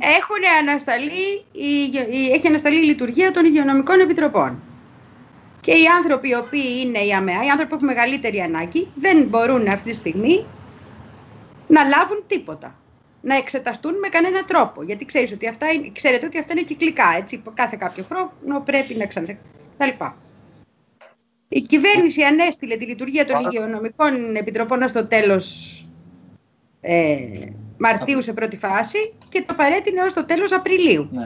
Έχει ανασταλεί η λειτουργία των υγειονομικών επιτροπών. Και οι άνθρωποι οι οποίοι είναι η ΑΜΕΑ, οι άνθρωποι που έχουν μεγαλύτερη ανάγκη, δεν μπορούν αυτή τη στιγμή να λάβουν τίποτα. Να εξεταστούν με κανένα τρόπο. Γιατί ξέρετε ότι αυτά είναι κυκλικά. Έτσι, κάθε κάποιο χρόνο πρέπει να ξαναεξεταστούν. Η κυβέρνηση ανέστειλε τη λειτουργία των υγειονομικών επιτροπών στο τέλος Μαρτίου σε πρώτη φάση και το παρέτεινε ως το τέλος Απριλίου. Ναι.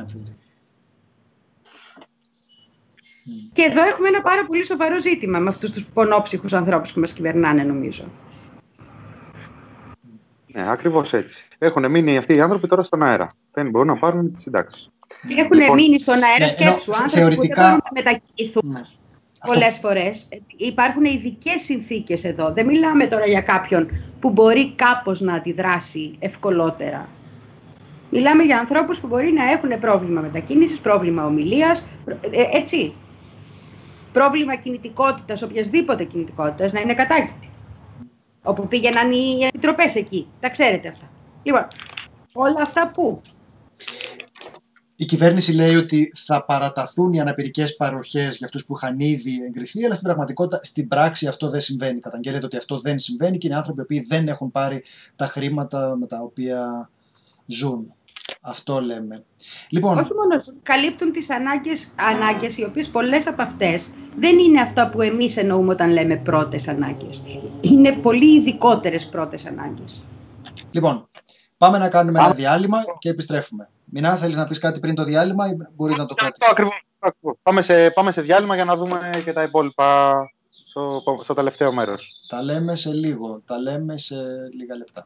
Και εδώ έχουμε ένα πάρα πολύ σοβαρό ζήτημα με αυτούς τους πονόψυχους ανθρώπους που μας κυβερνάνε, νομίζω. Ναι, ακριβώς έτσι. Έχουν μείνει αυτοί οι άνθρωποι τώρα στον αέρα. Δεν μπορούν να πάρουν τις συντάξεις. Έχουν μείνει στον αέρα, σκέψου. Άνθρωποι που δεν μπορούν να μετακινηθούν. Ναι. Πολλές φορές υπάρχουν ειδικές συνθήκες εδώ. Δεν μιλάμε τώρα για κάποιον που μπορεί κάπως να αντιδράσει ευκολότερα. Μιλάμε για ανθρώπους που μπορεί να έχουν πρόβλημα μετακίνησης, πρόβλημα ομιλίας, έτσι. Πρόβλημα κινητικότητας, οποιασδήποτε κινητικότητας, να είναι κατάκητοι. Όπου πήγαιναν οι επιτροπές εκεί. Τα ξέρετε αυτά. Λοιπόν, όλα αυτά που... Η κυβέρνηση λέει ότι θα παραταθούν οι αναπηρικές παροχές για αυτούς που είχαν ήδη εγκριθεί, αλλά στην πραγματικότητα, στην πράξη αυτό δεν συμβαίνει. Καταγγέλλεται ότι αυτό δεν συμβαίνει και είναι άνθρωποι που δεν έχουν πάρει τα χρήματα με τα οποία ζουν. Αυτό λέμε. Λοιπόν, όχι μόνο καλύπτουν τις ανάγκες, οι οποίες πολλές από αυτές δεν είναι αυτά που εμείς εννοούμε όταν λέμε πρώτες ανάγκες. Είναι πολύ ειδικότερες πρώτες ανάγκες. Λοιπόν, πάμε να κάνουμε ένα διάλειμμα και επιστρέφουμε. Μινά, θέλεις να πεις κάτι πριν το διάλειμμα ή μπορείς να το κρατήσεις? Ακριβώς. Πάμε σε διάλειμμα για να δούμε και τα υπόλοιπα στο τελευταίο μέρος. Τα λέμε σε λίγο. Τα λέμε σε λίγα λεπτά.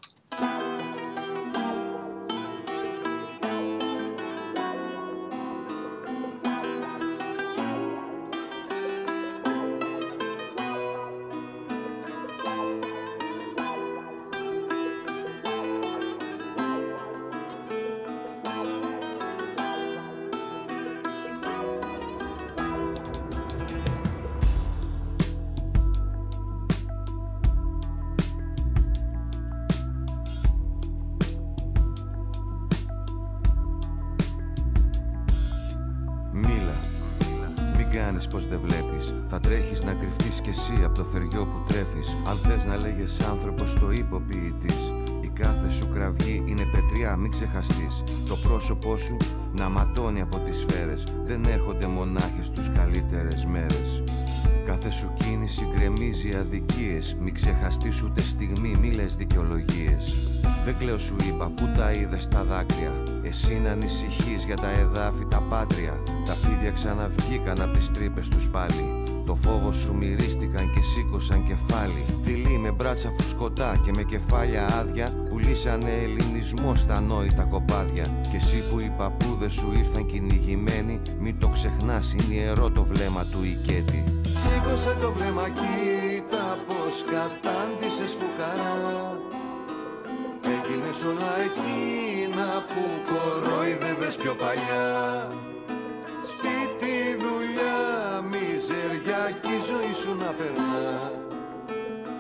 Πως δεν βλέπεις, θα τρέχεις να κρυφτείς κι εσύ από το θεριό που τρέφεις. Αν θες να λέγεσαι άνθρωπος, το υποποιητής. Η κάθε σου κραυγή είναι πετριά, μην ξεχαστείς. Το πρόσωπό σου να ματώνει από τις σφαίρες. Δεν έρχονται μονάχες τους καλύτερες μέρες. Κάθε σου κίνηση γκρεμίζει αδικίες. Μην ξεχαστείς ούτε στιγμή, μη λες δικαιολογίες. Δεν κλαίω σου είπα, πού τα είδες τα δάκρυα. Εσύ να ανησυχείς για τα εδάφη, τα πάτρια. Τα φίδια ξαναβγήκαν απ' τις τρύπες τους πάλι. Το φόβο σου μυρίστηκαν και σήκωσαν κεφάλι. Δειλοί με μπράτσα φουσκωτά και με κεφάλια άδεια. Πουλήσανε ελληνισμό στα ανόητα κοπάδια. Και εσύ που οι παππούδες σου ήρθαν κυνηγημένοι, μην το ξεχνάς, είναι ιερό το βλέμμα του οικέτη. Σήκωσε το βλέμμα, κοίτα πως κατάντησες φουκαρά. Έγινες όλα εκείνα που κορόιδευες πιο παλιά. Σπίτι, δουλειά, μιζεριά κι η ζωή σου να περνά. Σ' όλα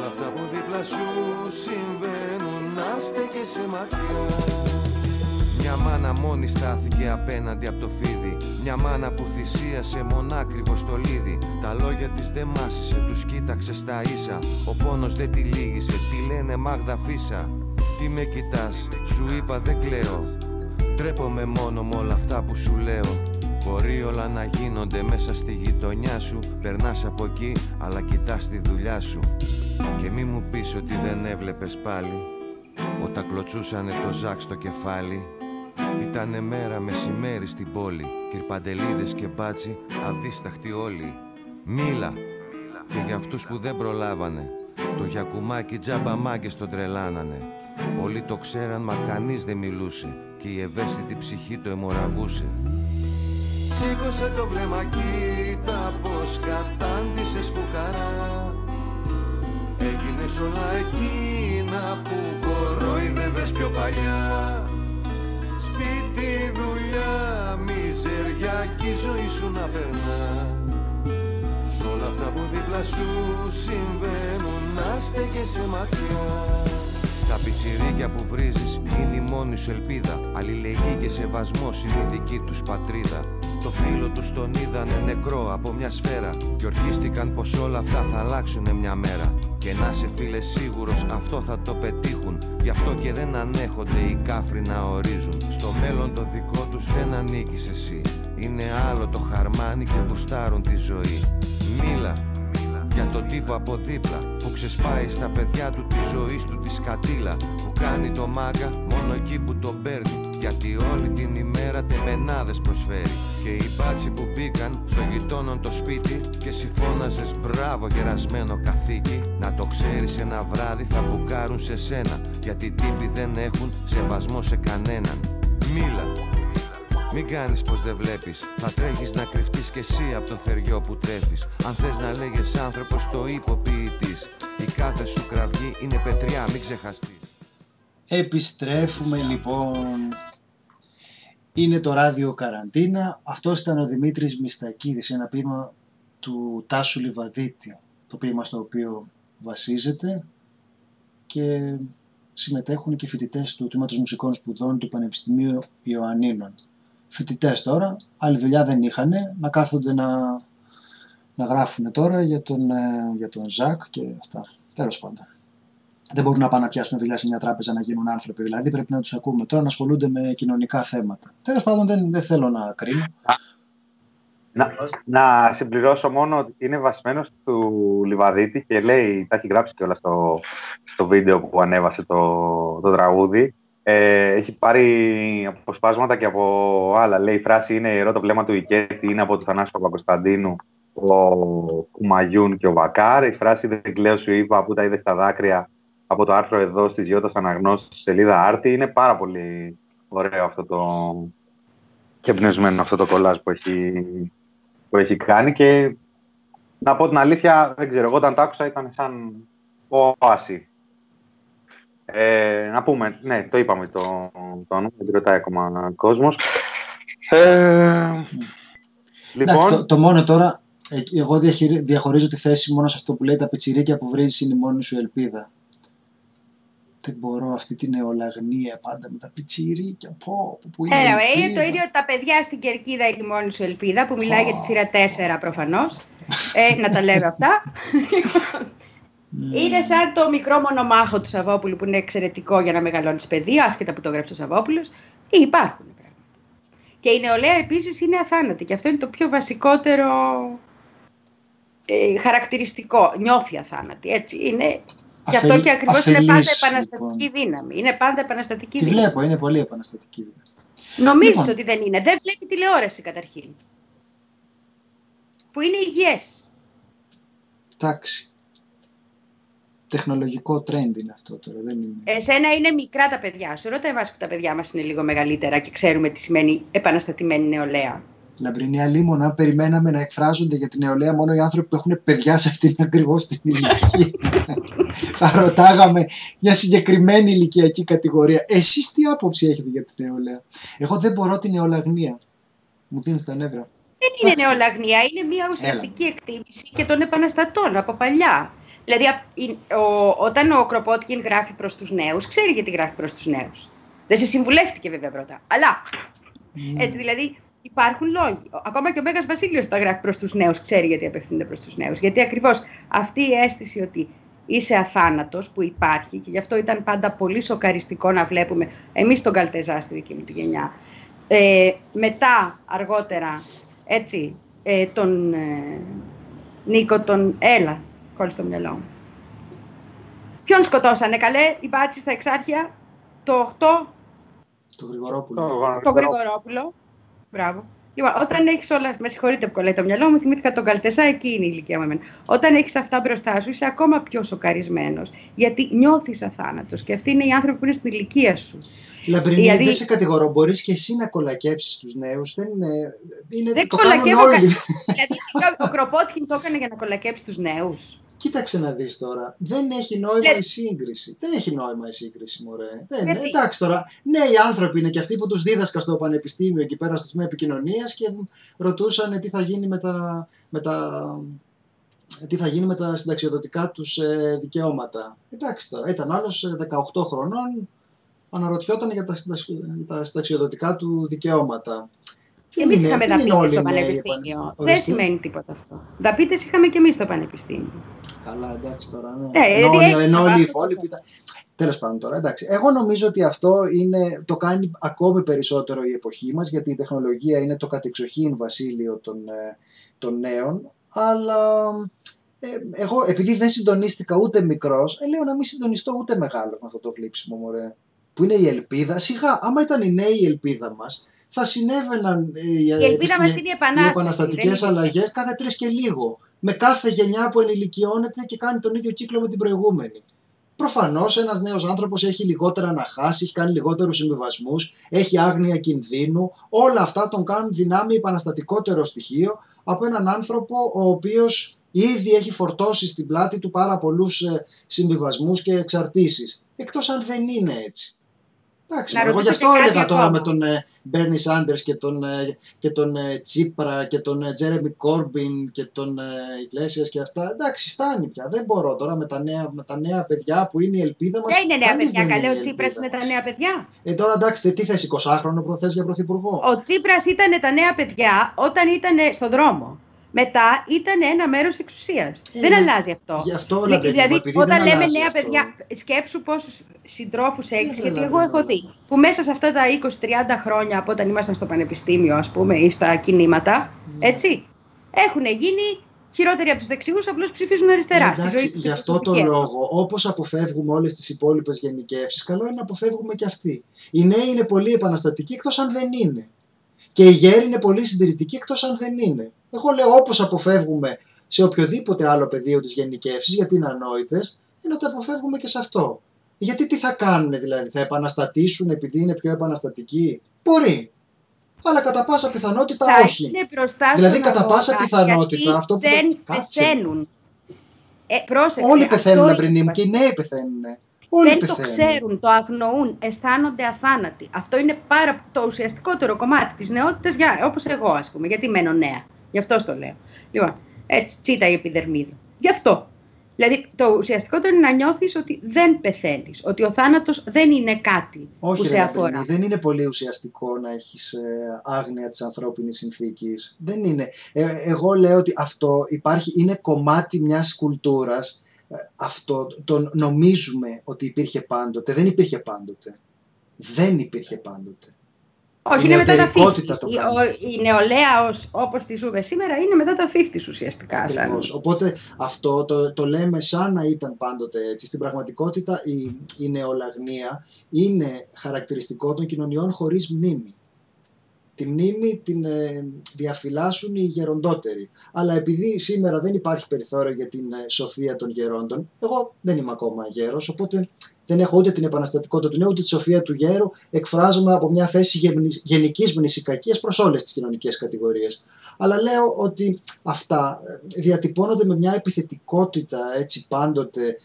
όλα αυτά που δίπλα σου συμβαίνουν να στέκεσαι μακριά. Μια μάνα μόνη στάθηκε απέναντι από το φίδι. Μια μάνα που θυσίασε μονάκριβο στολίδι. Τα λόγια της δεν μάσησε, τους κοίταξε στα ίσα. Ο πόνος δεν τη λύγησε, τη λένε Μάγδα Φίσα. Τι με κοιτάς, σου είπα δεν κλαίω. Τρέπομαι μόνο με όλα αυτά που σου λέω. Μπορεί όλα να γίνονται μέσα στη γειτονιά σου. Περνάς από εκεί, αλλά κοιτάς τη δουλειά σου. Και μη μου πεις ότι δεν έβλεπες πάλι όταν κλωτσούσανε το Ζακ στο κεφάλι. Ήτανε μέρα μεσημέρι στην πόλη. Κυρπαντελίδες και μπάτσι, αδίσταχτοι όλοι. Μίλα και για αυτούς που δεν προλάβανε. Το γιακουμάκι τζάμπα μάγκες τον τρελάνανε. Όλοι το ξέραν μα κανείς δεν μιλούσε. Και η ευαίσθητη ψυχή το αιμορραγούσε. Σήκωσε το βλέμμα, κοίτα πως κατάντησες φουκαρά. Έγινες όλα εκείνα που κορόιδευες πιο παλιά. Σπίτι, δουλειά, μιζεριά κι η ζωή σου να περνά. Σ' όλα αυτά που δίπλα σου συμβαίνουν να στέκεσαι μακριά. Τα πιτσιρίκια που βρίζεις είναι η μόνη σου ελπίδα. Αλληλεγγύη και σεβασμός είναι η δική τους πατρίδα. Το φίλο τους τον είδανε νεκρό από μια σφαίρα. Και ορκίστηκαν πως όλα αυτά θα αλλάξουνε μια μέρα. Και να σε φίλε σίγουρος αυτό θα το πετύχουν. Γι' αυτό και δεν ανέχονται οι κάφροι να ορίζουν. Στο μέλλον το δικό τους δεν ανήκεις εσύ. Είναι άλλο το χαρμάνι και γουστάρουν τη ζωή. Μίλα για τον τύπο από δίπλα που ξεσπάει στα παιδιά του τη ζωή του τη σκατήλα. Που κάνει το μάγκα μόνο εκεί που τον παίρνει. Γιατί όλη την ημέρα τεμενάδες προσφέρει. Και οι μπάτσοι που μπήκαν στο γειτόνον το σπίτι και εσύ φώναζες μπράβο γερασμένο καθήκη. Να το ξέρεις ένα βράδυ θα μπουκάρουν σε σένα. Γιατί τύποι δεν έχουν σεβασμό σε κανέναν. Μίλα, μην κάνεις πως δεν βλέπεις. Θα τρέχεις να κρυφτείς κι εσύ από το θεριό που τρέφεις. Αν θες να λέγες άνθρωπος το υποποιητής. Η κάθε σου κραυγή είναι πετριά, μην ξεχαστείς. Επιστρέφουμε λοιπόν. Είναι το ράδιο Καραντίνα. Αυτός ήταν ο Δημήτρης Μιστακίδης, ένα ποίημα του Τάσου Λιβαδίτη, το ποίημα στο οποίο βασίζεται, και συμμετέχουν και φοιτητές του Τμήματος Μουσικών Σπουδών του Πανεπιστημίου Ιωαννίνων. Φοιτητές τώρα, άλλη δουλειά δεν είχαν, να κάθονται να γράφουν τώρα για τον Ζακ και αυτά. Τέλος πάντων. Δεν μπορούν να πάνε να πιάσουν δουλειά σε μια τράπεζα να γίνουν άνθρωποι, δηλαδή πρέπει να τους ακούμε τώρα να ασχολούνται με κοινωνικά θέματα. Τέλος πάντων δεν θέλω να κρίνω. Να συμπληρώσω μόνο ότι είναι βασμένος του Λιβαδίτη και λέει, τα έχει γράψει κιόλας στο βίντεο που ανέβασε το τραγούδι. Έχει πάρει αποσπάσματα και από άλλα. Λέει η φράση είναι ιερό το βλέμμα του Ικέτη, είναι από του Θανάση Παπακοσταντίνου, ο Κουμαγιούν και ο Βακάρ. Η φράση δεν κλαίω σου είπα που τα είδε στα δάκρυα, από το άρθρο εδώ στις Γιώτας Αναγνώσεις στη σελίδα Άρτη. Είναι πάρα πολύ ωραίο αυτό και εμπνευσμένο αυτό το κολλάζ που έχει κάνει. Και να πω την αλήθεια, δεν ξέρω, εγώ όταν το άκουσα ήταν σαν όαση. Να πούμε, ναι, το είπαμε το όνομα, δεν ρωτάει ακόμα κόσμος. Λοιπόν... Εντάξει, το μόνο τώρα, εγώ διαχωρίζω τη θέση μόνο σε αυτό που λέει τα πιτσιρίκια που βρίζεις είναι η μόνη σου ελπίδα. Δεν μπορώ αυτή την νεολαγνία πάντα με τα πιτσιρίκια. Που είναι είναι το ίδιο τα παιδιά στην Κερκίδα είναι η μόνη σου ελπίδα, που μιλάει για τη θύρα 4 προφανώς. Να τα λέω αυτά. Είναι σαν το μικρό μονομάχο του Σαββόπουλου που είναι εξαιρετικό για να μεγαλώνεις παιδί, άσχετα που το γράψει ο Σαββόπουλος. Υπάρχουν πράγματα. Και η νεολαία επίσης είναι αθάνατη και αυτό είναι το πιο βασικότερο χαρακτηριστικό. Νιώθει αθάνατη, έτσι. Είναι... Γι' αυτό και ακριβώς είναι πάντα επαναστατική δύναμη. Είναι πάντα επαναστατική δύναμη. Τη βλέπω, είναι πολύ επαναστατική δύναμη. Νομίζεις ότι δεν είναι. Δεν βλέπει τηλεόραση καταρχήν. Που είναι υγιές. Εντάξει. Τεχνολογικό trend είναι αυτό τώρα, δεν είναι. Εσένα είναι μικρά τα παιδιά σου. Ρώτα εμάς που τα παιδιά μας είναι λίγο μεγαλύτερα και ξέρουμε τι σημαίνει επαναστατημένη νεολαία. Λαμπρινή αλίμονα, αν περιμέναμε να εκφράζονται για την νεολαία μόνο οι άνθρωποι που έχουν παιδιά σε αυτήν ακριβώς την ηλικία. Θα ρωτάγαμε μια συγκεκριμένη ηλικιακή κατηγορία. Εσείς τι άποψη έχετε για την νεολαία? Εγώ δεν μπορώ την νεολαγνία. Μου δίνει τα νεύρα. Δεν είναι νεολαγνία, είναι μια ουσιαστική εκτίμηση και των επαναστατών από παλιά. Δηλαδή, όταν ο Κροπότκιν γράφει προς τους νέους, ξέρει γιατί γράφει προς τους νέους. Δεν σε συμβουλεύτηκε βέβαια πρώτα. Αλλά, έτσι δηλαδή, υπάρχουν λόγοι. Ακόμα και ο Μέγας Βασίλειος τα γράφει προς τους νέους, ξέρει γιατί απευθύνεται προς τους νέους. Γιατί ακριβώς αυτή η αίσθηση ότι είσαι αθάνατος που υπάρχει, και γι' αυτό ήταν πάντα πολύ σοκαριστικό να βλέπουμε εμείς τον Καλτεζά στη δική μου τη γενιά. Μετά, αργότερα, έτσι, τον Νίκο τον Έλα, κόλλησε το μυαλό μου. Ποιον σκοτώσανε, καλέ, οι μπάτσοι στα Εξάρχεια, το 8. Το Γρηγορόπουλο. Το Γρηγορόπουλο. Μπράβο. Λοιπόν, όταν έχεις όλα. Με συγχωρείτε που κολλάει το μυαλό μου, θυμήθηκα τον Καλτεσά, εκεί είναι η ηλικία μου εμένα. Όταν έχεις αυτά μπροστά σου, είσαι ακόμα πιο σοκαρισμένος. Γιατί νιώθεις αθάνατος. Και αυτοί είναι οι άνθρωποι που είναι στην ηλικία σου. Λαμπρινή, δηλαδή, δεν σε κατηγορώ. Μπορείς και εσύ να κολακέψεις τους νέους. Δεν το κάνουν όλοι. Δηλαδή, ο Κροπότκιν το έκανε για να κολακέψει τους νέους. Κοίταξε να δεις τώρα. Δεν έχει νόημα η σύγκριση. Δεν έχει νόημα η σύγκριση, μωρέ. Εντάξει τώρα. Νέοι άνθρωποι είναι και αυτοί που τους δίδασκα στο πανεπιστήμιο εκεί πέρα στο τμήμα επικοινωνίας και ρωτούσαν τι θα γίνει με τα συνταξιοδοτικά τους δικαιώματα. Εντάξει τώρα. Ήταν άλλος 18 χρονών. Αναρωτιόταν για τα συνταξιοδοτικά του δικαιώματα. Εμείς είχαμε δαπίτες στο πανεπιστήμιο. Δεν σημαίνει τίποτα αυτό. Δαπίτες είχαμε και εμείς στο πανεπιστήμιο. Καλά, εντάξει τώρα. Ναι. Ενώ όλοι οι υπόλοιποι. Τέλος πάντων τώρα, εντάξει. Εγώ νομίζω ότι αυτό το κάνει ακόμη περισσότερο η εποχή μας, γιατί η τεχνολογία είναι το κατεξοχήν βασίλειο των νέων. Αλλά εγώ, επειδή δεν συντονίστηκα ούτε μικρός, λέω να μην συντονιστώ ούτε μεγάλος με αυτό το κλείψιμο, μωρέ. Που είναι η ελπίδα. Σιγά, άμα ήταν οι νέοι η ελπίδα μας, θα συνέβαιναν οι επαναστατικές αλλαγές κάθε 3 και λίγο. Με κάθε γενιά που ενηλικιώνεται και κάνει τον ίδιο κύκλο με την προηγούμενη. Προφανώς ένας νέος άνθρωπος έχει λιγότερα να χάσει, έχει κάνει λιγότερους συμβιβασμούς, έχει άγνοια κινδύνου. Όλα αυτά τον κάνουν δυνάμει επαναστατικότερο στοιχείο από έναν άνθρωπο ο οποίος ήδη έχει φορτώσει στην πλάτη του πάρα πολλούς συμβιβασμούς και εξαρτήσεις. Εκτός αν δεν είναι έτσι. Εντάξει, εγώ γι' αυτό έλεγα τώρα με τον Μπέρνι Σάντερς και τον Τσίπρα και τον Τζέρεμι Κόρμπιν και τον Ιγκλέσιας και αυτά. Εντάξει, φτάνει πια. Δεν μπορώ τώρα με τα νέα παιδιά που είναι η ελπίδα μας. Δεν είναι νέα παιδιά, καλέ, ο Τσίπρας είναι τα νέα παιδιά. Τώρα εντάξει, τι θες, 20χρονο προθέσει για πρωθυπουργό. Ο Τσίπρας ήταν τα νέα παιδιά όταν ήταν στον δρόμο. Μετά ήταν ένα μέρος εξουσίας. Δεν αλλάζει αυτό. Γι' αυτό δηλαδή, όταν λέμε νέα παιδιά, σκέψου πόσους συντρόφους έχεις, γιατί εγώ έχω δει που μέσα σε αυτά τα 20-30 χρόνια από όταν ήμασταν στο πανεπιστήμιο, ας πούμε, ή στα κινήματα, έτσι, έχουν γίνει χειρότεροι από τους δεξιούς, απλώς ψηφίζουν αριστερά. Εντάξει, γι' αυτό το λόγο, όπως αποφεύγουμε όλες τις υπόλοιπες γενικεύσεις, καλό είναι να αποφεύγουμε και αυτοί. Οι νέοι είναι πολύ επαναστατικοί, εκτός αν δεν είναι. Και οι γέροι είναι πολύ συντηρητικοί, εκτός αν δεν είναι. Εγώ λέω όπως αποφεύγουμε σε οποιοδήποτε άλλο πεδίο της γενικεύσης, γιατί είναι ανόητες, είναι να το αποφεύγουμε και σε αυτό. Γιατί τι θα κάνουν δηλαδή, θα επαναστατήσουν επειδή είναι πιο επαναστατικοί? Μπορεί. Αλλά κατά πάσα πιθανότητα όχι. Δηλαδή κατά πάσα πιθανότητα αυτό που δεν πεθαίνουν. Όλοι πεθαίνουν, Λαμπρινή μου, και οι νέοι πεθαίνουν. Δεν το ξέρουν, το αγνοούν, αισθάνονται αθάνατοι. Αυτό είναι το ουσιαστικότερο κομμάτι της νεότητας, όπως εγώ, ας πούμε, γιατί μένω νέα. Γι' αυτό το λέω. Λοιπόν, έτσι, τσίτα η επιδερμίδα. Γι' αυτό. Δηλαδή, το ουσιαστικότερο είναι να νιώθεις ότι δεν πεθαίνεις, ότι ο θάνατος δεν είναι κάτι που σε αφορά. Δεν είναι πολύ ουσιαστικό να έχεις άγνοια της ανθρώπινης συνθήκης. Δεν είναι. Εγώ λέω ότι αυτό είναι κομμάτι μιας κουλτούρας. Αυτό το νομίζουμε ότι υπήρχε πάντοτε. Δεν υπήρχε πάντοτε. Δεν υπήρχε πάντοτε. Όχι, είναι μετά τα 50's. Η νεολαία όπως τη ζούμε σήμερα είναι μετά τα 50's ουσιαστικά. Ακριβώς. Οπότε αυτό το λέμε σαν να ήταν πάντοτε έτσι. Στην πραγματικότητα η νεολαγνία είναι χαρακτηριστικό των κοινωνιών χωρίς μνήμη. Τη μνήμη την διαφυλάσσουν οι γεροντότεροι. Αλλά επειδή σήμερα δεν υπάρχει περιθώριο για την σοφία των γερόντων, εγώ δεν είμαι ακόμα γέρος, οπότε δεν έχω ούτε την επαναστατικότητα του νέου, ούτε τη σοφία του γέρου. Εκφράζομαι από μια θέση γενικής μνησικακίας προς όλες τις κοινωνικές κατηγορίες. Αλλά λέω ότι αυτά διατυπώνονται με μια επιθετικότητα έτσι πάντοτε,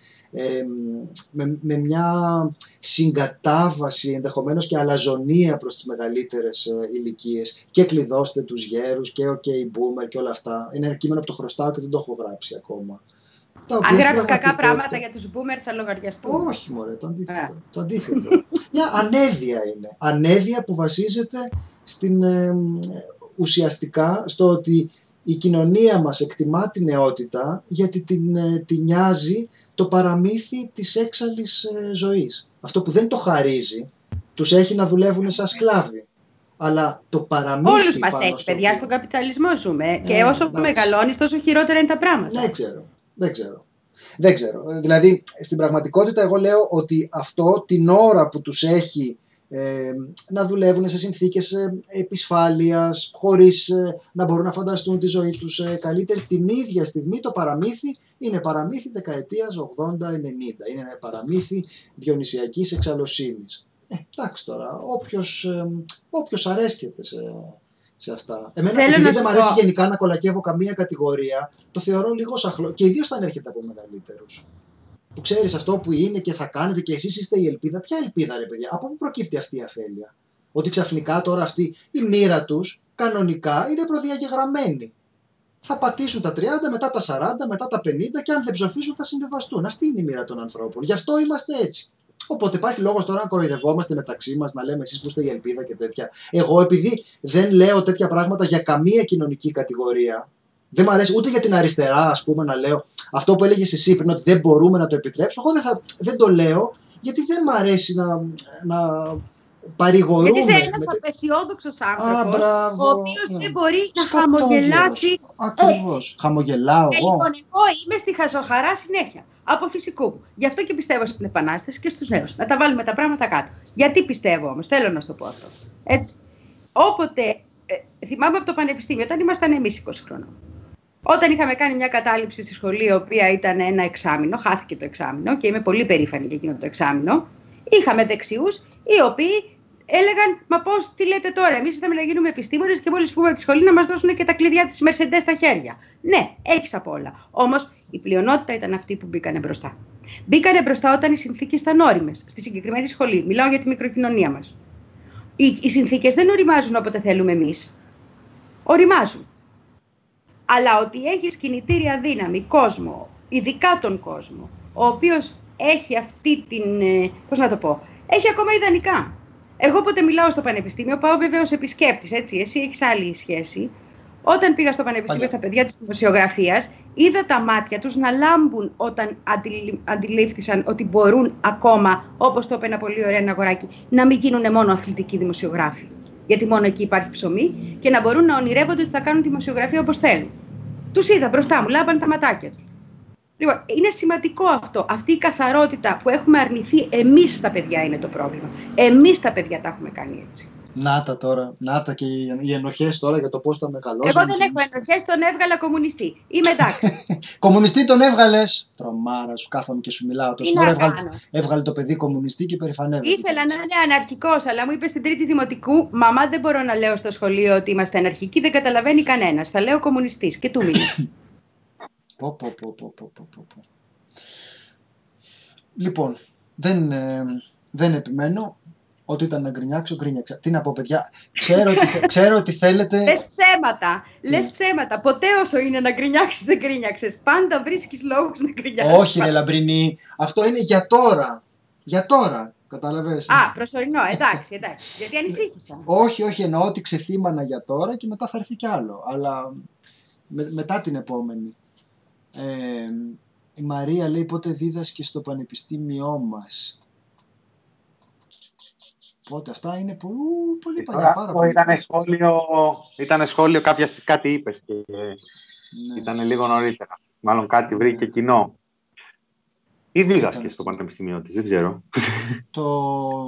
με μια συγκατάβαση, ενδεχομένως και αλαζονία προς τις μεγαλύτερες ηλικίες, και κλειδώστε τους γέρους και OK boomer και όλα αυτά. Είναι ένα κείμενο που το χρωστάω και δεν το έχω γράψει ακόμα. Αν γράψει κακά πράγματα για τους boomer θα λογαριαστούν. Όχι μωρέ, το αντίθετο. Μια ανέδεια είναι. Ανέδεια που βασίζεται στην, ουσιαστικά στο ότι η κοινωνία μας εκτιμά τη νεότητα γιατί την νοιάζει το παραμύθι της έξαλλης ζωής. Αυτό που δεν το χαρίζει, τους έχει να δουλεύουν σαν σκλάβοι. Αλλά το παραμύθι. Όλους μας έχει, παιδιά, στον καπιταλισμό ζούμε. Και όσο μεγαλώνεις, τόσο χειρότερα είναι τα πράγματα. Δεν ξέρω. Δηλαδή, στην πραγματικότητα, εγώ λέω ότι αυτό την ώρα που τους έχει να δουλεύουν σε συνθήκες επισφάλειας, χωρίς να μπορούν να φανταστούν τη ζωή τους καλύτερη, την ίδια στιγμή το παραμύθι είναι παραμύθι δεκαετίας 80-90. Είναι ένα παραμύθι διονυσιακής εξαλωσύνης. Εντάξει τώρα, όποιος αρέσκεται σε αυτά. Εμένα, επειδή δεν μου αρέσει γενικά να κολακεύω καμία κατηγορία, το θεωρώ λίγο σαχλό. Και ιδίως όταν έρχεται από μεγαλύτερους. Που ξέρεις αυτό που είναι και θα κάνετε και εσείς είστε η ελπίδα. Ποια ελπίδα, ρε παιδιά, από πού προκύπτει αυτή η αφέλεια? Ότι ξαφνικά τώρα αυτή η μοίρα τους κανονικά είναι προδιαγεγραμμένη. Θα πατήσουν τα 30, μετά τα 40, μετά τα 50 και αν δεν ψοφήσουν θα συμβιβαστούν. Αυτή είναι η μοίρα των ανθρώπων. Γι' αυτό είμαστε έτσι. Οπότε υπάρχει λόγος τώρα να κοροϊδευόμαστε μεταξύ μας, να λέμε εσείς που είστε η ελπίδα και τέτοια. Εγώ, επειδή δεν λέω τέτοια πράγματα για καμία κοινωνική κατηγορία, δεν μου αρέσει ούτε για την αριστερά, ας πούμε, να λέω αυτό που έλεγες εσύ πριν, ότι δεν μπορούμε να το επιτρέψουμε. Εγώ δεν το λέω, γιατί δεν μου αρέσει να παρηγορούμε. Γιατί είσαι ένας απεσιόδοξος άνθρωπος, ο οποίος δεν μπορεί να χαμογελάσει. Ακριβώς. Χαμογελάω εγώ. Λοιπόν, εγώ είμαι στη χαζοχαρά συνέχεια. Από φυσικού μου. Γι' αυτό και πιστεύω στην Επανάσταση και στους νέους. Να τα βάλουμε τα πράγματα κάτω. Γιατί πιστεύω όμως, θέλω να σου το πω αυτό. Έτσι. Όποτε, θυμάμαι από το πανεπιστήμιο, όταν ήμασταν εμείς 20 χρονών. Όταν είχαμε κάνει μια κατάληψη στη σχολή, η οποία ήταν ένα εξάμηνο, χάθηκε το εξάμηνο και είμαι πολύ περήφανη για εκείνο το εξάμηνο. Είχαμε δεξιούς, οι οποίοι έλεγαν: μα πώς, τι λέτε τώρα, εμείς ήρθαμε να γίνουμε επιστήμονες και μόλις πούμε από τη σχολή να μας δώσουν και τα κλειδιά της Mercedes στα χέρια. Ναι, έχεις απ' όλα. Όμως η πλειονότητα ήταν αυτοί που μπήκανε μπροστά. Μπήκανε μπροστά όταν οι συνθήκες ήταν όριμες. Στη συγκεκριμένη σχολή, μιλάω για τη μικροκοινωνία μας. Οι συνθήκες δεν οριμάζουν όποτε θέλουμε εμείς. Οριμάζουν. Αλλά ότι έχεις κινητήρια δύναμη, κόσμο, ειδικά τον κόσμο, ο οποίος έχει αυτή την. Πώς να το πω, έχει ακόμα ιδανικά. Εγώ όποτε μιλάω στο πανεπιστήμιο, πάω βέβαια ως επισκέπτης, έτσι. Εσύ έχεις άλλη σχέση. Όταν πήγα στο πανεπιστήμιο στα παιδιά της δημοσιογραφίας, είδα τα μάτια τους να λάμπουν όταν αντιλήφθησαν ότι μπορούν ακόμα, όπως το είπε ένα πολύ ωραίο ένα αγοράκι, να μην γίνουν μόνο αθλητικοί δημοσιογράφοι. Γιατί μόνο εκεί υπάρχει ψωμί και να μπορούν να ονειρεύονται ότι θα κάνουν δημοσιογραφία όπως θέλουν. Τους είδα μπροστά μου, λάμπαν τα ματάκια τους. Λοιπόν, είναι σημαντικό αυτό. Αυτή η καθαρότητα που έχουμε αρνηθεί εμείς τα παιδιά είναι το πρόβλημα. Εμείς τα παιδιά τα έχουμε κάνει έτσι. Να τα τώρα, να τα και οι ενοχές τώρα για το πώς τα μεγαλώσαμε. Εγώ δεν έχω ενοχές, τον έβγαλα κομμουνιστή. Είμαι εντάξει. Κομμουνιστή τον έβγαλες. Τρομάρα, σου κάθομαι και σου μιλάω. Τόσο ώρα έβγαλε το παιδί κομμουνιστή και περηφανεύεται. Ήθελα να είναι αναρχικός, αλλά μου είπε στην τρίτη δημοτικού: μαμά, δεν μπορώ να λέω στο σχολείο ότι είμαστε αναρχικοί, δεν καταλαβαίνει κανένας. Θα λέω κομμουνιστής. Και του μείνει. Λοιπόν, δεν επιμένω. Ό,τι ήταν να γκρινιάξω, γκρινιάξα. Τι να πω, παιδιά, ξέρω ότι θέλετε. Λες ψέματα. Ποτέ όσο είναι να γκρινιάξεις, δεν γκρινιάξες. Πάντα βρίσκεις λόγους να γκρινιάξεις. Όχι, ρε Λαμπρινή, αυτό είναι για τώρα. Για τώρα, κατάλαβες. Α, προσωρινό, εντάξει. Γιατί ανησύχησα. Όχι, εννοώ ότι ξεθύμανα για τώρα και μετά θα έρθει κι άλλο. Αλλά μετά την επόμενη. Η Μαρία λέει πότε δίδασκε στο πανεπιστήμιό μας. Πότε, αυτά είναι πολύ παλιά, πάρα πολύ. Ήταν σχόλιο κάτι είπες και ήταν λίγο νωρίτερα. Μάλλον κάτι βρήκε κοινό. Ή δίδασκε στο πανεπιστήμιο της, δεν ξέρω. Το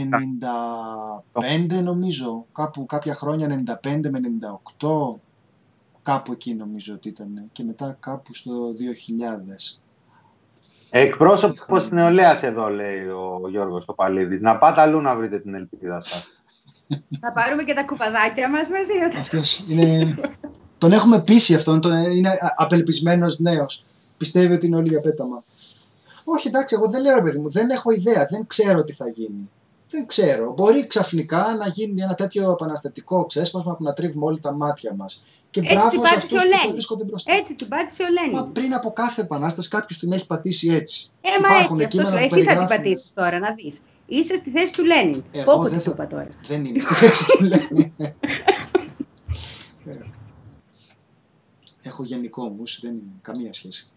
95 νομίζω, κάποια χρόνια 95 με 98, κάπου εκεί νομίζω ότι ήταν και μετά κάπου στο 2000. Εκπρόσωπος της νεολαίας εδώ, λέει ο Γιώργος Παλίδης. Να πάτε αλλού να βρείτε την ελπίδα σας. Θα πάρουμε και τα κουπαδάκια μας μαζί. Αυτός είναι. Τον έχουμε πείσει αυτόν. Είναι απελπισμένος νέος. Πιστεύει ότι είναι όλοι για πέταμα. Όχι, εντάξει, εγώ δεν λέω, ρε παιδί μου, δεν έχω ιδέα. Δεν ξέρω τι θα γίνει. Δεν ξέρω. Μπορεί ξαφνικά να γίνει ένα τέτοιο επαναστατικό ξέσπασμα που να τρίβουμε όλοι τα μάτια μας. Και μπράβο σε αυτούς που θα βρίσκονται μπροστά. Έτσι την πάτησε ο Λένιν. Μα πριν από κάθε επανάσταση κάποιος την έχει πατήσει έτσι. Μα έτσι, εσύ θα την πατήσεις τώρα, να δεις. Είσαι στη θέση του Λένιν. Πόπο τι είπα τώρα. Δεν είμαι στη θέση του Λένιν. Έχω γενικόμους, δεν είναι καμία σχέση.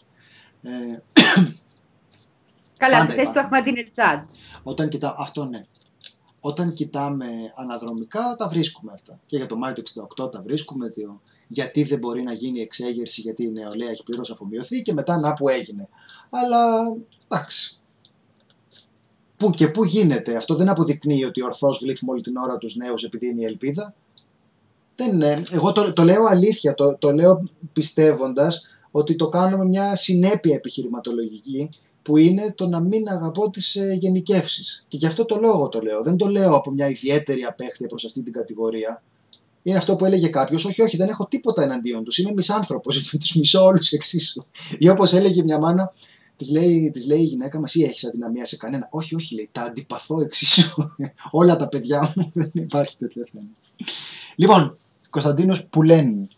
Καλά, στη θέση του Αχμαντινετζάντ. Αυτό ναι. Όταν κοιτάμε αναδρομικά τα βρίσκουμε αυτά. Και για το Μάιο του 68 τα βρίσκουμε. Γιατί δεν μπορεί να γίνει εξέγερση, γιατί η νεολαία έχει πλήρως αφομοιωθεί και μετά να που έγινε. Αλλά εντάξει. Πού και πού γίνεται. Αυτό δεν αποδεικνύει ότι ορθώς γλύφουμε όλη την ώρα τους νέους επειδή είναι η ελπίδα. Εγώ το λέω αλήθεια, το λέω πιστεύοντας ότι το κάνω με μια συνέπεια επιχειρηματολογική που είναι το να μην αγαπώ τις γενικεύσεις. Και γι' αυτό το λόγο το λέω. Δεν το λέω από μια ιδιαίτερη απέχθεια προς αυτή την κατηγορία. Είναι αυτό που έλεγε κάποιος, όχι, δεν έχω τίποτα εναντίον τους, είμαι μισάνθρωπος, τους μισώ όλους εξίσου. Ή όπως έλεγε μια μάνα, της λέει η γυναίκα μας, ή έχεις αδυναμία σε κανένα. Όχι, λέει, τα αντιπαθώ εξίσου. Όλα τα παιδιά μου, δεν υπάρχει τέτοιο θέμα. Λοιπόν, Κωνσταντίνος Πουλένη.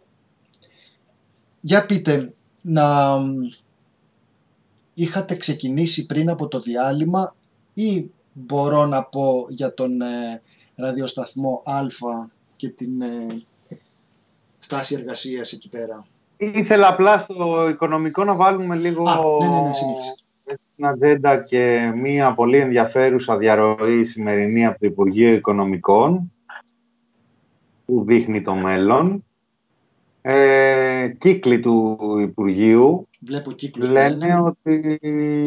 Για πείτε, είχατε ξεκινήσει πριν από το διάλειμμα ή μπορώ να πω για τον ραδιοσταθμό Α και την στάση εργασίας εκεί πέρα? Ήθελα απλά στο οικονομικό να βάλουμε λίγο ναι, στην ατζέντα και μία πολύ ενδιαφέρουσα διαρροή σημερινή από το Υπουργείο Οικονομικών που δείχνει το μέλλον. Κύκλοι του Υπουργείου λένε ότι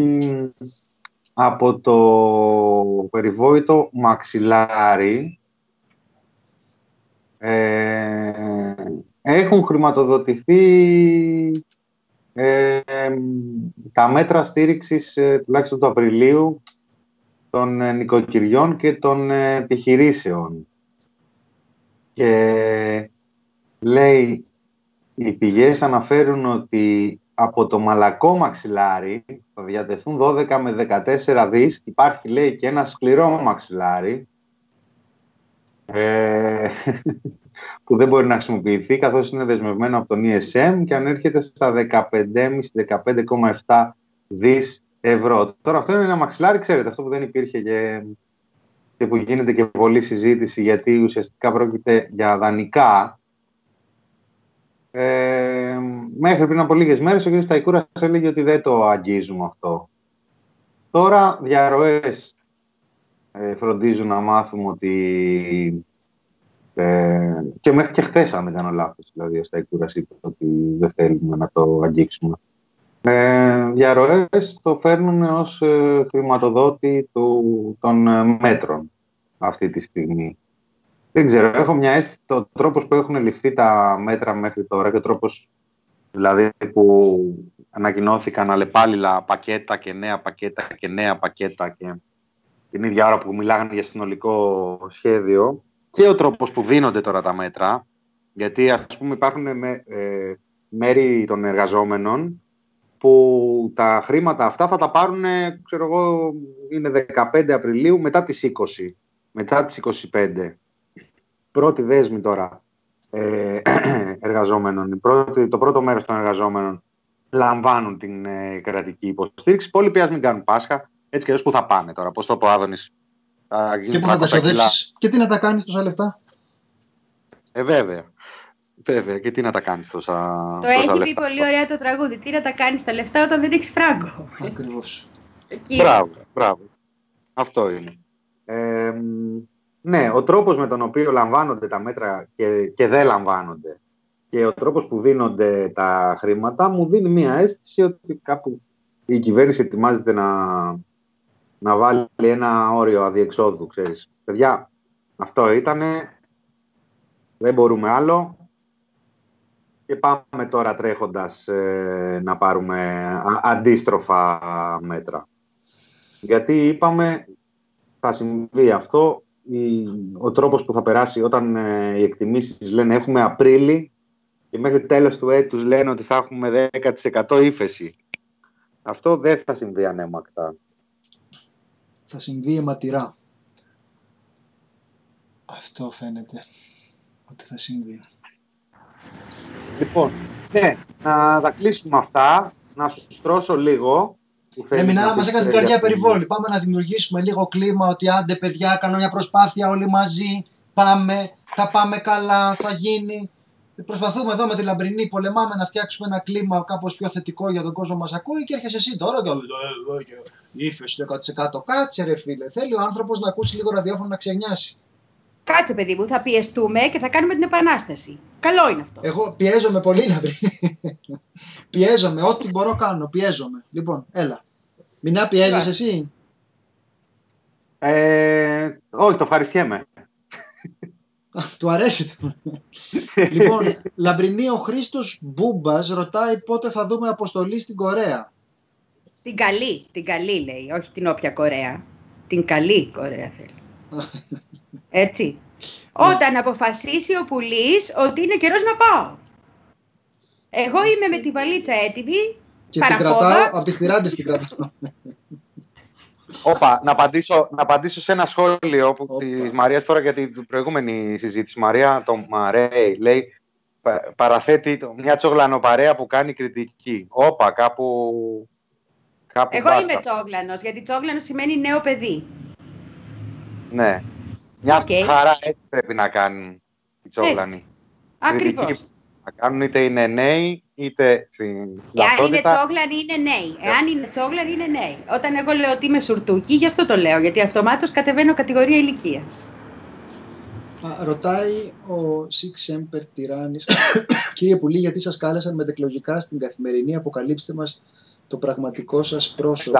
από το περιβόητο μαξιλάρι έχουν χρηματοδοτηθεί τα μέτρα στήριξης τουλάχιστον του Απριλίου των νοικοκυριών και των επιχειρήσεων. Και λέει, οι πηγές αναφέρουν ότι από το μαλακό μαξιλάρι θα διατεθούν 12 με 14 δις. Υπάρχει, λέει, και ένα σκληρό μαξιλάρι που δεν μπορεί να χρησιμοποιηθεί καθώς είναι δεσμευμένο από τον ESM και ανέρχεται στα 15,5-15,7 δις ευρώ. Τώρα αυτό είναι ένα μαξιλάρι, ξέρετε, αυτό που δεν υπήρχε και που γίνεται και πολλή συζήτηση, γιατί ουσιαστικά πρόκειται για δανεικά. Μέχρι πριν από λίγες μέρες ο κ. Σταϊκούρας έλεγε ότι δεν το αγγίζουμε αυτό. Τώρα διαρροές φροντίζουν να μάθουμε ότι και μέχρι και χθες, αν δεν κάνω λάθος, δηλαδή ο Σταϊκούρας είπε ότι δεν θέλουμε να το αγγίξουμε. Διαρροές το φέρνουν ως χρηματοδότη των μέτρων αυτή τη στιγμή. Δεν ξέρω, έχω μια αίσθηση ο τρόπος που έχουν ληφθεί τα μέτρα μέχρι τώρα και ο τρόπος δηλαδή που ανακοινώθηκαν αλλεπάλληλα πακέτα και νέα πακέτα και νέα πακέτα και την ίδια ώρα που μιλάγανε για συνολικό σχέδιο και ο τρόπος που δίνονται τώρα τα μέτρα, γιατί ας πούμε υπάρχουν μέρη των εργαζόμενων που τα χρήματα αυτά θα τα πάρουν, ξέρω εγώ, είναι 15 Απριλίου μετά τις 20, μετά τις 25. Πρώτη δέσμη τώρα εργαζόμενων, το πρώτο μέρος των εργαζόμενων λαμβάνουν την κρατική υποστήριξη. Πολλοί πια μην κάνουν Πάσχα, έτσι και πού θα πάνε τώρα, πώς το πω Άδωνης. Και πού θα τα ξοδέψεις και τι να τα κάνεις τόσα λεφτά. Βέβαια. Βέβαια, και τι να τα κάνεις τόσα λεφτά. Το έχει πει πολύ ωραία το τραγούδι. Τι να τα κάνεις τα λεφτά όταν δεν έχεις φράγκο. Ακριβώς. Μπράβο. Αυτό είναι. Ναι, ο τρόπος με τον οποίο λαμβάνονται τα μέτρα και δεν λαμβάνονται και ο τρόπος που δίνονται τα χρήματα μου δίνει μία αίσθηση ότι κάπου η κυβέρνηση ετοιμάζεται να βάλει ένα όριο αδιεξόδου, ξέρεις. Παιδιά, αυτό ήτανε, δεν μπορούμε άλλο και πάμε τώρα τρέχοντας να πάρουμε αντίστροφα μέτρα. Γιατί είπαμε θα συμβεί αυτό, ο τρόπος που θα περάσει όταν οι εκτιμήσεις λένε έχουμε Απρίλη και μέχρι τέλος του έτους λένε ότι θα έχουμε 10% ύφεση. Αυτό δεν θα συμβεί ανέμακτα. Θα συμβεί αιματηρά. Αυτό φαίνεται ότι θα συμβεί. Λοιπόν, ναι, να τα κλείσουμε αυτά, να σου στρώσω λίγο. Μινά, μας έκανε την καρδιά περιβόλη. Πάμε να δημιουργήσουμε λίγο κλίμα ότι άντε παιδιά, κάνω μια προσπάθεια όλοι μαζί, πάμε, θα πάμε καλά, θα γίνει. Προσπαθούμε εδώ με τη Λαμπρινή, πολεμάμε να φτιάξουμε ένα κλίμα κάπως πιο θετικό για τον κόσμο μας ακούει και έρχεσαι εσύ τώρα και ύφεσαι 100%. Κάτσε ρε φίλε, θέλει ο άνθρωπος να ακούσει λίγο ραδιόφωνο να ξενιάσει. Κάτσε παιδί μου, θα πιεστούμε και θα κάνουμε την επανάσταση. Καλό είναι αυτό. Εγώ πιέζομαι πολύ Λαμπρινή. Πιέζομαι, ό,τι μπορώ κάνω, πιέζομαι. Λοιπόν, έλα. Μινά, πιέζεσαι εσύ? Όχι, το ευχαριστιέμαι. Του αρέσει. Λοιπόν, Λαμπρινή, ο Χρήστος Μπούμπας ρωτάει πότε θα δούμε αποστολή στην Κορέα. Την καλή λέει, όχι την όποια Κορέα. Την καλή Κορέα θέλει. Έτσι. Όταν αποφασίσει ο Πουλής ότι είναι καιρός να πάω. Εγώ είμαι με τη βαλίτσα έτοιμη. Και την κρατάω, από τις τυράντες την κρατάω. Όπα, να απαντήσω σε ένα σχόλιο της Μαρίας τώρα για την προηγούμενη συζήτηση. Μαρία, το Μαρέι, λέει, παραθέτει μια τσογλανοπαρέα που κάνει κριτική. Όπα, κάπου εγώ μπάστα. Είμαι τσόγλανος, γιατί τσόγλανος σημαίνει νέο παιδί. Ναι. Μια χαρά έτσι πρέπει να κάνουν οι τσόγλανοι. Ακριβώς. Να κάνουν είτε είναι νέοι, είτε στην εάν είναι τσόγλανοι είναι νέοι. Εάν είναι τσόγλανοι είναι νέοι. Όταν εγώ λέω ότι είμαι σουρτούκι, γι' αυτό το λέω. Γιατί αυτομάτως κατεβαίνω κατηγορία ηλικίας. Ρωτάει ο Σιξέμπερ Τυράννης. Κύριε Πουλή, γιατί σας κάλεσαν μετεκλογικά στην Καθημερινή? Αποκαλύψτε μας το πραγματικό σας πρόσωπο.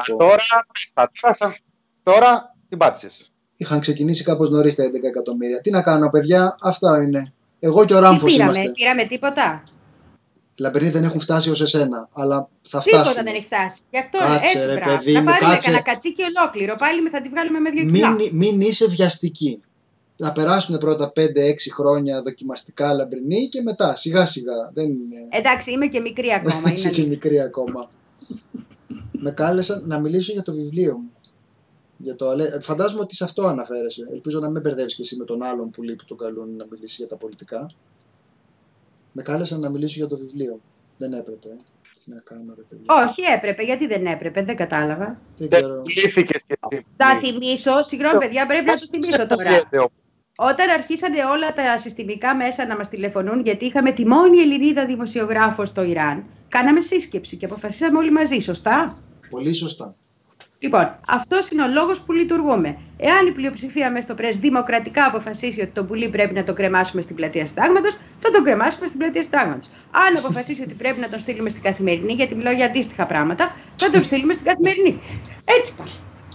Τώρα την πάτησες. Είχαν ξεκινήσει κάπως νωρίς τα 11 εκατομμύρια. Τι να κάνω, παιδιά, αυτά είναι. Εγώ και ο Ράμφος είμαστε. Πήραμε τίποτα. Λαμπρινή, δεν έχουν φτάσει ως εσένα, αλλά θα φτάσουν. Τίποτα δεν έχει φτάσει. Γι' αυτό κάτσε, έτσι ρε, μπράβο. παιδί να μου, πάρουμε κάτσε. Ένα κατσίκι ολόκληρο. Πάλι θα τη βγάλουμε με 2 κιλά. Μην είσαι βιαστική. Θα περάσουν πρώτα 5-6 χρόνια δοκιμαστικά Λαμπρινή και μετά σιγά σιγά. Δεν είναι... Εντάξει, είμαι και μικρή ακόμα. Είσαι και μικρή ακόμα. Με κάλεσαν να μιλήσω για το βιβλίο μου. Για το... Φαντάζομαι ότι σε αυτό αναφέρεσαι. Ελπίζω να μην μπερδεύεις και εσύ με τον άλλον Πουλή που τον καλούν να μιλήσει για τα πολιτικά. Με κάλεσαν να μιλήσω για το βιβλίο. Δεν έπρεπε. Τι να κάνω, ρε παιδιά. Όχι, έπρεπε. Γιατί δεν έπρεπε, δεν κατάλαβα. Δεν ξέρω. Θα θυμίσω, συγγνώμη παιδιά, πρέπει να το θυμίσω τώρα. Όταν αρχίσανε όλα τα συστημικά μέσα να μας τηλεφωνούν, γιατί είχαμε τη μόνη Ελληνίδα δημοσιογράφο στο Ιράν, κάναμε σύσκεψη και αποφασίσαμε όλοι μαζί, σωστά? Πολύ σωστά. Λοιπόν, αυτός είναι ο λόγος που λειτουργούμε. Εάν η πλειοψηφία μέσα στο πρέσβη δημοκρατικά αποφασίσει ότι τον Πουλή πρέπει να το κρεμάσουμε στην πλατεία Συντάγματος, θα τον κρεμάσουμε στην πλατεία Συντάγματος. Αν αποφασίσει ότι πρέπει να τον στείλουμε στην Καθημερινή, γιατί μιλάω για αντίστοιχα πράγματα, θα τον στείλουμε στην Καθημερινή. Έτσι πάει.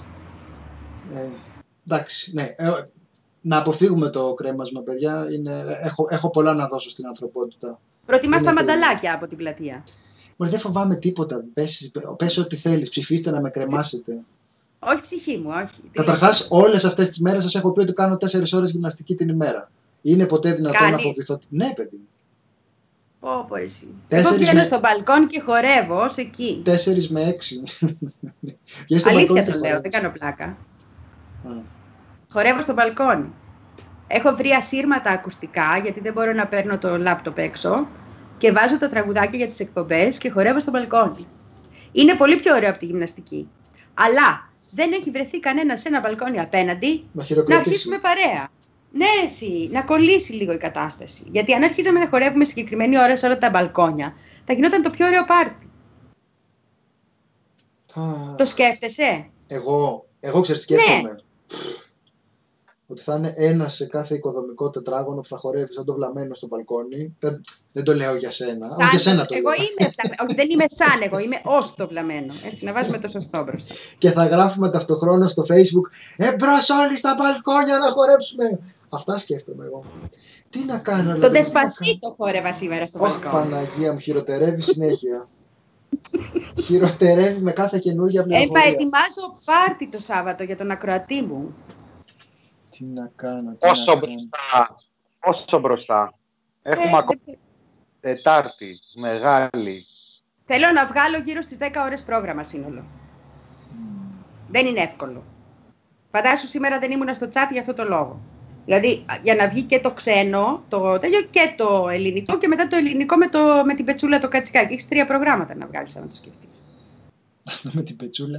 Εντάξει, ναι. Να αποφύγουμε το κρέμασμα, παιδιά. Έχω πολλά να δώσω στην ανθρωπότητα. Προτιμάς τα μανταλάκια από την πλατεία. Μωρέ, δεν φοβάμαι τίποτα. Πες ό,τι θέλεις. Ψηφίστε να με κρεμάσετε. Όχι ψυχή μου, όχι. Καταρχάς, όλες αυτές τις μέρες σας έχω πει ότι κάνω 4 ώρες γυμναστική την ημέρα. Είναι ποτέ δυνατόν να φοβηθώ? Ναι, παιδί μου. Πω εσύ. Εγώ βγαίνω στο μπαλκόν και χορεύω ως εκεί. 4 με 6. Αλήθεια το λέω, δεν κάνω πλάκα. Χορεύω στο μπαλκόνι. Έχω βρει ασύρματα ακουστικά, γιατί δεν μπορώ να παίρνω το λάπτοπ έξω, και βάζω τα τραγουδάκια για τις εκπομπές και χορεύω στο μπαλκόνι. Είναι πολύ πιο ωραίο από τη γυμναστική. Αλλά δεν έχει βρεθεί κανένα σε ένα μπαλκόνι απέναντι να αρχίσουμε παρέα. Ναι, εσύ, να κολλήσει λίγο η κατάσταση. Γιατί αν αρχίζαμε να χορεύουμε συγκεκριμένη ώρα σε όλα τα μπαλκόνια, θα γινόταν το πιο ωραίο πάρτι. Το σκέφτεσαι? Εγώ ξέρεις, σκέφτομαι. Ναι. Ότι θα είναι ένας σε κάθε οικοδομικό τετράγωνο που θα χορεύει σαν το βλαμμένο στο μπαλκόνι. Δεν το λέω για σένα. Όχι για σένα το λέω. Όχι, δεν είμαι σαν εγώ, είμαι ως το βλαμμένο. Έτσι, να βάζουμε το σωστό μπροστά. Και θα γράφουμε ταυτοχρόνως στο Facebook «Εμπρός όλοι στα μπαλκόνια να χορέψουμε». Αυτά σκέφτομαι εγώ. Τι να κάνω, το Ντεσπασίτο χόρευα σήμερα στο μπαλκόνι. Όχι, Παναγία μου, χειροτερεύει συνέχεια. Χειροτερεύει με κάθε καινούργια πληροφορία. Ετοιμάζω πάρτι το Σάββατο για τον ακροατή μου. Τι να κάνω, Όσο μπροστά. Έχουμε ακόμα Τετάρτη, μεγάλη. Θέλω να βγάλω γύρω στις 10 ώρες πρόγραμμα σύνολο. Δεν είναι εύκολο. Φαντάσου σήμερα δεν ήμουνα στο chat για αυτό το λόγο. Δηλαδή, για να βγει και το ξένο, το τέλειο, και το ελληνικό, και μετά το ελληνικό με την πετσούλα το κατσικάκι. Έχεις 3 προγράμματα να βγάλεις, αν το σκεφτείς. Αυτό με την πετσούλα.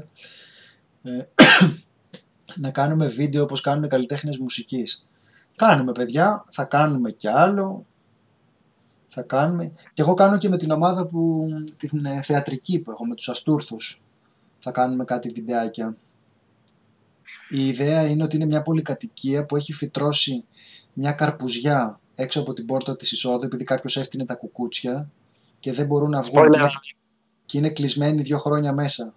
Να κάνουμε βίντεο όπως κάνουν καλλιτέχνες μουσικής. Κάνουμε, παιδιά, θα κάνουμε κι άλλο. Θα κάνουμε. Και εγώ κάνω και με την ομάδα την θεατρική που έχω, με τους Αστούρθους. Θα κάνουμε κάτι βιντεάκια. Η ιδέα είναι ότι είναι μια πολυκατοικία που έχει φυτρώσει μια καρπουζιά έξω από την πόρτα της εισόδου, επειδή κάποιος έφτιανε τα κουκούτσια και δεν μπορούν να βγουν και είναι κλεισμένοι 2 χρόνια μέσα.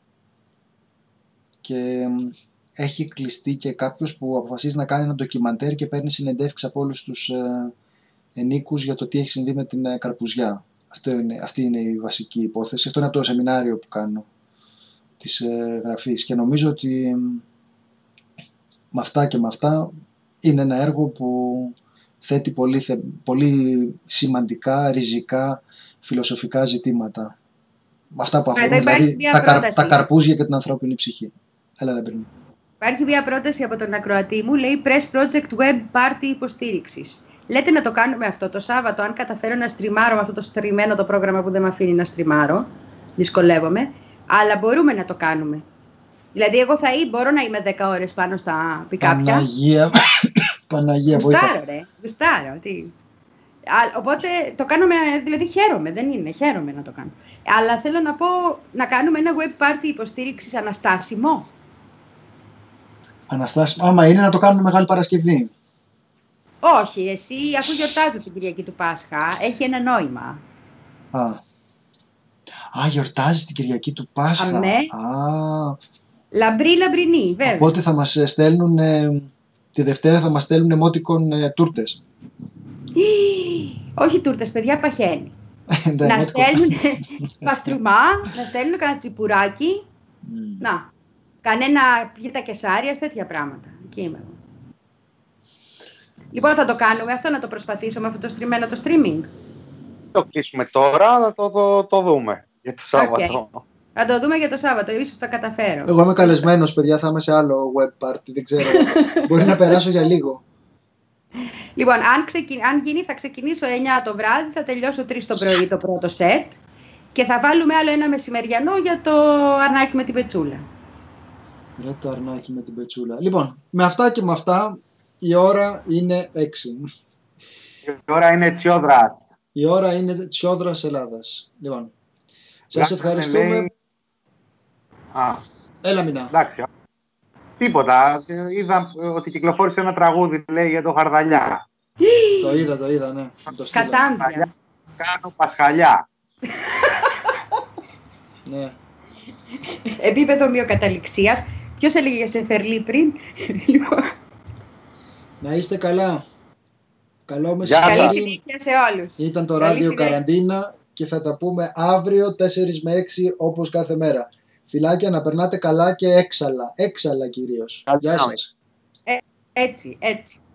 Και έχει κλειστεί και κάποιος που αποφασίζει να κάνει ένα ντοκιμαντέρ και παίρνει συνεντεύξεις από όλους τους ενίκους για το τι έχει συμβεί με την καρπουζιά. Αυτή είναι η βασική υπόθεση. Αυτό είναι από το σεμινάριο που κάνω της γραφής και νομίζω ότι με αυτά και με αυτά είναι ένα έργο που θέτει πολύ σημαντικά, ριζικά, φιλοσοφικά ζητήματα. Με αυτά που αφορούν δηλαδή τα καρπούζια και την ανθρώπινη ψυχή. Έλα, δεν παίρνει. Υπάρχει μια πρόταση από τον ακροατή μου, λέει Press Project Web Party υποστήριξης. Λέτε να το κάνουμε αυτό το Σάββατο, αν καταφέρω να στριμάρω με αυτό το στριμμένο το πρόγραμμα που δεν με αφήνει να στριμάρω. Δυσκολεύομαι, αλλά μπορούμε να το κάνουμε. Δηλαδή, εγώ μπορώ να είμαι 10 ώρες πάνω στα πικάπια. Παναγία, βοήθεια. Γουστάρω, τι. Οπότε το κάνουμε, δηλαδή χαίρομαι να το κάνω. Αλλά θέλω να πω, να κάνουμε ένα web party υποστήριξης αναστάσιμο. Αναστάσιμο, άμα είναι να το κάνουμε Μεγάλη Παρασκευή. Όχι, εσύ αφού γιορτάζει την Κυριακή του Πάσχα, έχει ένα νόημα. Γιορτάζει την Κυριακή του Πάσχα. Ναι. Λαμπρινή, βέβαια. Οπότε θα μας στέλνουν, τη Δευτέρα θα μας στέλνουν εμότικον τούρτες. Όχι τούρτες, παιδιά, παχαίνει. Να στέλνουν παστρουμά, να στέλνουν κανένα τσιπουράκι. Να, κανένα πίτα κεσάριας, τέτοια πράγματα. Εκεί είμαι εγώ. Λοιπόν, θα το κάνουμε αυτό, να το προσπαθήσω με αυτό το στριμμένο το streaming. Το κλείσουμε τώρα, θα το δούμε για το Σάββατο. Okay. Θα το δούμε για το Σάββατο, ίσως τα καταφέρω. Εγώ είμαι καλεσμένος, παιδιά, θα είμαι σε άλλο web party, δεν ξέρω. Μπορεί να περάσω για λίγο. Λοιπόν, αν γίνει θα ξεκινήσω 9 το βράδυ, θα τελειώσω 3 το πρωί το πρώτο σετ και θα βάλουμε άλλο ένα μεσημεριανό για το αρνάκι με την πετσούλα. Ρε το αρνάκι με την πετσούλα. Λοιπόν, με αυτά και με αυτά η ώρα είναι 6. Η ώρα είναι Τσιόδρας. Η ώρα είναι Τσιόδρας Ελλάδας. Λοιπόν, σας ευχαριστούμε. Έλα, Μινά. Εντάξει. Τίποτα. Είδα ότι κυκλοφόρησε ένα τραγούδι, λέει, για το Χαρδαλιά. Το είδα, ναι. Κατάντια. Κάνω Πασχαλιά. Ναι. Επίπεδο μειοκαταληξίας. Ποιος έλεγε για Σεφερλί πριν? Να είστε καλά. Καλό μεσημέρι. Καλή συνήθεια σε όλους. Ήταν το ράδιο Καραντίνα και θα τα πούμε αύριο 4 με 6 όπως κάθε μέρα. Φιλάκια, να περνάτε καλά και έξαλα. Έξαλα κυρίως. Γεια σας. Έτσι.